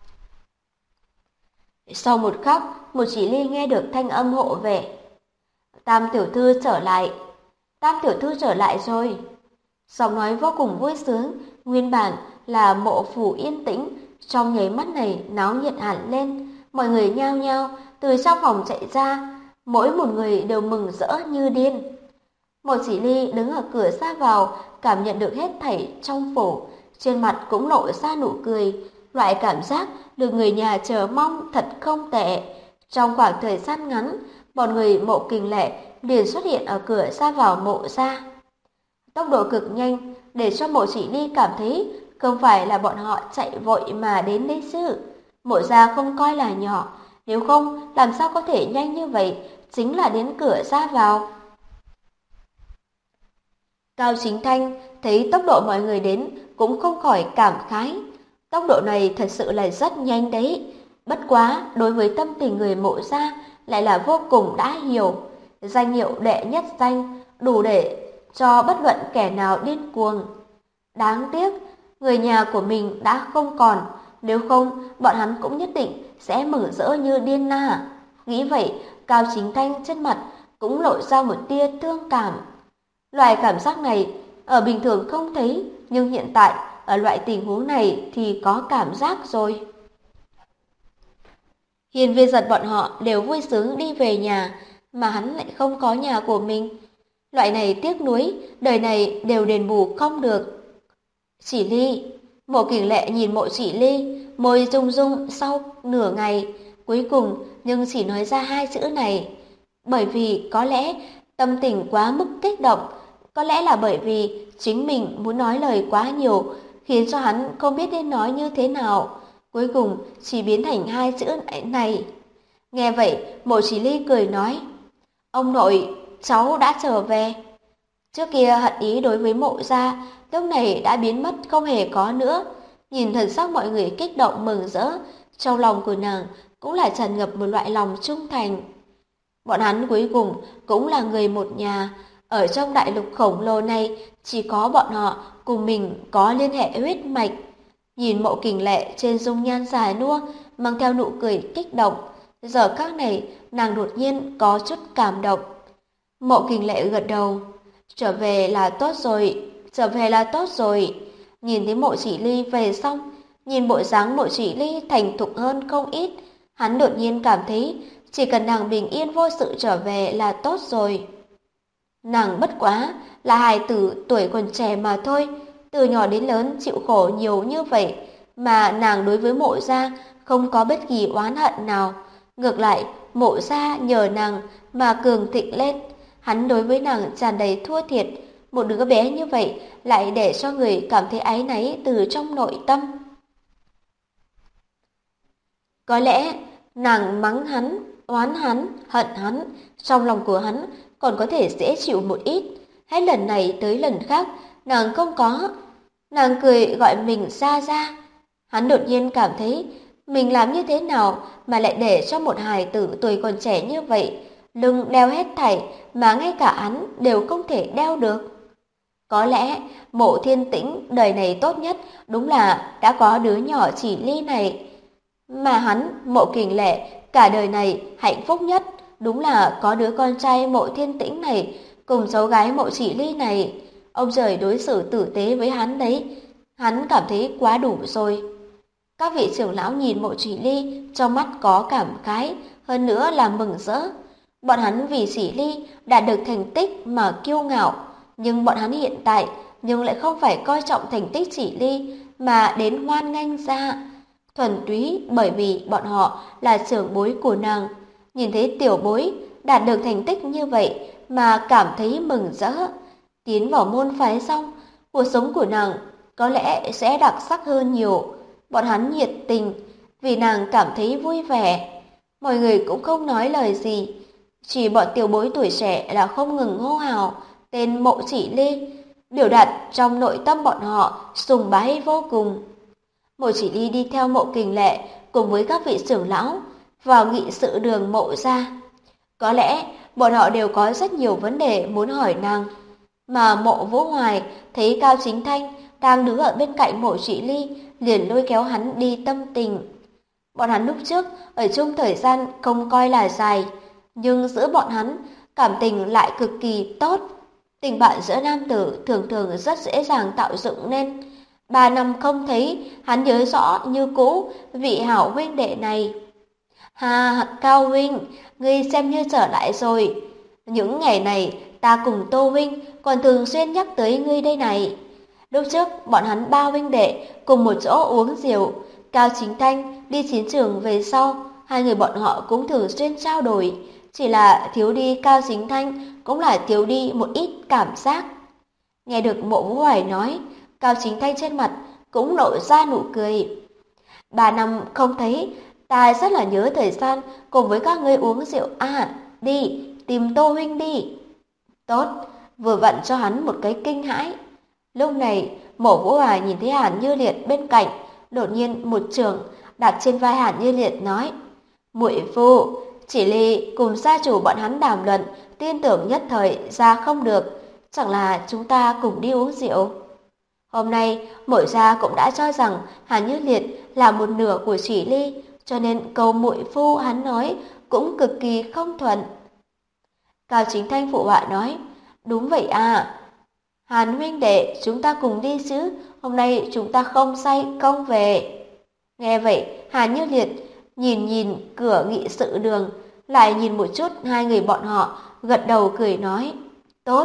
Sau một khắc, Mộ Chỉ Ly nghe được thanh âm hộ vệ. Tam tiểu thư trở lại. Tam tiểu thư trở lại rồi. Giọng nói vô cùng vui sướng, nguyên bản là Mộ phủ yên tĩnh, trong nháy mắt này náo nhiệt hẳn lên, mọi người nhao nhao từ trong phòng chạy ra, mỗi một người đều mừng rỡ như điên. Mộ Chỉ Ly đứng ở cửa ra vào, cảm nhận được hết thảy trong phủ, trên mặt cũng lộ ra nụ cười, loại cảm giác được người nhà chờ mong thật không tệ. Trong khoảng thời gian ngắn, bọn người Mộ Kình Lệ liền xuất hiện ở cửa ra vào Mộ gia. Tốc độ cực nhanh để cho Mộ Chỉ Ly cảm thấy không phải là bọn họ chạy vội mà đến đấy chứ. Mộ gia không coi là nhỏ, nếu không làm sao có thể nhanh như vậy, chính là đến cửa ra vào. Cao Chính Thanh thấy tốc độ mọi người đến cũng không khỏi cảm khái. Tốc độ này thật sự là rất nhanh đấy. Bất quá, đối với tâm tình người Mộ gia lại là vô cùng đã hiểu. Danh hiệu đệ nhất danh đủ để cho bất luận kẻ nào điên cuồng. Đáng tiếc, người nhà của mình đã không còn, nếu không bọn hắn cũng nhất định sẽ mừng rỡ như điên na. Nghĩ vậy, Cao Chính Thanh trên mặt cũng lộ ra một tia thương cảm. Loại cảm giác này ở bình thường không thấy, nhưng hiện tại ở loại tình huống này thì có cảm giác rồi. Hiên Viên Giật bọn họ đều vui sướng đi về nhà, mà hắn lại không có nhà của mình. Loại này tiếc nuối, đời này đều đền bù không được. Chỉ Ly, Mộ Kình Lệ nhìn Mộ Chỉ Ly, môi rung rung sau nửa ngày, cuối cùng nhưng chỉ nói ra hai chữ này. Bởi vì có lẽ tâm tình quá mức kích động, có lẽ là bởi vì chính mình muốn nói lời quá nhiều, khiến cho hắn không biết nên nói như thế nào. Cuối cùng chỉ biến thành hai chữ này. Nghe vậy, Mộ Chỉ Ly cười nói, ông nội, cháu đã trở về. Trước kia hận ý đối với Mộ gia lúc này đã biến mất không hề có nữa. Nhìn thần sắc mọi người kích động mừng rỡ, trong lòng của nàng cũng là tràn ngập một loại lòng trung thành. Bọn hắn cuối cùng cũng là người một nhà. Ở trong đại lục khổng lồ này, chỉ có bọn họ cùng mình có liên hệ huyết mạch. Nhìn Mộ Kình Lệ trên dung nhan già nua, mang theo nụ cười kích động. Giờ khắc này, nàng đột nhiên có chút cảm động. Mộ Kình Lệ gật đầu. Trở về là tốt rồi, trở về là tốt rồi. Nhìn thấy Mộ Chỉ Ly về xong, nhìn bộ dáng Mộ Chỉ Ly thành thục hơn không ít, hắn đột nhiên cảm thấy chỉ cần nàng bình yên vô sự trở về là tốt rồi. Nàng bất quá là hài tử tuổi còn trẻ mà thôi, từ nhỏ đến lớn chịu khổ nhiều như vậy, mà nàng đối với Mộ gia không có bất kỳ oán hận nào. Ngược lại, Mộ gia nhờ nàng mà cường thịnh lên. Hắn đối với nàng tràn đầy thua thiệt, một đứa bé như vậy lại để cho người cảm thấy áy náy từ trong nội tâm. Có lẽ nàng mắng hắn, oán hắn, hận hắn, trong lòng của hắn còn có thể dễ chịu một ít. Hết lần này tới lần khác, nàng không có. Nàng cười gọi mình ra ra. Hắn đột nhiên cảm thấy mình làm như thế nào mà lại để cho một hài tử tuổi còn trẻ như vậy lưng đeo hết thảy mà ngay cả hắn đều không thể đeo được. Có lẽ Mộ Thiên Tĩnh đời này tốt nhất đúng là đã có đứa nhỏ Chỉ Ly này. Mà hắn, Mộ Kình Lệ, cả đời này hạnh phúc nhất đúng là có đứa con trai Mộ Thiên Tĩnh này cùng cháu gái Mộ Chỉ Ly này. Ông trời đối xử tử tế với hắn đấy, hắn cảm thấy quá đủ rồi. Các vị trưởng lão nhìn Mộ Chỉ Ly trong mắt có cảm khái, hơn nữa là mừng rỡ. Bọn hắn vì Chỉ Ly đạt được thành tích mà kiêu ngạo, nhưng bọn hắn hiện tại lại không phải coi trọng thành tích Chỉ Ly mà đến hoan nghênh ra. Thuần túy bởi vì bọn họ là trưởng bối của nàng, nhìn thấy tiểu bối đạt được thành tích như vậy mà cảm thấy mừng rỡ. Tiến vào môn phái xong, cuộc sống của nàng có lẽ sẽ đặc sắc hơn nhiều. Bọn hắn nhiệt tình vì nàng cảm thấy vui vẻ. Mọi người cũng không nói lời gì, chỉ bọn tiểu bối tuổi trẻ là không ngừng hô hào tên Mộ Chỉ Ly, biểu đạt trong nội tâm bọn họ sùng bái vô cùng. Mộ Chỉ Ly đi theo Mộ Kình Lệ cùng với các vị trưởng lão vào nghị sự đường Mộ gia. Có lẽ bọn họ đều có rất nhiều vấn đề muốn hỏi nàng, mà Mộ Vũ Hoài thấy Cao Chính Thanh đang đứng ở bên cạnh Mộ Chỉ Ly, liền lôi kéo hắn đi tâm tình. Bọn hắn lúc trước ở chung thời gian không coi là dài, nhưng giữa bọn hắn cảm tình lại cực kỳ tốt. Tình bạn giữa nam tử thường thường rất dễ dàng tạo dựng nên. 3 năm không thấy, hắn nhớ rõ như cũ vị hảo huynh đệ này. Ha, Cao huynh, ngươi xem như trở lại rồi. Những ngày này ta cùng Tô huynh còn thường xuyên nhắc tới ngươi đây này. Lúc trước bọn hắn 3 huynh đệ cùng một chỗ uống rượu, Cao Chính Thanh đi chiến trường về sau, hai người bọn họ cũng thường xuyên trao đổi, chỉ là thiếu đi Cao Chính Thanh cũng là thiếu đi một ít cảm giác. Nghe được Mộ Vũ Hoài nói, Cao Chính Thanh trên mặt cũng lộ ra nụ cười. 3 năm không thấy, ta rất là nhớ thời gian cùng với các ngươi uống rượu. Đi, tìm Tô huynh đi. Tốt, vừa vặn cho hắn một cái kinh hãi. Lúc này, Mộ Vũ Hoài nhìn thấy Hàn Như Liệt bên cạnh, đột nhiên một chưởng đặt trên vai Hàn Như Liệt nói: "Muội phu, Chỉ Ly cùng gia chủ bọn hắn đàm luận, tin tưởng nhất thời ra không được, chẳng là chúng ta cùng đi uống rượu." Hôm nay, Mội Gia cũng đã cho rằng Hàn Như Liệt là một nửa của Chỉ Ly, cho nên câu muội phu hắn nói cũng cực kỳ không thuận. Cao Chính Thanh phụ họa nói, đúng vậy à, Hàn huynh đệ, chúng ta cùng đi chứ, hôm nay chúng ta không say công về. Nghe vậy, Hàn Như Liệt nhìn nhìn cửa nghị sự đường, lại nhìn một chút hai người bọn họ, gật đầu cười nói, tốt.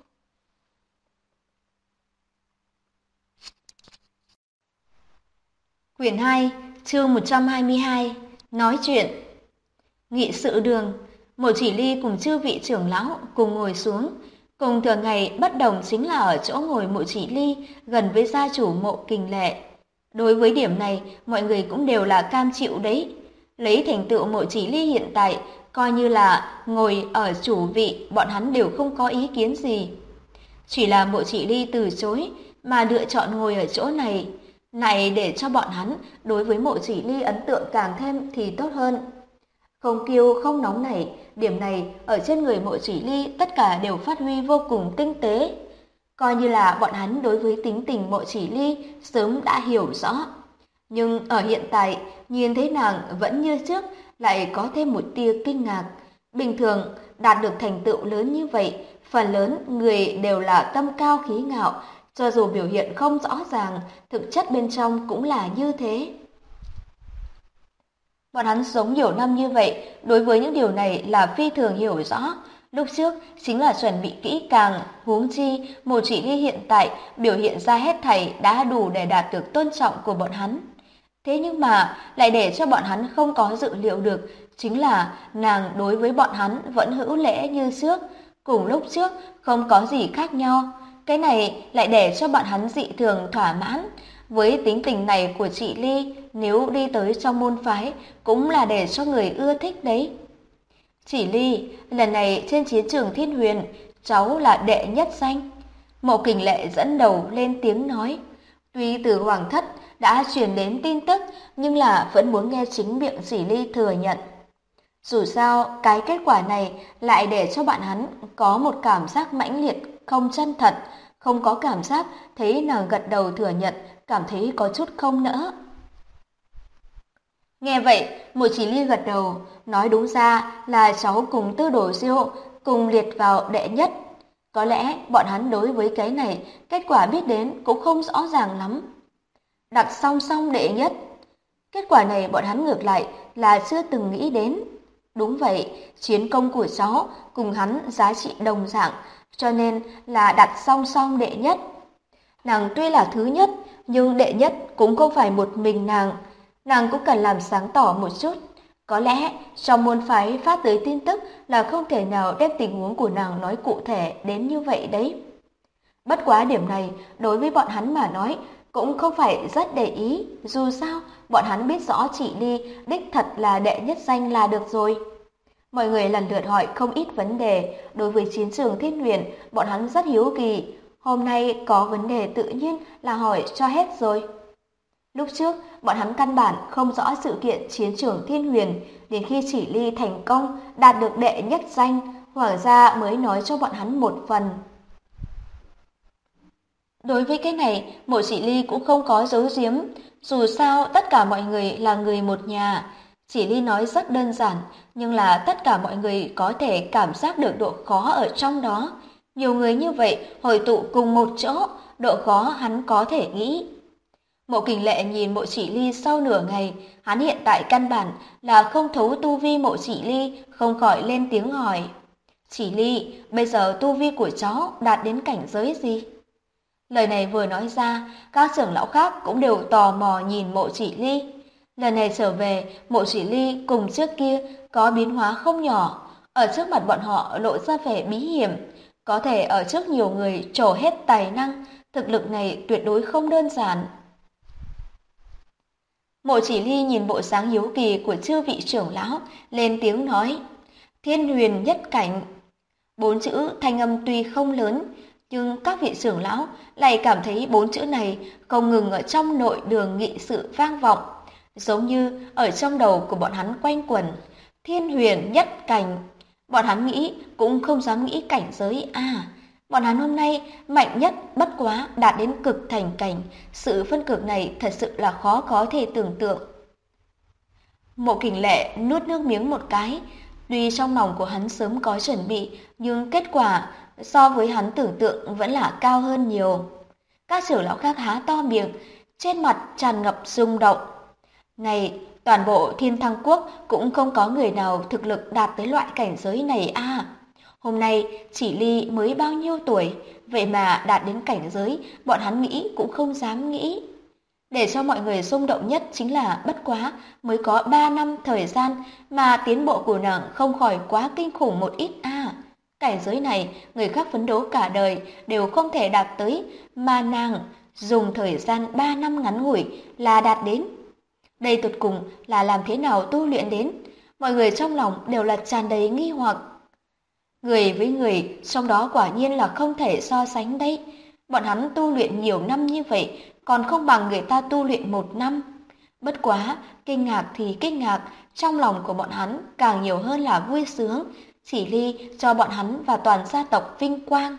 Quyển 2, chương 122, nói chuyện. Nghị sự đường, Mộ Chỉ Ly cùng chư vị trưởng lão cùng ngồi xuống. Cùng thường ngày bất đồng chính là ở chỗ ngồi Mộ Chỉ Ly gần với gia chủ Mộ Kình Lệ. Đối với điểm này, mọi người cũng đều là cam chịu đấy. Lấy thành tựu Mộ Chỉ Ly hiện tại, coi như là ngồi ở chủ vị, bọn hắn đều không có ý kiến gì. Chỉ là Mộ Chỉ Ly từ chối mà lựa chọn ngồi ở chỗ này, lại để cho bọn hắn đối với Mộ Chỉ Ly ấn tượng càng thêm thì tốt hơn. Không kiêu không nóng nảy, điểm này ở trên người Mộ Chỉ Ly tất cả đều phát huy vô cùng tinh tế. Coi như là bọn hắn đối với tính tình Mộ Chỉ Ly sớm đã hiểu rõ. Nhưng ở hiện tại, nhìn thấy nàng vẫn như trước, lại có thêm một tia kinh ngạc. Bình thường, đạt được thành tựu lớn như vậy, phần lớn người đều là tâm cao khí ngạo, cho dù biểu hiện không rõ ràng, thực chất bên trong cũng là như thế. Bọn hắn sống nhiều năm như vậy, đối với những điều này là phi thường hiểu rõ. Lúc trước chính là chuẩn bị kỹ càng, huống chi Mộ Chỉ Ly hiện tại biểu hiện ra hết thảy đã đủ để đạt được tôn trọng của bọn hắn. Thế nhưng mà lại để cho bọn hắn không có dự liệu được, chính là nàng đối với bọn hắn vẫn hữu lễ như trước, cùng lúc trước không có gì khác nhau. Cái này lại để cho bọn hắn dị thường thỏa mãn. Với tính tình này của chị Ly, nếu đi tới trong môn phái cũng là để cho người ưa thích đấy. Chỉ Ly, lần này trên chiến trường Thiên Huyền, cháu là đệ nhất danh. Mộ Kình Lệ dẫn đầu lên tiếng nói. Tuy từ Hoàng thất đã truyền đến tin tức, nhưng là vẫn muốn nghe chính miệng Chỉ Ly thừa nhận. Dù sao, cái kết quả này lại để cho bạn hắn có một cảm giác mãnh liệt, không chân thật, không có cảm giác thấy nàng gật đầu thừa nhận, cảm thấy có chút không nỡ. Nghe vậy, Mộ Chỉ Ly gật đầu, nói đúng ra là cháu cùng Tư Đồ Diêu cùng liệt vào đệ nhất. Có lẽ bọn hắn đối với cái này, kết quả biết đến cũng không rõ ràng lắm. Đặt song song đệ nhất, kết quả này bọn hắn ngược lại là chưa từng nghĩ đến. Đúng vậy, chiến công của cháu cùng hắn giá trị đồng dạng, cho nên là đặt song song đệ nhất. Nàng tuy là thứ nhất, nhưng đệ nhất cũng không phải một mình nàng cũng cần làm sáng tỏ một chút. Có lẽ trong môn phái phát tới tin tức là không thể nào đem tình huống của nàng nói cụ thể đến như vậy đấy. Bất quá điểm này đối với bọn hắn mà nói cũng không phải rất để ý, dù sao bọn hắn biết rõ chị Ly đích thật là đệ nhất danh là được rồi. Mọi người lần lượt hỏi không ít vấn đề, đối với chiến trường Thiên Huyền, bọn hắn rất hiếu kỳ. Hôm nay có vấn đề tự nhiên là hỏi cho hết rồi. Lúc trước, bọn hắn căn bản không rõ sự kiện chiến trường Thiên Huyền, đến khi Chỉ Ly thành công đạt được đệ nhất danh, Hoàng gia mới nói cho bọn hắn một phần. Đối với cái này, Mộ Chỉ Ly cũng không có giấu giếm, dù sao tất cả mọi người là người một nhà. Chỉ Ly nói rất đơn giản, nhưng là tất cả mọi người có thể cảm giác được độ khó ở trong đó. Nhiều người như vậy hội tụ cùng một chỗ, độ khó hắn có thể nghĩ. Mộ Kình Lệ nhìn Mộ Chỉ Ly sau nửa ngày, hắn hiện tại căn bản là không thấu tu vi Mộ Chỉ Ly, không khỏi lên tiếng hỏi. Chỉ Ly, bây giờ tu vi của cháu đạt đến cảnh giới gì? Lời này vừa nói ra, các trưởng lão khác cũng đều tò mò nhìn Mộ Chỉ Ly. Lần này trở về, Mộ Chỉ Ly cùng trước kia có biến hóa không nhỏ. Ở trước mặt bọn họ lộ ra vẻ bí hiểm, có thể ở trước nhiều người trổ hết tài năng, thực lực này tuyệt đối không đơn giản. Mộ Chỉ Ly nhìn bộ dáng hiếu kỳ của chư vị trưởng lão, lên tiếng nói, Thiên Huyền nhất cảnh. 4 chữ thanh âm tuy không lớn, nhưng các vị trưởng lão lại cảm thấy 4 chữ này không ngừng ở trong nội đường nghị sự vang vọng, giống như ở trong đầu của bọn hắn quanh quẩn. Thiên Huyền nhất cảnh, bọn hắn nghĩ cũng không dám nghĩ cảnh giới Bọn hắn hôm nay mạnh nhất bất quá đạt đến cực thành cảnh, sự phân cực này thật sự là khó có thể tưởng tượng. Mộ Kình Lệ nuốt nước miếng một cái, tuy trong lòng của hắn sớm có chuẩn bị, nhưng kết quả so với hắn tưởng tượng vẫn là cao hơn nhiều. Các trưởng lão khác há to miệng, trên mặt tràn ngập rung động. Này, toàn bộ Thiên Thăng Quốc cũng không có người nào thực lực đạt tới loại cảnh giới này à. Hôm nay chỉ Ly mới bao nhiêu tuổi, vậy mà đạt đến cảnh giới bọn hắn nghĩ cũng không dám nghĩ. Để cho mọi người rung động nhất chính là bất quá mới có 3 năm thời gian mà tiến bộ của nàng không khỏi quá kinh khủng một ít à. Cảnh giới này người khác phấn đấu cả đời đều không thể đạt tới, mà nàng dùng thời gian 3 năm ngắn ngủi là đạt đến. Đây tột cùng là làm thế nào tu luyện đến? Mọi người trong lòng đều là tràn đầy nghi hoặc. Người với người, trong đó quả nhiên là không thể so sánh đấy. Bọn hắn tu luyện nhiều năm như vậy, còn không bằng người ta tu luyện 1 năm. Bất quá, kinh ngạc thì kinh ngạc, trong lòng của bọn hắn càng nhiều hơn là vui sướng, chỉ Ly cho bọn hắn và toàn gia tộc vinh quang.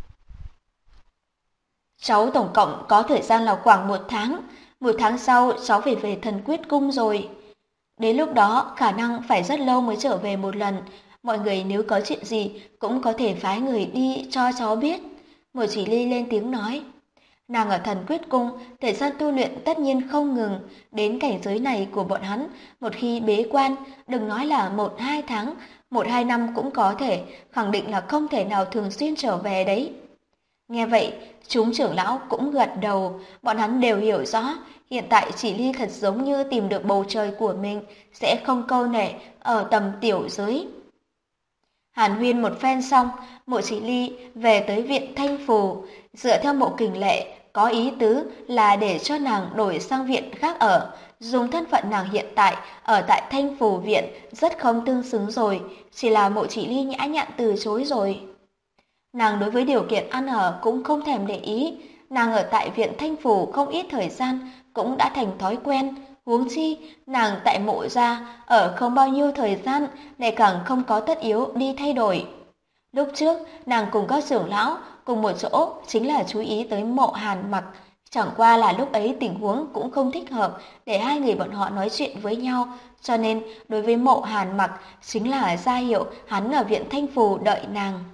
Cháu tổng cộng có thời gian là khoảng 1 tháng sau cháu phải về Thần Quyết Cung rồi. Đến lúc đó khả năng phải rất lâu mới trở về một lần, mọi người nếu có chuyện gì cũng có thể phái người đi cho cháu biết. Mộ Chỉ Ly lên tiếng nói. Nàng ở Thần Quyết Cung, thời gian tu luyện tất nhiên không ngừng, đến cảnh giới này của bọn hắn, một khi bế quan, đừng nói là 1-2 tháng, 1-2 năm cũng có thể, khẳng định là không thể nào thường xuyên trở về đấy. Nghe vậy, chúng trưởng lão cũng gật đầu, bọn hắn đều hiểu rõ, hiện tại Chỉ Ly thật giống như tìm được bầu trời của mình, sẽ không câu nệ ở tầm tiểu giới. Hàn huyên một phen xong, Mộ Chỉ Ly về tới viện Thanh Phù, dựa theo Mộ Kình Lệ, có ý tứ là để cho nàng đổi sang viện khác ở, dùng thân phận nàng hiện tại ở tại Thanh Phù viện rất không tương xứng rồi, chỉ là Mộ Chỉ Ly nhã nhặn từ chối rồi. Nàng đối với điều kiện ăn ở cũng không thèm để ý, nàng ở tại viện Thanh Phủ không ít thời gian cũng đã thành thói quen, huống chi nàng tại Mộ gia ở không bao nhiêu thời gian lại càng không có tất yếu đi thay đổi. Lúc trước, nàng cùng các trưởng lão cùng một chỗ chính là chú ý tới Mộ Hàn Mặc, chẳng qua là lúc ấy tình huống cũng không thích hợp để hai người bọn họ nói chuyện với nhau, cho nên đối với Mộ Hàn Mặc chính là ra hiệu hắn ở viện Thanh Phủ đợi nàng.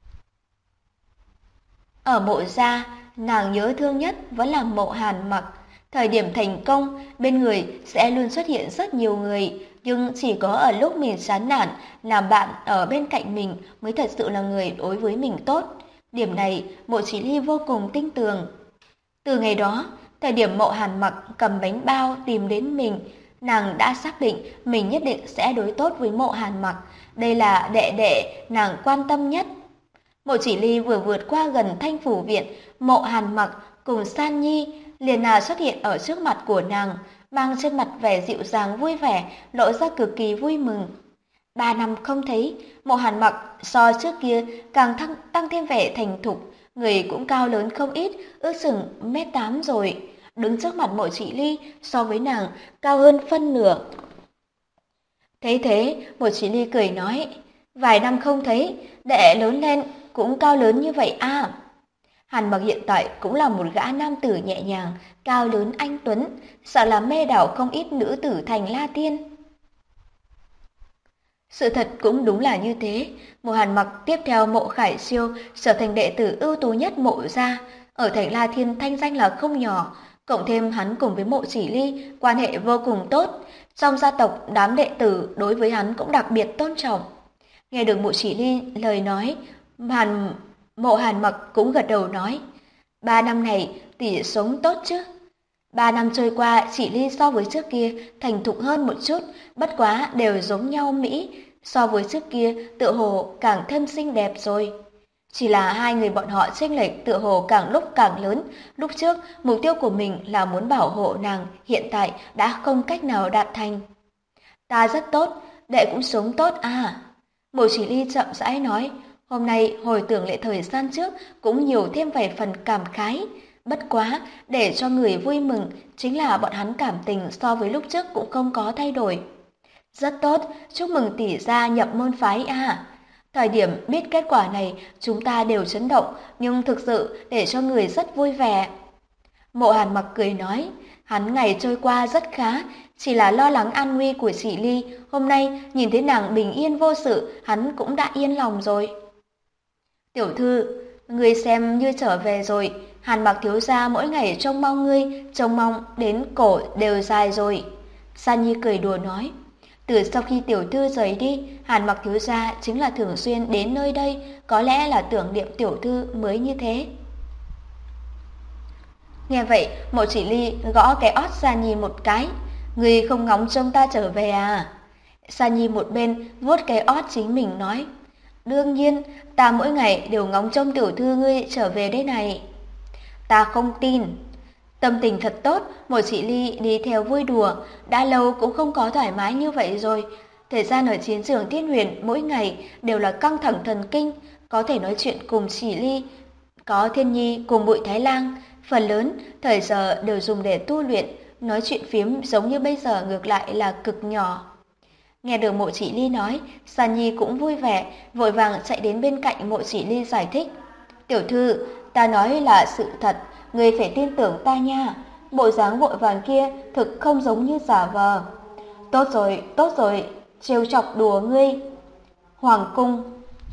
Ở Mộ gia, nàng nhớ thương nhất vẫn là Mộ Hàn Mặc. Thời điểm thành công, bên người sẽ luôn xuất hiện rất nhiều người, nhưng chỉ có ở lúc mình chán nản, làm bạn ở bên cạnh mình mới thật sự là người đối với mình tốt. Điểm này, Mộ Chỉ Ly vô cùng tin tưởng. Từ ngày đó, thời điểm Mộ Hàn Mặc cầm bánh bao tìm đến mình, nàng đã xác định mình nhất định sẽ đối tốt với Mộ Hàn Mặc. Đây là đệ đệ nàng quan tâm nhất. Mộ Chỉ Ly vừa vượt qua gần Thanh Phủ viện, Mộ Hàn Mặc cùng San Nhi liền xuất hiện ở trước mặt của nàng, mang trên mặt vẻ dịu dàng vui vẻ, lộ ra cực kỳ vui mừng. 3 năm không thấy, Mộ Hàn Mặc so trước kia càng tăng thêm vẻ thành thục, người cũng cao lớn không ít, ước chừng 1m8 rồi. Đứng trước mặt Mộ Chỉ Ly so với nàng cao hơn phân nửa. Thấy thế, Mộ Chỉ Ly cười nói, vài năm không thấy, đệ lớn lên cũng cao lớn như vậy à. Hàn Mặc hiện tại cũng là một gã nam tử nhẹ nhàng, cao lớn anh tuấn, sợ là mê đảo không ít nữ tử thành La Tiên. Sự thật cũng đúng là như thế, Mộ Hàn Mặc tiếp theo Mộ Khải Siêu trở thành đệ tử ưu tú nhất Mộ gia, ở thành La Thiên thanh danh là không nhỏ, cộng thêm hắn cùng với Mộ Chỉ Ly quan hệ vô cùng tốt, trong gia tộc đám đệ tử đối với hắn cũng đặc biệt tôn trọng. Nghe được Mộ Chỉ Ly lời nói, Mộ Hàn Mặc cũng gật đầu nói, 3 năm này tỷ sống tốt chứ? 3 năm trôi qua, Chỉ Ly so với trước kia thành thục hơn một chút, bất quá đều giống nhau mỹ, so với trước kia tựa hồ càng thêm xinh đẹp rồi. Chỉ là hai người bọn họ chênh lệch tựa hồ càng lúc càng lớn, lúc trước mục tiêu của mình là muốn bảo hộ nàng, hiện tại đã không cách nào đạt thành. Ta rất tốt, đệ cũng sống tốt à? Mộ Chỉ Ly chậm rãi nói, hôm nay hồi tưởng lại thời gian trước cũng nhiều thêm vài phần cảm khái. Bất quá, để cho người vui mừng chính là bọn hắn cảm tình so với lúc trước cũng không có thay đổi. Rất tốt, chúc mừng tỷ gia nhập môn phái à. Thời điểm biết kết quả này, chúng ta đều chấn động, nhưng thực sự để cho người rất vui vẻ. Mộ Hàn Mặc cười nói, hắn ngày trôi qua rất khá, chỉ là lo lắng an nguy của chị Ly, hôm nay nhìn thấy nàng bình yên vô sự, hắn cũng đã yên lòng rồi. Tiểu thư, ngươi xem như trở về rồi, Hàn Mặc thiếu gia mỗi ngày trông mong ngươi, trông mong đến cổ đều dài rồi. San Nhi cười đùa nói, từ sau khi tiểu thư rời đi, Hàn Mặc thiếu gia chính là thường xuyên đến nơi đây, có lẽ là tưởng niệm tiểu thư mới như thế. Nghe vậy, Mộ Chỉ Ly gõ cái ót San Nhi một cái, ngươi không ngóng trông ta trở về à? San Nhi một bên vuốt cái ót chính mình nói, đương nhiên, ta mỗi ngày đều ngóng trông tiểu thư ngươi trở về đây này. Ta không tin. Tâm tình thật tốt, Mộ Chỉ Ly đi theo vui đùa, đã lâu cũng không có thoải mái như vậy rồi. Thời gian ở chiến trường Thiên Huyền mỗi ngày đều là căng thẳng thần kinh, có thể nói chuyện cùng Chỉ Ly, có Thiên Nhi cùng Bụi Thái Lang, phần lớn thời giờ đều dùng để tu luyện, nói chuyện phiếm giống như bây giờ ngược lại là cực nhỏ. Nghe được Mộ Chỉ Ly nói, San Nhi cũng vui vẻ, vội vàng chạy đến bên cạnh Mộ Chỉ Ly giải thích. Tiểu thư, ta nói là sự thật, ngươi phải tin tưởng ta nha. Bộ dáng vội vàng kia thực không giống như giả vờ. Tốt rồi, trêu chọc đùa ngươi. Hoàng cung.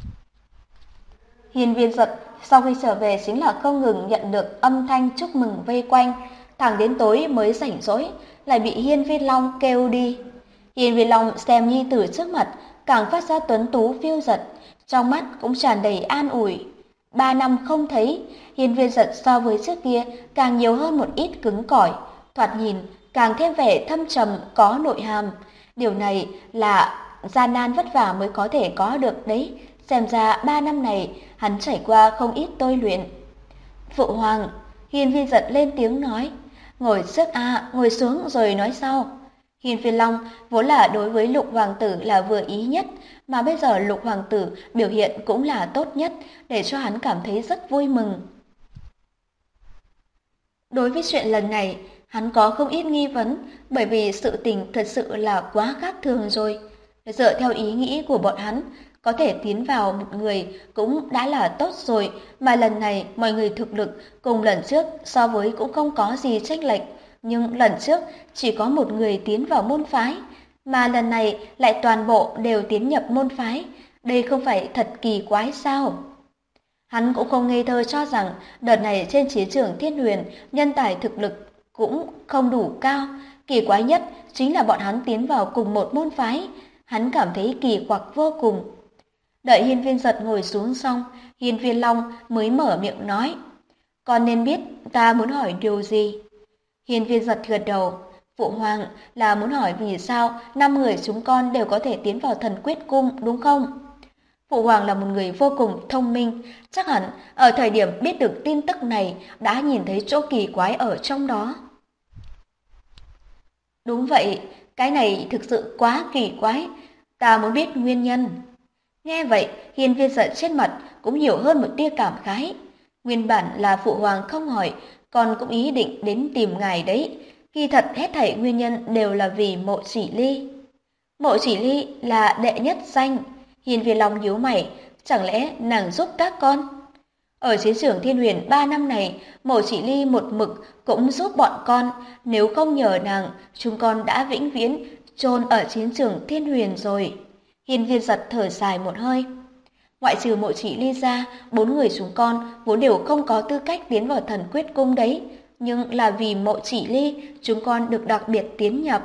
Hiên Viên Giật sau khi trở về chính là không ngừng nhận được âm thanh chúc mừng vây quanh, thẳng đến tối mới rảnh rỗi, lại bị Hiên Viên Long kêu đi. Hiên Viên Long xem nhi tử trước mặt, càng phát ra tuấn tú phiêu giật, trong mắt cũng tràn đầy an ủi. 3 năm không thấy, Hiên Viên Giật so với trước kia càng nhiều hơn một ít cứng cỏi, thoạt nhìn càng thêm vẻ thâm trầm có nội hàm. Điều này là gian nan vất vả mới có thể có được đấy. Xem ra 3 năm này hắn trải qua không ít tôi luyện. Phụ hoàng, Hiên Viên Giật lên tiếng nói, ngồi trước ngồi xuống rồi nói sau. Hiên Viên Long vốn là đối với Lục hoàng tử là vừa ý nhất, mà bây giờ Lục hoàng tử biểu hiện cũng là tốt nhất, để cho hắn cảm thấy rất vui mừng. Đối với chuyện lần này, hắn có không ít nghi vấn, bởi vì sự tình thật sự là quá khác thường rồi. Dựa theo ý nghĩ của bọn hắn, có thể tiến vào một người cũng đã là tốt rồi, mà lần này mọi người thực lực cùng lần trước so với cũng không có gì chênh lệch, nhưng lần trước chỉ có một người tiến vào môn phái, mà lần này lại toàn bộ đều tiến nhập môn phái, đây không phải thật kỳ quái sao? Hắn cũng không ngây thơ cho rằng đợt này trên chiến trường Thiên Huyền nhân tài thực lực cũng không đủ cao, kỳ quái nhất chính là bọn hắn tiến vào cùng một môn phái, hắn cảm thấy kỳ quặc vô cùng. Đợi Hiên Viên Giật ngồi xuống xong, Hiên Viên Long mới mở miệng nói, con nên biết ta muốn hỏi điều gì. Hiên Viên Giật gật đầu, phụ hoàng là muốn hỏi vì sao 5 người chúng con đều có thể tiến vào Thần Quyết Cung đúng không? Phụ hoàng là một người vô cùng thông minh, chắc hẳn ở thời điểm biết được tin tức này đã nhìn thấy chỗ kỳ quái ở trong đó. Đúng vậy, cái này thực sự quá kỳ quái, ta muốn biết nguyên nhân. Nghe vậy, Hiên Viên Giật trên mặt cũng hiểu hơn một tia cảm khái. Nguyên bản là phụ hoàng không hỏi, con cũng ý định đến tìm ngài đấy. Kỳ thật hết thảy nguyên nhân đều là vì Mộ Chỉ Ly. Mộ Chỉ Ly là đệ nhất danh. Hiên Viên Long nhíu mày, chẳng lẽ nàng giúp các con? Ở chiến trường Thiên Huyền 3 năm này, Mộ Chỉ Ly một mực cũng giúp bọn con, nếu không nhờ nàng, chúng con đã vĩnh viễn chôn ở chiến trường Thiên Huyền rồi. Hiên Viên Giật thở dài một hơi. Ngoại trừ Mộ Chỉ Ly ra, 4 người chúng con vốn đều không có tư cách tiến vào Thần Quyết Cung đấy, nhưng là vì Mộ Chỉ Ly, chúng con được đặc biệt tiến nhập.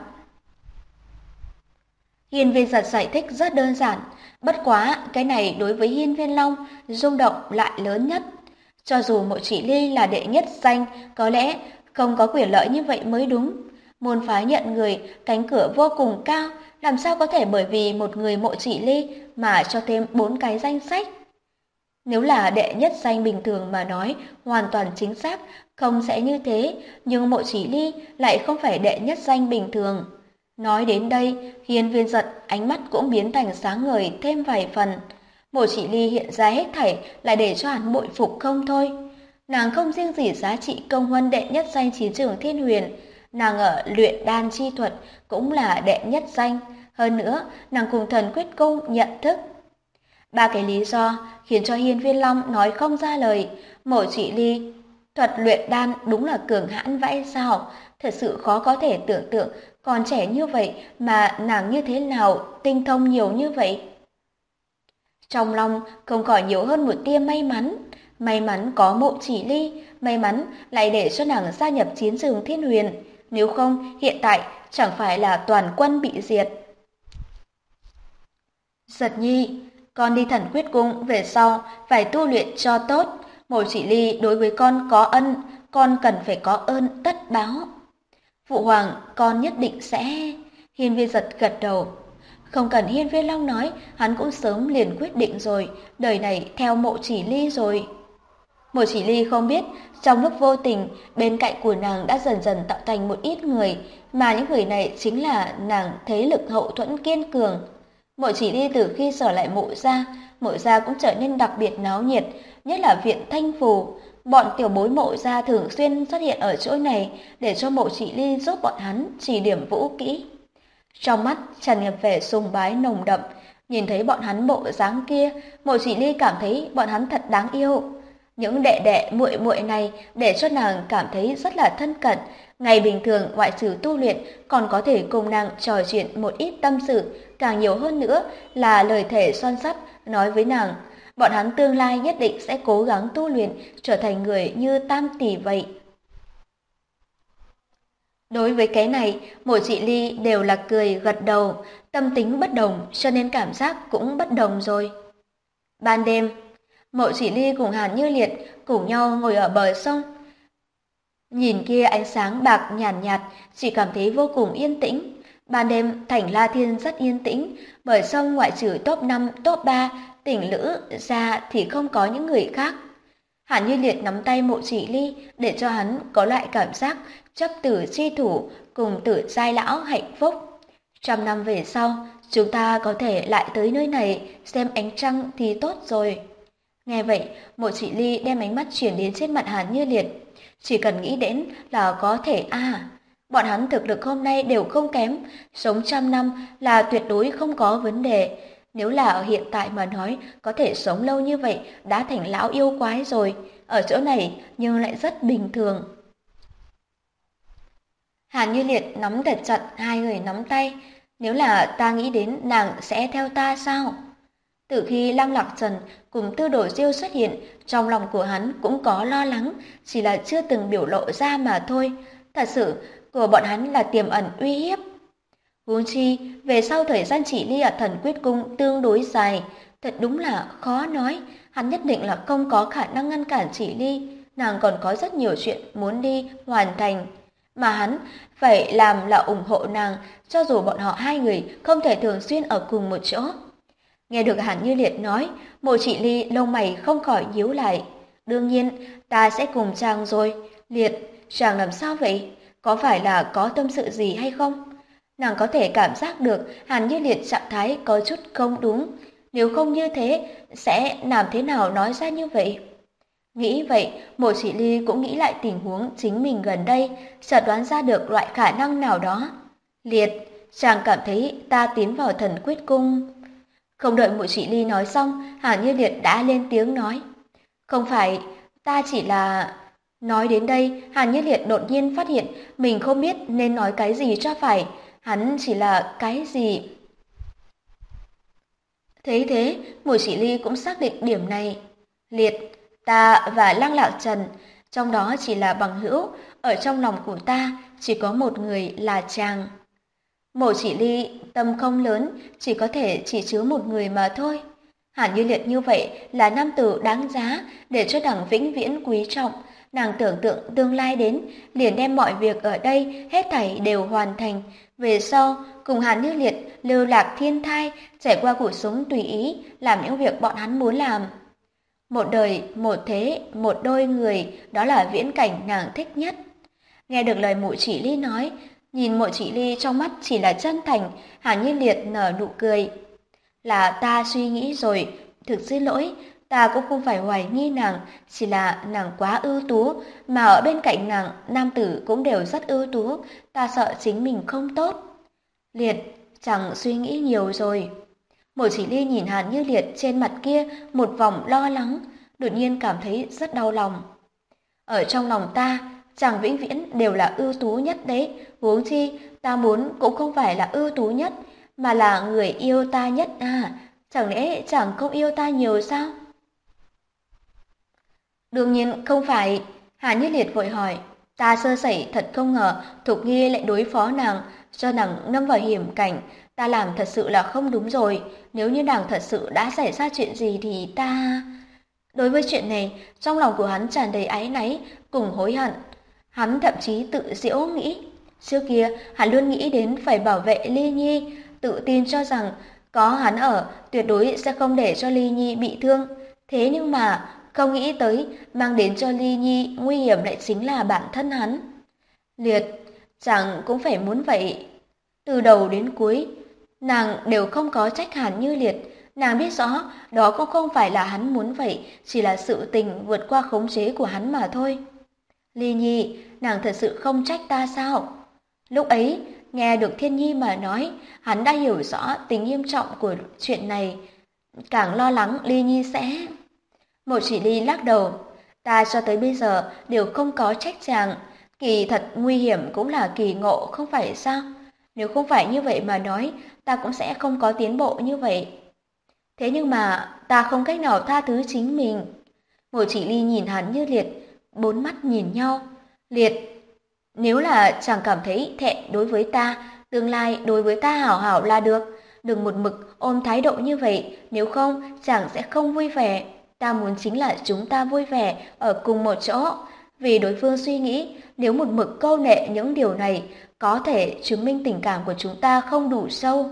Hiên Viên Giật giải thích rất đơn giản, bất quá cái này đối với Hiên Viên Long rung động lại lớn nhất. Cho dù Mộ Chỉ Ly là đệ nhất danh, có lẽ không có quyền lợi như vậy mới đúng. Môn phái nhận người, cánh cửa vô cùng cao, làm sao có thể bởi vì một người Mộ Chỉ Ly mà cho thêm 4 cái danh sách. Nếu là đệ nhất danh bình thường mà nói, hoàn toàn chính xác, không sẽ như thế, nhưng Mộ Chỉ Ly lại không phải đệ nhất danh bình thường. Nói đến đây, Hiên Viên Giật ánh mắt cũng biến thành sáng ngời thêm vài phần. Mộ Chỉ Ly hiện ra hết thảy lại để cho hắn bội phục không thôi. Nàng không riêng gì giá trị công huân đệ nhất danh chiến trường Thiên Huyền, nàng ở luyện đan chi thuật cũng là đệ nhất danh. Hơn nữa, nàng cùng Thần Quyết Cung nhận thức. Ba cái lý do khiến cho Hiên Viên Long nói không ra lời. Mộ Chỉ Ly thuật luyện đan đúng là cường hãn vãi sao, thật sự khó có thể tưởng tượng, còn trẻ như vậy mà nàng như thế nào tinh thông nhiều như vậy. Trong lòng không khỏi nhiều hơn một tia may mắn có Mộ Chỉ Ly, may mắn lại để cho nàng gia nhập chiến trường Thiên Huyền, nếu không hiện tại chẳng phải là toàn quân bị diệt. Giật Nhi, con đi Thần Quyết Cung về sau phải tu luyện cho tốt. Mộ Chỉ Ly đối với con có ân, con cần phải có ơn tất báo. Phụ hoàng, con nhất định sẽ... Hiên Viên Giật gật đầu. Không cần Hiên Viên Long nói, hắn cũng sớm liền quyết định rồi, đời này theo Mộ Chỉ Ly rồi. Mộ Chỉ Ly không biết, trong lúc vô tình, bên cạnh của nàng đã dần dần tạo thành một ít người, mà những người này chính là nàng thế lực hậu thuẫn kiên cường. Mộ Chỉ Ly từ khi trở lại Mộ gia cũng trở nên đặc biệt náo nhiệt, nhất là viện Thanh Phù. Bọn tiểu bối Mộ gia thường xuyên xuất hiện ở chỗ này để cho Mộ Chỉ Ly giúp bọn hắn chỉ điểm vũ kỹ. Trong mắt tràn ngập vẻ sùng bái nồng đậm, nhìn thấy bọn hắn bộ dáng kia, Mộ Chỉ Ly cảm thấy bọn hắn thật đáng yêu. Những đệ đệ muội muội này để cho nàng cảm thấy rất là thân cận, ngày bình thường ngoại trừ tu luyện còn có thể cùng nàng trò chuyện một ít tâm sự, càng nhiều hơn nữa là lời thề son sắt nói với nàng, bọn hắn tương lai nhất định sẽ cố gắng tu luyện trở thành người như Tam tỷ vậy. Đối với cái này, Mộ Chỉ Ly đều là cười gật đầu, tâm tính bất đồng cho nên cảm giác cũng bất đồng rồi. Ban đêm, Mộ Chỉ Ly cùng Hàn Như Liệt cùng nhau ngồi ở bờ sông. Nhìn kia ánh sáng bạc nhàn nhạt, chỉ cảm thấy vô cùng yên tĩnh. Ban đêm, thành La Thiên rất yên tĩnh, bờ sông ngoại trừ top 5, top 3, tỉnh lữ ra thì không có những người khác. Hàn Như Liệt nắm tay Mộ Chỉ Ly để cho hắn có loại cảm giác chấp tử chi thủ cùng tử giai lão hạnh phúc. 100 năm về sau, chúng ta có thể lại tới nơi này xem ánh trăng thì tốt rồi. Nghe vậy, Mộ Chỉ Ly đem ánh mắt chuyển đến trên mặt Hàn Như Liệt. Chỉ cần nghĩ đến là có thể bọn hắn thực lực hôm nay đều không kém, sống 100 năm là tuyệt đối không có vấn đề. Nếu là ở hiện tại mà nói, có thể sống lâu như vậy đã thành lão yêu quái rồi, ở chỗ này nhưng lại rất bình thường. Hàn Như Liệt nắm thật chặt hai người nắm tay, nếu là ta nghĩ đến nàng sẽ theo ta sao? Từ khi Lăng Lạc Trần cùng Tư Đồ Diêu xuất hiện, trong lòng của hắn cũng có lo lắng, chỉ là chưa từng biểu lộ ra mà thôi. Thật sự, của bọn hắn là tiềm ẩn uy hiếp. Huống chi, về sau thời gian Chỉ Ly ở Thần Quyết Cung tương đối dài, thật đúng là khó nói, hắn nhất định là không có khả năng ngăn cản Chỉ Ly, nàng còn có rất nhiều chuyện muốn đi hoàn thành. Mà hắn phải làm là ủng hộ nàng, cho dù bọn họ hai người không thể thường xuyên ở cùng một chỗ. Nghe được Hàn Như Liệt nói, Mộ Chỉ Ly lông mày không khỏi nhíu lại. Đương nhiên, ta sẽ cùng chàng rồi. Liệt, chàng làm sao vậy? Có phải là có tâm sự gì hay không? Nàng có thể cảm giác được Hàn Như Liệt trạng thái có chút không đúng. Nếu không như thế, sẽ làm thế nào nói ra như vậy? Nghĩ vậy, Mộ Chỉ Ly cũng nghĩ lại tình huống chính mình gần đây, chợt đoán ra được loại khả năng nào đó. Liệt, chàng cảm thấy ta tiến vào Thần Quyết Cung. Không đợi Mộ Chỉ Ly nói xong, Hàn Như Liệt đã lên tiếng nói. Không phải, ta chỉ là... Nói đến đây, Hàn Như Liệt đột nhiên phát hiện mình không biết nên nói cái gì cho phải. Hắn chỉ là cái gì... Thế, Mộ Chỉ Ly cũng xác định điểm này. Liệt, ta và Lăng Lạc Trần, trong đó chỉ là bằng hữu, ở trong lòng của ta chỉ có một người là chàng. Mộ Chỉ Ly tâm không lớn, chỉ có thể chỉ chứa một người mà thôi. Hàn Như Liệt như vậy là nam tử đáng giá để cho nàng vĩnh viễn quý trọng. Nàng tưởng tượng tương lai đến, liền đem mọi việc ở đây hết thảy đều hoàn thành. Về sau, cùng Hàn Như Liệt lưu lạc thiên thai, trải qua cuộc sống tùy ý, làm những việc bọn hắn muốn làm. Một đời, một thế, một đôi người, đó là viễn cảnh nàng thích nhất. Nghe được lời Mộ Chỉ Ly nói, nhìn Mộ Chỉ Ly trong mắt chỉ là chân thành, Hàn Như Liệt nở nụ cười. Là ta suy nghĩ rồi, thực xin lỗi, ta cũng không phải hoài nghi nàng, chỉ là nàng quá ưu tú, mà ở bên cạnh nàng, nam tử cũng đều rất ưu tú, ta sợ chính mình không tốt. Liệt, chẳng suy nghĩ nhiều rồi. Mộ Chỉ Ly nhìn Hàn Như Liệt trên mặt kia một vòng lo lắng, đột nhiên cảm thấy rất đau lòng. Ở trong lòng ta, chàng vĩnh viễn đều là ưu tú nhất đấy, huống chi ta muốn cũng không phải là ưu tú nhất, mà là người yêu ta nhất à, chẳng lẽ chàng không yêu ta nhiều sao? Đương nhiên không phải, Hàn Như Liệt vội hỏi, ta sơ sẩy thật không ngờ Thục Nghi lại đối phó nàng, cho nàng lâm vào hiểm cảnh, ta làm thật sự là không đúng rồi, nếu như nàng thật sự đã xảy ra chuyện gì thì ta... Đối với chuyện này, trong lòng của hắn tràn đầy áy náy cùng hối hận. Hắn thậm chí tự giễu nghĩ, trước kia hắn luôn nghĩ đến phải bảo vệ Ly Nhi, tự tin cho rằng có hắn ở tuyệt đối sẽ không để cho Ly Nhi bị thương. Thế nhưng mà không nghĩ tới mang đến cho Ly Nhi nguy hiểm lại chính là bản thân hắn. Liệt, chẳng cũng phải muốn vậy. Từ đầu đến cuối, nàng đều không có trách Hàn Như Liệt. Nàng biết rõ đó cũng không phải là hắn muốn vậy, chỉ là sự tình vượt qua khống chế của hắn mà thôi. Ly Nhi, nàng thật sự không trách ta sao? Lúc ấy, nghe được Thiên Nhi mà nói, hắn đã hiểu rõ tính nghiêm trọng của chuyện này, càng lo lắng Ly Nhi sẽ... Mộ Chỉ Ly lắc đầu, ta cho tới bây giờ đều không có trách chàng, kỳ thật nguy hiểm cũng là kỳ ngộ không phải sao? Nếu không phải như vậy mà nói, ta cũng sẽ không có tiến bộ như vậy. Thế nhưng mà ta không cách nào tha thứ chính mình. Mộ Chỉ Ly nhìn hắn Như Liệt, bốn mắt nhìn nhau. Liệt, nếu là chàng cảm thấy thẹn đối với ta, tương lai đối với ta hảo hảo là được. Đừng một mực ôm thái độ như vậy, nếu không chàng sẽ không vui vẻ. Ta muốn chính là chúng ta vui vẻ ở cùng một chỗ. Vì đối phương suy nghĩ, nếu một mực câu nệ những điều này, có thể chứng minh tình cảm của chúng ta không đủ sâu.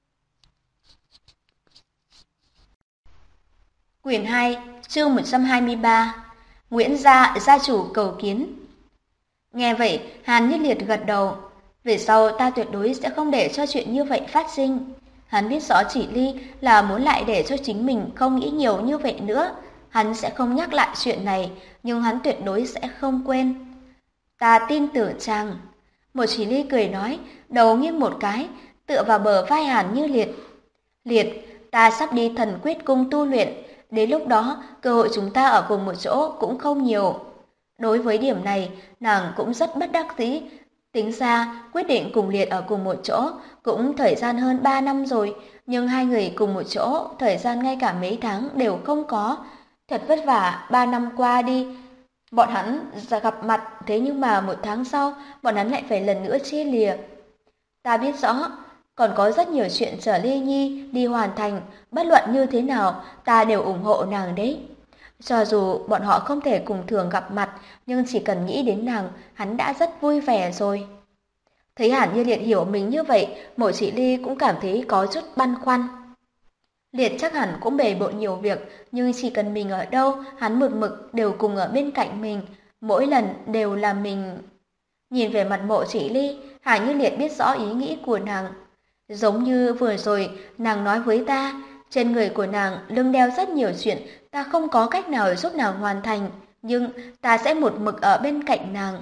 Quyển 2, chương 123. Nguyễn gia chủ cầu kiến. Nghe vậy, Hàn Như Liệt gật đầu. Về sau ta tuyệt đối sẽ không để cho chuyện như vậy phát sinh. Hắn biết rõ Chỉ Ly là muốn lại để cho chính mình không nghĩ nhiều như vậy nữa. Hắn sẽ không nhắc lại chuyện này, nhưng hắn tuyệt đối sẽ không quên. Ta tin tưởng chàng. Một Chỉ Ly cười nói, đầu nghiêng một cái, tựa vào bờ vai Hàn Như Liệt. Liệt, ta sắp đi Thần Quyết Cung tu luyện. Đến lúc đó, cơ hội chúng ta ở cùng một chỗ cũng không nhiều. Đối với điểm này, nàng cũng rất bất đắc dĩ. Tính ra, quyết định cùng Liệt ở cùng một chỗ cũng thời gian hơn 3 năm rồi, nhưng hai người cùng một chỗ, thời gian ngay cả mấy tháng đều không có. Thật vất vả, 3 năm qua đi, bọn hắn gặp mặt, thế nhưng mà 1 tháng sau, bọn hắn lại phải lần nữa chia lìa. Ta biết rõ, còn có rất nhiều chuyện chờ Ly Nhi đi hoàn thành, bất luận như thế nào, ta đều ủng hộ nàng đấy. Cho dù bọn họ không thể cùng thường gặp mặt, nhưng chỉ cần nghĩ đến nàng, hắn đã rất vui vẻ rồi. Thấy Hàn Như Liệt hiểu mình như vậy, Mộ Chỉ Ly cũng cảm thấy có chút băn khoăn. Liệt chắc hẳn cũng bề bộn nhiều việc, nhưng chỉ cần mình ở đâu, hắn một mực đều cùng ở bên cạnh mình, mỗi lần đều là mình. Nhìn về mặt Mộ Chỉ Ly, Hàn Như Liệt biết rõ ý nghĩ của nàng. Giống như vừa rồi, nàng nói với ta, trên người của nàng lưng đeo rất nhiều chuyện, ta không có cách nào giúp nàng hoàn thành, nhưng ta sẽ một mực ở bên cạnh nàng.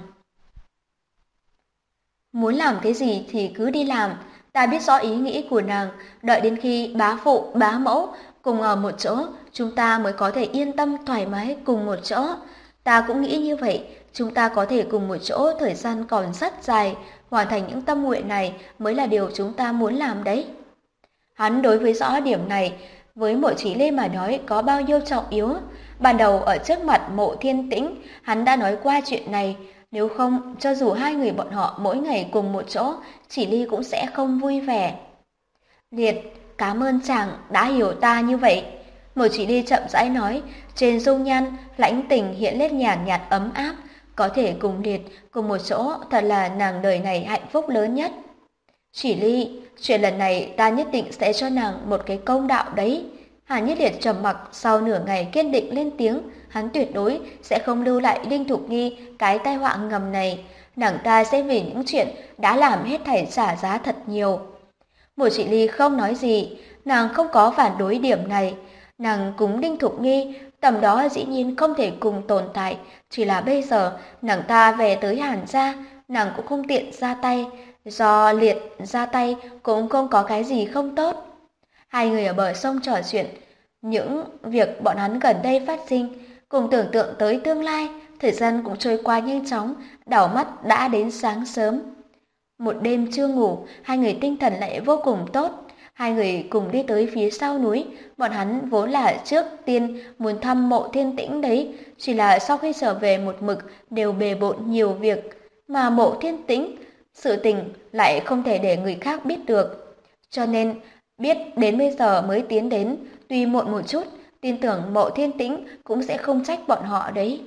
Muốn làm cái gì thì cứ đi làm, ta biết rõ ý nghĩ của nàng, đợi đến khi bá phụ, bá mẫu cùng ở một chỗ, chúng ta mới có thể yên tâm thoải mái cùng một chỗ. Ta cũng nghĩ như vậy, chúng ta có thể cùng một chỗ thời gian còn rất dài, hoàn thành những tâm nguyện này mới là điều chúng ta muốn làm đấy. Hắn đối với rõ điểm này, với Mộ Chỉ Ly mà nói có bao nhiêu trọng yếu. Ban đầu ở trước mặt Mộ Thiên Tĩnh, hắn đã nói qua chuyện này, nếu không, cho dù hai người bọn họ mỗi ngày cùng một chỗ, Chỉ Ly cũng sẽ không vui vẻ. Liệt, cảm ơn chàng đã hiểu ta như vậy. Mộ Chỉ Ly chậm rãi nói, trên dung nhan, lãnh tình hiện lên nhàn nhạt ấm áp, có thể cùng Liệt cùng một chỗ thật là nàng đời này hạnh phúc lớn nhất. Chỉ Ly, chuyện lần này ta nhất định sẽ cho nàng một cái công đạo đấy. Hàn Nhất Liệt trầm mặc sau nửa ngày kiên định lên tiếng, hắn tuyệt đối sẽ không lưu lại Đinh Thục Nghi cái tai họa ngầm này. Nàng ta sẽ vì những chuyện đã làm hết thảy trả giá thật nhiều. Mộ Chỉ Ly không nói gì, nàng không có phản đối điểm này. Nàng cùng Đinh Thục Nghi, tầm đó dĩ nhiên không thể cùng tồn tại, chỉ là bây giờ nàng ta về tới Hàn gia, nàng cũng không tiện ra tay. Do Liệt ra tay cũng không có cái gì không tốt. Hai người ở bờ sông trò chuyện những việc bọn hắn gần đây phát sinh, cùng tưởng tượng tới tương lai. Thời gian cũng trôi qua nhanh chóng, đảo mắt đã đến sáng sớm. Một đêm chưa ngủ, hai người tinh thần lại vô cùng tốt. Hai người cùng đi tới phía sau núi, bọn hắn vốn là trước tiên muốn thăm mộ Thiên Tĩnh đấy, chỉ là sau khi trở về một mực đều bề bộn nhiều việc, mà mộ Thiên Tĩnh, sự tình lại không thể để người khác biết được. Cho nên, biết đến bây giờ mới tiến đến, tuy muộn một chút, tin tưởng mộ Thiên Tĩnh cũng sẽ không trách bọn họ đấy.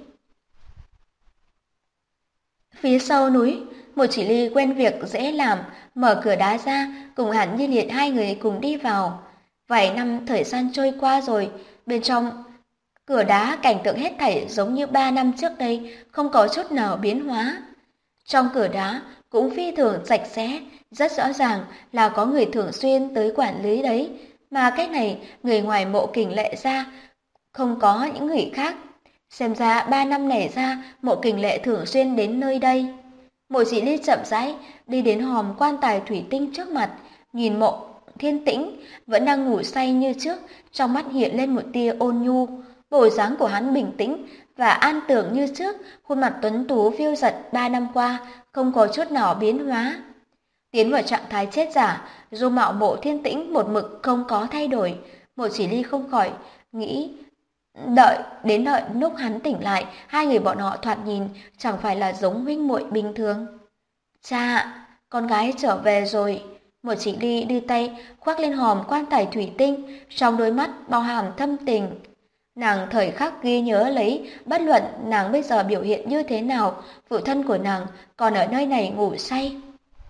Phía sau núi, một chỉ ly quen việc dễ làm, mở cửa đá ra, cùng Hàn Như Liệt hai người cùng đi vào. Vài năm thời gian trôi qua rồi, bên trong cửa đá cảnh tượng hết thảy giống như 3 năm trước đây, không có chút nào biến hóa. Trong cửa đá cũng phi thường sạch sẽ, rất rõ ràng là có người thường xuyên tới quản lý đấy, mà cái này người ngoài mộ Kình Lệ ra, không có những người khác. Xem ra 3 năm này ra, mộ Kình Lệ thường xuyên đến nơi đây. Mộ Chỉ Ly chậm rãi đi đến hòm quan tài thủy tinh trước mặt, nhìn mộ Thiên Tĩnh vẫn đang ngủ say như trước, trong mắt hiện lên một tia ôn nhu. Bộ dáng của hắn bình tĩnh và an tưởng như trước, khuôn mặt tuấn tú phiêu giật 3 năm qua không có chút nào biến hóa. Tiến vào trạng thái chết giả, dung mạo mộ Thiên Tĩnh một mực không có thay đổi. Mộ Chỉ Ly không khỏi nghĩ đợi lúc hắn tỉnh lại, hai người bọn họ thoạt nhìn chẳng phải là giống huynh muội bình thường. Cha, con gái trở về rồi. Một Chỉ Ly đưa tay khoác lên hòm quan tài thủy tinh, trong đôi mắt bao hàm thâm tình. Nàng thời khắc ghi nhớ lấy, bất luận nàng bây giờ biểu hiện như thế nào, phụ thân của nàng còn ở nơi này ngủ say.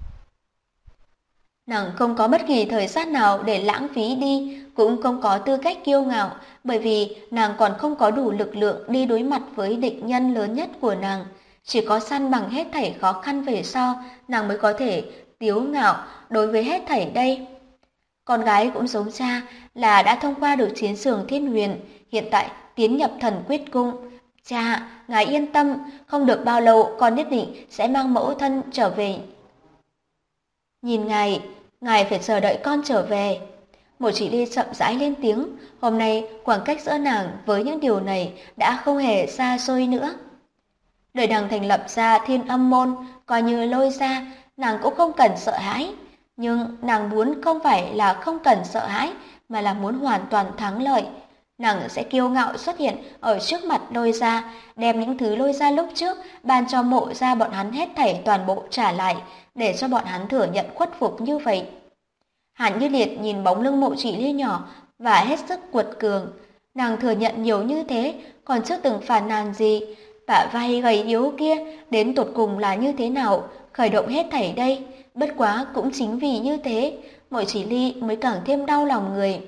Nàng không có bất kỳ thời gian nào để lãng phí đi, cũng không có tư cách kiêu ngạo, bởi vì nàng còn không có đủ lực lượng đi đối mặt với địch nhân lớn nhất của nàng. Chỉ có săn bằng hết thảy khó khăn về sau, nàng mới có thể tiếu ngạo đối với hết thảy đây. Con gái cũng giống cha là đã thông qua được chiến trường Thiên Huyền, hiện tại tiến nhập Thần Quyết Cung. Cha, ngài yên tâm, không được bao lâu con nhất định sẽ mang mẫu thân trở về. Nhìn ngài phải chờ đợi con trở về. Một Chỉ Ly chậm rãi lên tiếng, hôm nay khoảng cách giữa nàng với những điều này đã không hề xa xôi nữa. Đời nàng thành lập ra Thiên Âm Môn, coi như lôi ra, nàng cũng không cần sợ hãi. Nhưng nàng muốn không phải là không cần sợ hãi, mà là muốn hoàn toàn thắng lợi. Nàng sẽ kiêu ngạo xuất hiện ở trước mặt lôi ra, đem những thứ lôi ra lúc trước, ban cho mộ ra bọn hắn hết thảy toàn bộ trả lại, để cho bọn hắn thừa nhận khuất phục như vậy. Hàn Như Liệt nhìn bóng lưng Mộ Chỉ Ly nhỏ và hết sức quật cường. Nàng thừa nhận nhiều như thế, còn chưa từng phàn nàn gì. Bả vai gầy yếu kia đến tột cùng là như thế nào, khởi động hết thảy đây. Bất quá cũng chính vì như thế, Mộ Chỉ Ly mới càng thêm đau lòng người.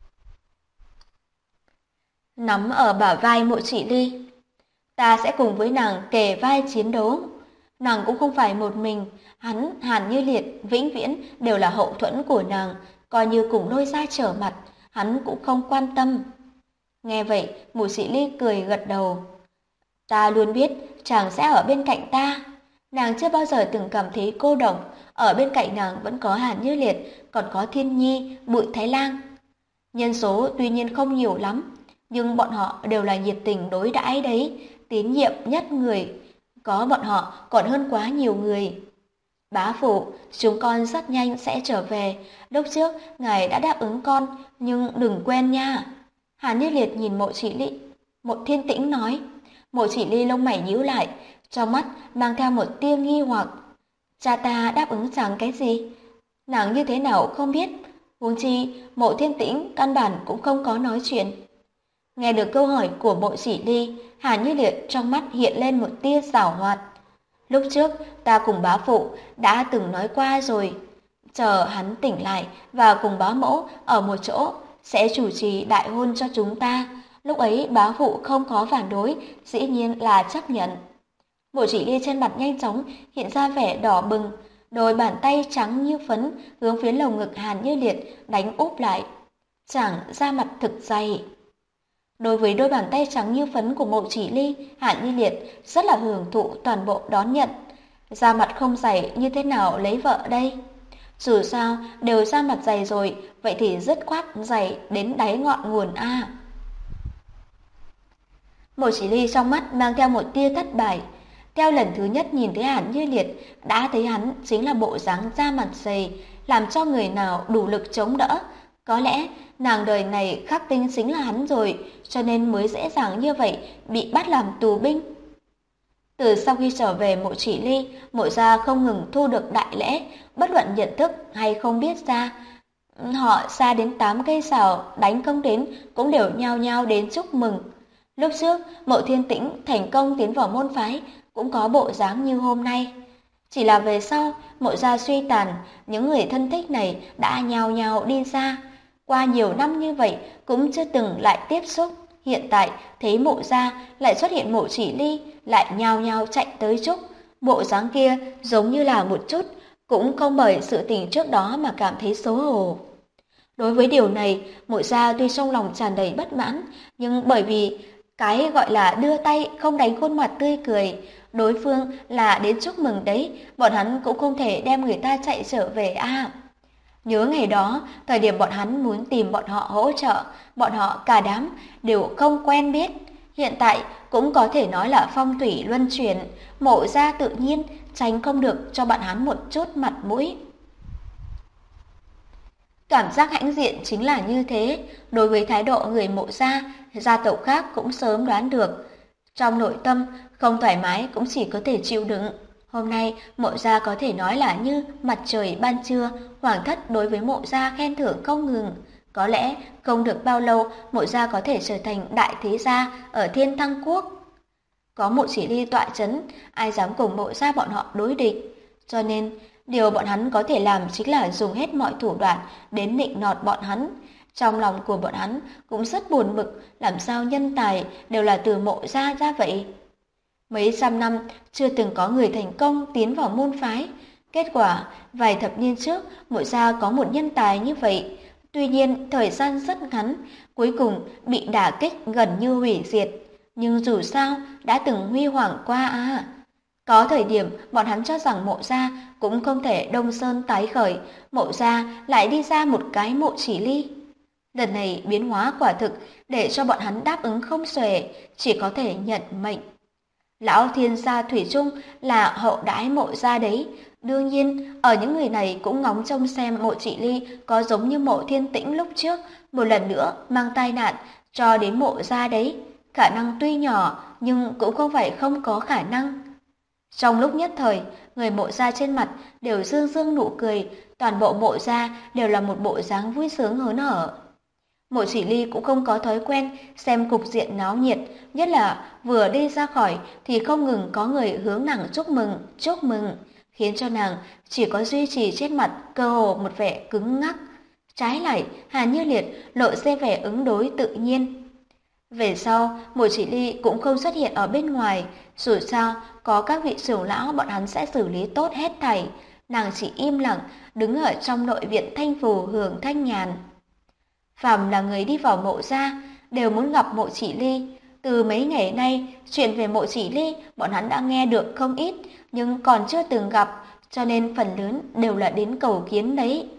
Nắm ở bả vai Mộ Chỉ Ly, ta sẽ cùng với nàng kề vai chiến đấu. Nàng cũng không phải một mình, hắn, Hàn Như Liệt, vĩnh viễn đều là hậu thuẫn của nàng, coi như cùng lôi ra trở mặt, hắn cũng không quan tâm. Nghe vậy, Mộ Chỉ Ly cười gật đầu. Ta luôn biết chàng sẽ ở bên cạnh ta. Nàng chưa bao giờ từng cảm thấy cô độc, ở bên cạnh nàng vẫn có Hàn Như Liệt, còn có Thiên Nhi, Bụi Thái Lang. Nhân số tuy nhiên không nhiều lắm, nhưng bọn họ đều là nhiệt tình đối đãi đấy, tín nhiệm nhất người. Có bọn họ còn hơn quá nhiều người. Bá phụ, chúng con rất nhanh sẽ trở về. Lúc trước, ngài đã đáp ứng con, nhưng đừng quên nha. Hàn Như Liệt nhìn Mộ Chỉ Ly, Mộ Thiên Tĩnh nói. Mộ Chỉ Ly lông mày nhíu lại, trong mắt mang theo một tia nghi hoặc. Cha ta đáp ứng chàng cái gì? Nàng như thế nào không biết. Huống chi, Mộ Thiên Tĩnh căn bản cũng không có nói chuyện. Nghe được câu hỏi của Mộ Chỉ Ly, Hàn Như Liệt trong mắt hiện lên một tia giảo hoạt. Lúc trước, ta cùng bá phụ đã từng nói qua rồi. Chờ hắn tỉnh lại và cùng bá mẫu ở một chỗ, sẽ chủ trì đại hôn cho chúng ta. Lúc ấy bá phụ không có phản đối, dĩ nhiên là chấp nhận. Mộ Chỉ Ly trên mặt nhanh chóng hiện ra vẻ đỏ bừng, đôi bàn tay trắng như phấn hướng phía lồng ngực Hàn Như Liệt đánh úp lại. Chàng da mặt thực dày. Đối với đôi bàn tay trắng như phấn của Mộ Chỉ Ly, Hàn Như Liệt rất là hưởng thụ toàn bộ đón nhận. Da mặt không dày như thế nào lấy vợ đây? Dù sao, đều ra mặt dày rồi, vậy thì dứt khoát dày đến đáy ngọn nguồn a. Mộ Chỉ Ly trong mắt mang theo một tia thất bại. Theo lần thứ nhất nhìn thấy Hàn Như Liệt, đã thấy hắn chính là bộ dáng da mặt dày, làm cho người nào đủ lực chống đỡ. Có lẽ nàng đời này khắc tinh chính là hắn rồi, cho nên mới dễ dàng như vậy bị bắt làm tù binh. Từ sau khi trở về Mộ Chỉ Ly, Mộ gia không ngừng thu được đại lễ, bất luận nhận thức hay không biết ra. Họ xa đến 8 cây sào, đánh không đến cũng đều nhao nhao đến chúc mừng. Lúc trước, Mộ Thiên Tĩnh thành công tiến vào môn phái, cũng có bộ dáng như hôm nay. Chỉ là về sau, Mộ gia suy tàn, những người thân thích này đã nhao nhao đi xa. Qua nhiều năm như vậy cũng chưa từng lại tiếp xúc. Hiện tại thấy Mộ gia lại xuất hiện Mộ Chỉ Ly, lại nhao nhao chạy tới chúc. Bộ dáng kia giống như là một chút, cũng không bởi sự tình trước đó mà cảm thấy xấu hổ. Đối với điều này, Mộ gia tuy trong lòng tràn đầy bất mãn, nhưng bởi vì cái gọi là đưa tay không đánh khuôn mặt tươi cười, đối phương là đến chúc mừng đấy, bọn hắn cũng không thể đem người ta chạy trở về a. Nhớ ngày đó, thời điểm bọn hắn muốn tìm bọn họ hỗ trợ, bọn họ cả đám đều không quen biết. Hiện tại cũng có thể nói là phong thủy luân chuyển, Mộ gia tự nhiên tránh không được cho bọn hắn một chút mặt mũi. Cảm giác hãnh diện chính là như thế, đối với thái độ người Mộ gia, gia tộc khác cũng sớm đoán được. Trong nội tâm, không thoải mái cũng chỉ có thể chịu đựng. Hôm nay, Mộ gia có thể nói là như mặt trời ban trưa, hoàng thất đối với Mộ gia khen thưởng không ngừng. Có lẽ không được bao lâu, Mộ gia có thể trở thành đại thế gia ở Thiên Thăng Quốc. Có Mộ Chỉ Ly tọa chấn, ai dám cùng Mộ gia bọn họ đối địch. Cho nên, điều bọn hắn có thể làm chính là dùng hết mọi thủ đoạn đến nịnh nọt bọn hắn. Trong lòng của bọn hắn cũng rất buồn bực, làm sao nhân tài đều là từ Mộ gia ra vậy. Mấy trăm năm chưa từng có người thành công tiến vào môn phái. Kết quả, vài thập niên trước, Mộ gia có một nhân tài như vậy. Tuy nhiên, thời gian rất ngắn, cuối cùng bị đả kích gần như hủy diệt. Nhưng dù sao, đã từng huy hoàng qua à. Có thời điểm, bọn hắn cho rằng Mộ gia cũng không thể đông sơn tái khởi, Mộ gia lại đi ra một cái Mộ Chỉ Ly. Lần này biến hóa quả thực để cho bọn hắn đáp ứng không xuể, chỉ có thể nhận mệnh. Lão Thiên gia thủy chung là hậu đãi Mộ gia đấy. Đương nhiên, ở những người này cũng ngóng trông xem Mộ Chỉ Ly có giống như Mộ Thiên Tĩnh lúc trước, một lần nữa mang tai nạn cho đến Mộ gia đấy. Khả năng tuy nhỏ, nhưng cũng không phải không có khả năng. Trong lúc nhất thời, người Mộ gia trên mặt đều dương dương nụ cười, toàn bộ Mộ gia đều là một bộ dáng vui sướng hớn hở. Mộ Chỉ Ly cũng không có thói quen xem cục diện náo nhiệt, nhất là vừa đi ra khỏi thì không ngừng có người hướng nàng chúc mừng, khiến cho nàng chỉ có duy trì trên mặt cơ hồ một vẻ cứng ngắc. Trái lại, Hàn Như Liệt lộ ra vẻ ứng đối tự nhiên. Về sau, Mộ Chỉ Ly cũng không xuất hiện ở bên ngoài, dù sao có các vị trưởng lão bọn hắn sẽ xử lý tốt hết thảy, nàng chỉ im lặng đứng ở trong nội viện Thanh Phù hưởng thanh nhàn. Phàm là người đi vào Mộ gia đều muốn gặp Mộ Chỉ Ly. Từ mấy ngày nay, chuyện về Mộ Chỉ Ly bọn hắn đã nghe được không ít, nhưng còn chưa từng gặp, cho nên phần lớn đều là đến cầu kiến đấy.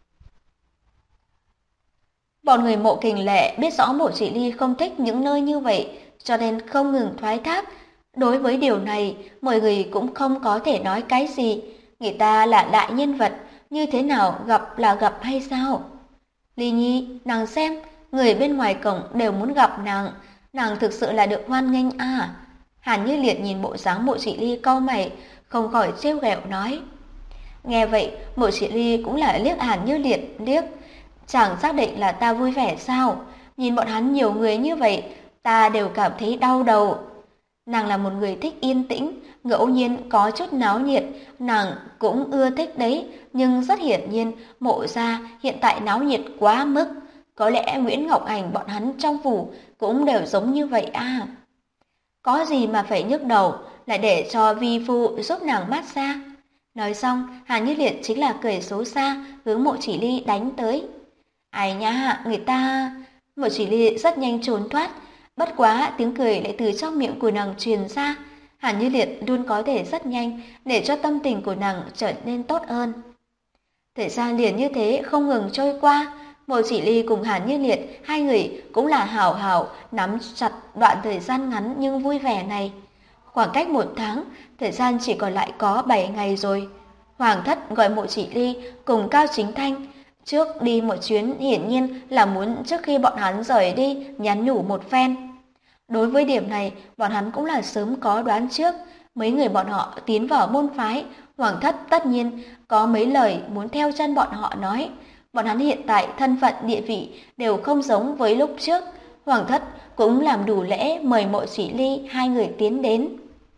Bọn người Mộ Kình Lệ biết rõ Mộ Chỉ Ly không thích những nơi như vậy, cho nên không ngừng thoái thác. Đối với điều này, mọi người cũng không có thể nói cái gì. Người ta là đại nhân vật, như thế nào gặp là gặp hay sao? Ly Nhi, nàng xem, người bên ngoài cổng đều muốn gặp nàng thực sự là được hoan nghênh à. Hàn Như Liệt nhìn bộ dáng Mộ Chỉ Ly cau mày, không khỏi trêu ghẹo nói. Nghe vậy, Mộ Chỉ Ly cũng là liếc Hàn Như Liệt liếc. Chẳng xác định là ta vui vẻ sao? Nhìn bọn hắn nhiều người như vậy, ta đều cảm thấy đau đầu. Nàng là một người thích yên tĩnh, ngẫu nhiên có chút náo nhiệt, nàng cũng ưa thích đấy, nhưng rất hiển nhiên Mộ gia hiện tại náo nhiệt quá mức. Có lẽ Nguyễn Ngọc Hành bọn hắn trong phủ cũng đều giống như vậy à. Có gì mà phải nhức đầu, lại để cho vi phu giúp nàng massage. Nói xong, Hàn Như Liệt chính là cười xấu xa, hướng Mộ Chỉ Ly đánh tới. Ai nha, người ta... Mộ Chỉ Ly rất nhanh trốn thoát, bất quá tiếng cười lại từ trong miệng của nàng truyền ra. Hàn Như Liệt luôn có thể rất nhanh để cho tâm tình của nàng trở nên tốt hơn. Thời gian liền như thế không ngừng trôi qua. Mộ Chỉ Ly cùng Hàn Như Liệt, hai người cũng là hảo hảo nắm chặt đoạn thời gian ngắn nhưng vui vẻ này. Khoảng cách 1 tháng, thời gian chỉ còn lại có 7 ngày rồi. Hoàng thất gọi Mộ Chỉ Ly cùng Cao Chính Thanh trước đi một chuyến, hiển nhiên là muốn trước khi bọn hắn rời đi nhắn nhủ một phen. Đối với điểm này, bọn hắn cũng là sớm có đoán trước. Mấy người bọn họ tiến vào môn phái, Hoàng thất tất nhiên có mấy lời muốn theo chân bọn họ nói. Bọn hắn hiện tại thân phận địa vị đều không giống với lúc trước. Hoàng thất cũng làm đủ lễ mời Mộ Chỉ Ly hai người tiến đến.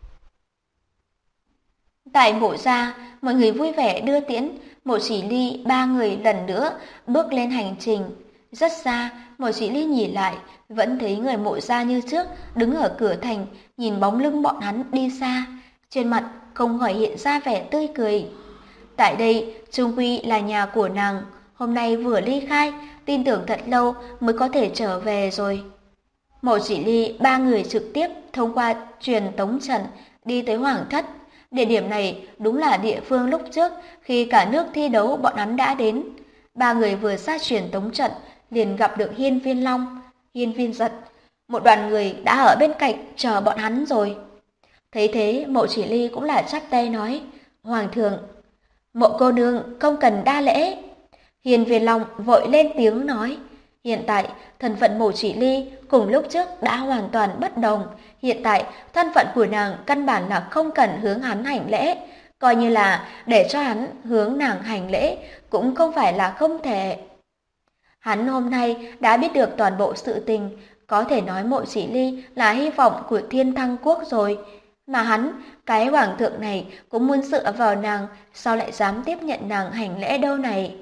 Tại mộ gia, mọi người vui vẻ đưa tiễn Mộ Chỉ Ly ba người lần nữa bước lên hành trình. Rất xa, Mộ Chỉ Ly nhìn lại, vẫn thấy người Mộ gia như trước đứng ở cửa thành, nhìn bóng lưng bọn hắn đi xa, trên mặt không khỏi hiện ra vẻ tươi cười. Tại đây, chung quy là nhà của nàng, hôm nay vừa ly khai, tin tưởng thật lâu mới có thể trở về rồi. Mộ Chỉ Ly ba người trực tiếp thông qua truyền tống trận đi tới Hoàng thất. Địa điểm này đúng là địa phương lúc trước khi cả nước thi đấu bọn hắn đã đến. Ba người vừa ra truyền tống trận liền gặp được Hiên Viên Long, Hiên Viên Giật. Một đoàn người đã ở bên cạnh chờ bọn hắn rồi. Thấy thế, Mộ Chỉ Ly cũng là chắp tay nói, Hoàng thượng, Mộ cô nương không cần đa lễ. Hiên Viên Long vội lên tiếng nói, hiện tại thân phận Mộ Chỉ Ly cùng lúc trước đã hoàn toàn bất đồng. Hiện tại thân phận của nàng căn bản là không cần hướng hắn hành lễ, coi như là để cho hắn hướng nàng hành lễ cũng không phải là không thể. Hắn hôm nay đã biết được toàn bộ sự tình, có thể nói Mộ Chỉ Ly là hy vọng của Thiên Thăng Quốc rồi. Mà hắn, cái hoàng thượng này cũng muốn dựa vào nàng, sao lại dám tiếp nhận nàng hành lễ đâu này.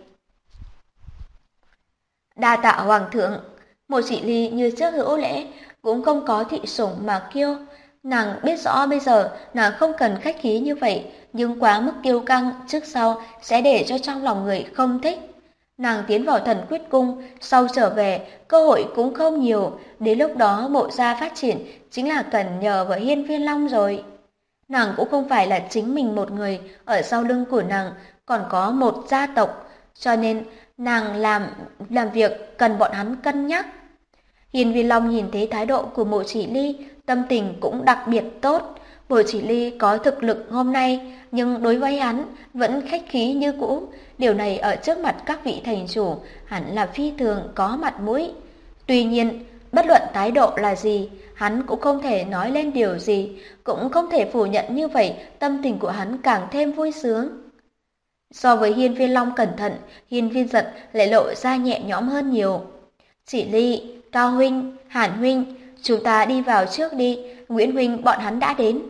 Đa tạ hoàng thượng. Mộ Chỉ Ly như trước hữu lễ, cũng không có thị sủng mà kiêu. Nàng biết rõ bây giờ nàng không cần khách khí như vậy, nhưng quá mức kiêu căng trước sau sẽ để cho trong lòng người không thích. Nàng tiến vào Thần Quyết Cung, sau trở về, cơ hội cũng không nhiều, đến lúc đó Mộ gia phát triển chính là cần nhờ vào Hiên Viên Long rồi. Nàng cũng không phải là chính mình một người, ở sau lưng của nàng còn có một gia tộc, cho nên nàng làm việc cần bọn hắn cân nhắc. Hiên Viên Long nhìn thấy thái độ của Mộ Chỉ Ly, tâm tình cũng đặc biệt tốt. Mộ Chỉ Ly có thực lực hôm nay, nhưng đối với hắn vẫn khách khí như cũ. Điều này ở trước mặt các vị thành chủ hẳn là phi thường có mặt mũi. Tuy nhiên, bất luận thái độ là gì, hắn cũng không thể nói lên điều gì, cũng không thể phủ nhận như vậy, tâm tình của hắn càng thêm vui sướng. So với Hiên Viên Long cẩn thận, Hiên Viên Giật lại lộ ra nhẹ nhõm hơn nhiều. Chỉ Ly, Cao huynh, Hàn huynh, chúng ta đi vào trước đi, Nguyễn huynh bọn hắn đã đến.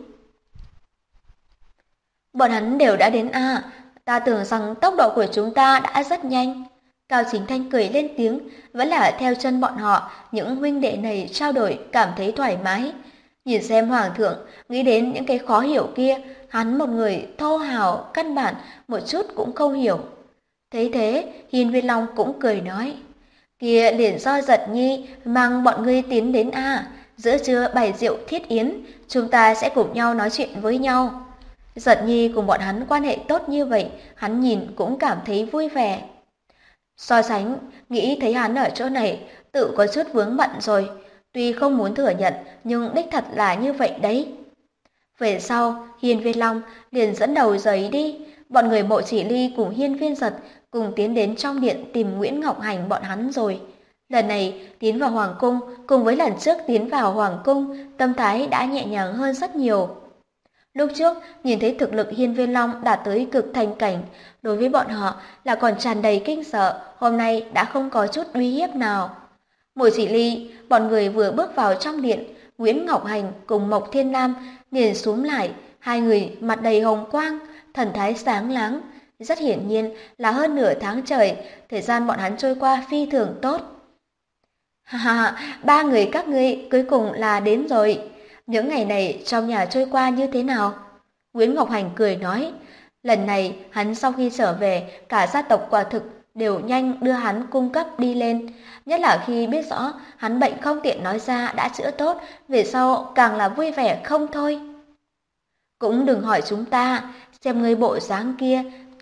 Bọn hắn đều đã đến à, ta tưởng rằng tốc độ của chúng ta đã rất nhanh. Cao Chính Thanh cười lên tiếng, vẫn là theo chân bọn họ, những huynh đệ này trao đổi cảm thấy thoải mái. Nhìn xem hoàng thượng, nghĩ đến những cái khó hiểu kia, hắn một người thô hào, căn bản, một chút cũng không hiểu. Thấy thế, Hiên Viên Long cũng cười nói, kia liền do Giật Nhi mang bọn ngươi tiến đến à, giữa trưa bày rượu thiết yến, chúng ta sẽ cùng nhau nói chuyện với nhau. Giật Nhi cùng bọn hắn quan hệ tốt như vậy, hắn nhìn cũng cảm thấy vui vẻ. So sánh, nghĩ thấy hắn ở chỗ này, tự có chút vướng bận rồi. Tuy không muốn thừa nhận, nhưng đích thật là như vậy đấy. Về sau, Hiên Viên Long liền dẫn đầu rời đi. Bọn người Mộ Chỉ Ly cùng Hiên Viên Giật cùng tiến đến trong điện tìm Nguyễn Ngọc Hành bọn hắn rồi. Lần này tiến vào Hoàng Cung, cùng với lần trước tiến vào Hoàng Cung, tâm thái đã nhẹ nhàng hơn rất nhiều. Lúc trước, nhìn thấy thực lực Hiên Viên Long đạt tới cực thành cảnh, đối với bọn họ là còn tràn đầy kinh sợ, hôm nay đã không có chút uy hiếp nào. Mộ Chỉ Ly, bọn người vừa bước vào trong điện, Nguyễn Ngọc Hành cùng Mộc Thiên Nam liền xúm lại, hai người mặt đầy hồng quang, thần thái sáng láng. Rất hiển nhiên là hơn nửa tháng trời, thời gian bọn hắn trôi qua phi thường tốt. Ha ha, ba người các ngươi cuối cùng là đến rồi. Những ngày này trong nhà trôi qua như thế nào? Nguyễn Ngọc Hành cười nói, lần này hắn sau khi trở về, cả gia tộc quả thực đều nhanh đưa hắn cung cấp đi lên. Nhất là khi biết rõ hắn bệnh không tiện nói ra đã chữa tốt, về sau càng là vui vẻ không thôi. Cũng đừng hỏi chúng ta, xem người bộ dáng kia,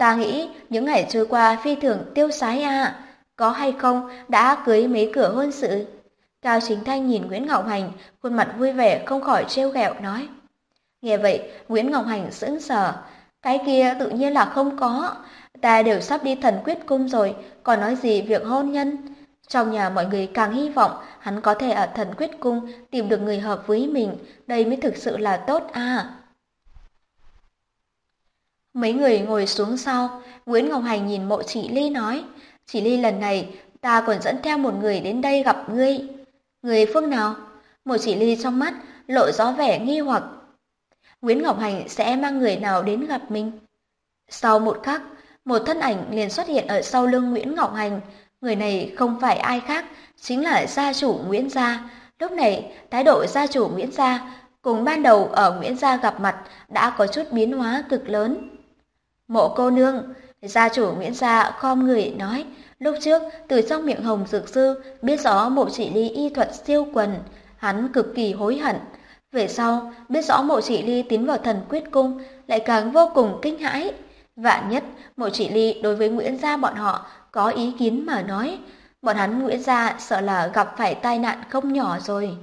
Ta nghĩ những ngày trôi qua phi thường tiêu sái à, có hay không đã cưới mấy cửa hôn sự. Cao Chính Thanh nhìn Nguyễn Ngọc Hành, khuôn mặt vui vẻ không khỏi trêu ghẹo nói. Nghe vậy, Nguyễn Ngọc Hành sững sờ. Cái kia tự nhiên là không có. Ta đều sắp đi Thần Quyết Cung rồi, còn nói gì việc hôn nhân. Trong nhà mọi người càng hy vọng hắn có thể ở Thần Quyết Cung tìm được người hợp với mình, đây mới thực sự là tốt à. Mấy người ngồi xuống sau, Nguyễn Ngọc Hành nhìn Mộ Chỉ Ly nói, Chỉ Ly lần này ta còn dẫn theo một người đến đây gặp ngươi. Người phương nào? Mộ Chỉ Ly trong mắt lộ rõ vẻ nghi hoặc. Nguyễn Ngọc Hành sẽ mang người nào đến gặp mình? Sau một khắc, một thân ảnh liền xuất hiện ở sau lưng Nguyễn Ngọc Hành. Người này không phải ai khác, chính là gia chủ Nguyễn gia. Lúc này, thái độ gia chủ Nguyễn gia cùng ban đầu ở Nguyễn gia gặp mặt đã có chút biến hóa cực lớn. Mộ cô nương, gia chủ Nguyễn gia khom người nói, lúc trước từ trong miệng Hồng Dược Sư biết rõ Mộ Chỉ Ly y thuật siêu quần, hắn cực kỳ hối hận. Về sau, biết rõ Mộ Chỉ Ly tiến vào Thần Quyết Cung, lại càng vô cùng kinh hãi. Vạn nhất, Mộ Chỉ Ly đối với Nguyễn gia bọn họ có ý kiến mà nói, bọn hắn Nguyễn gia sợ là gặp phải tai nạn không nhỏ rồi.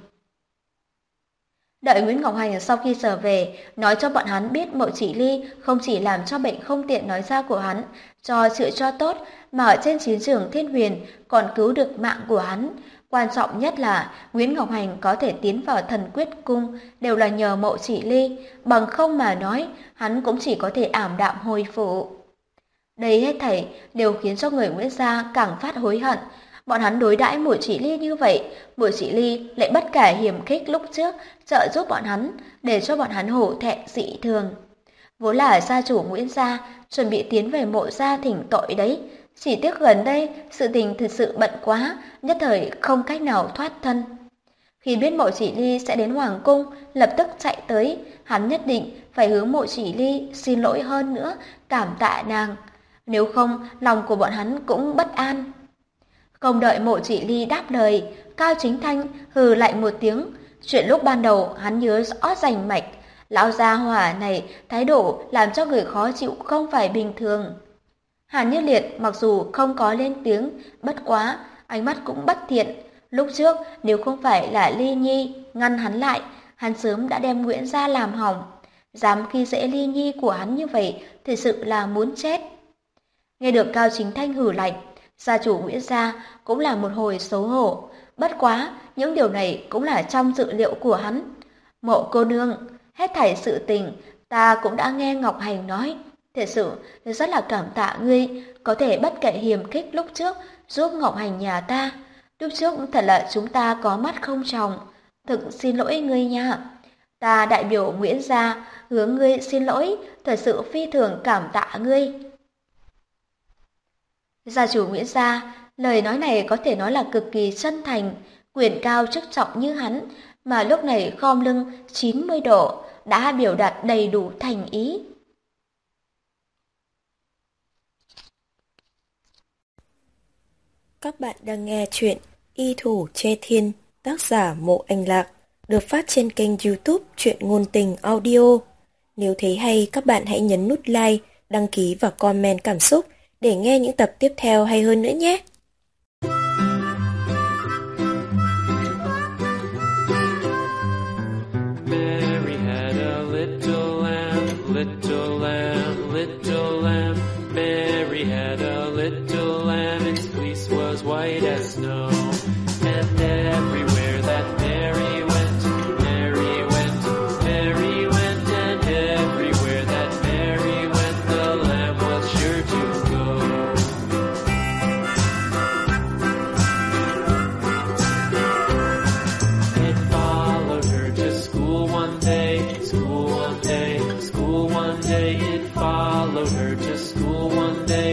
Đợi Nguyễn Ngọc Hành sau khi trở về, nói cho bọn hắn biết Mộ Chỉ Ly không chỉ làm cho bệnh không tiện nói ra của hắn, cho chữa cho tốt, mà ở trên chiến trường Thiên Huyền còn cứu được mạng của hắn. Quan trọng nhất là Nguyễn Ngọc Hành có thể tiến vào Thần Quyết Cung đều là nhờ Mộ Chỉ Ly, bằng không mà nói, hắn cũng chỉ có thể ảm đạm hồi phụ. Đây hết thảy đều khiến cho người Nguyễn gia càng phát hối hận. Bọn hắn đối đãi Mộ Chỉ Ly như vậy, Mộ Chỉ Ly lại bất kể hiểm khích lúc trước trợ giúp bọn hắn, để cho bọn hắn hổ thẹn dị thường. Vốn là gia chủ Nguyễn gia chuẩn bị tiến về Mộ gia thỉnh tội đấy, chỉ tiếc gần đây sự tình thực sự bận quá, nhất thời không cách nào thoát thân. Khi biết Mộ Chỉ Ly sẽ đến Hoàng cung, lập tức chạy tới, hắn nhất định phải hướng Mộ Chỉ Ly xin lỗi hơn nữa, cảm tạ nàng. Nếu không, lòng của bọn hắn cũng bất an. Không đợi Mộ Chỉ Ly đáp lời, Cao Chính Thanh hừ lạnh một tiếng. Chuyện lúc ban đầu hắn nhớ rõ rành mạch, lão gia hỏa này thái độ làm cho người khó chịu không phải bình thường. Hàn Như Liệt mặc dù không có lên tiếng, bất quá, ánh mắt cũng bất thiện. Lúc trước, nếu không phải là Ly Nhi ngăn hắn lại, hắn sớm đã đem Nguyễn gia làm hỏng. Dám khi dễ Ly Nhi của hắn như vậy, thực sự là muốn chết. Nghe được Cao Chính Thanh hử lạnh, gia chủ Nguyễn gia cũng là một hồi xấu hổ. Bất quá, những điều này cũng là trong dự liệu của hắn. Mộ cô nương, hết thảy sự tình, ta cũng đã nghe Ngọc Hành nói. Thật sự, rất là cảm tạ ngươi, có thể bất kể hiềm khích lúc trước, giúp Ngọc Hành nhà ta. Lúc trước thật là chúng ta có mắt không tròng. Thực xin lỗi ngươi nha. Ta đại biểu Nguyễn gia, hướng ngươi xin lỗi, thật sự phi thường cảm tạ ngươi. Gia chủ Nguyễn gia, lời nói này có thể nói là cực kỳ chân thành, quyền cao chức trọng như hắn, mà lúc này khom lưng 90 độ, đã biểu đạt đầy đủ thành ý. Các bạn đang nghe chuyện Y Thủ Che Thiên, tác giả Mộ Anh Lạc, được phát trên kênh YouTube Truyện Ngôn Tình Audio. Nếu thấy hay, các bạn hãy nhấn nút like, đăng ký và comment cảm xúc để nghe những tập tiếp theo hay hơn nữa nhé. Mary had a little lamb, little lamb, little lamb. Mary had a little lamb, its fleece was white as snow. And everywhere that Mary went, Mary went, Mary went. And everywhere that Mary went, the lamb was sure to go. It followed her to school one day, school one day, school one day. It followed her to school one day.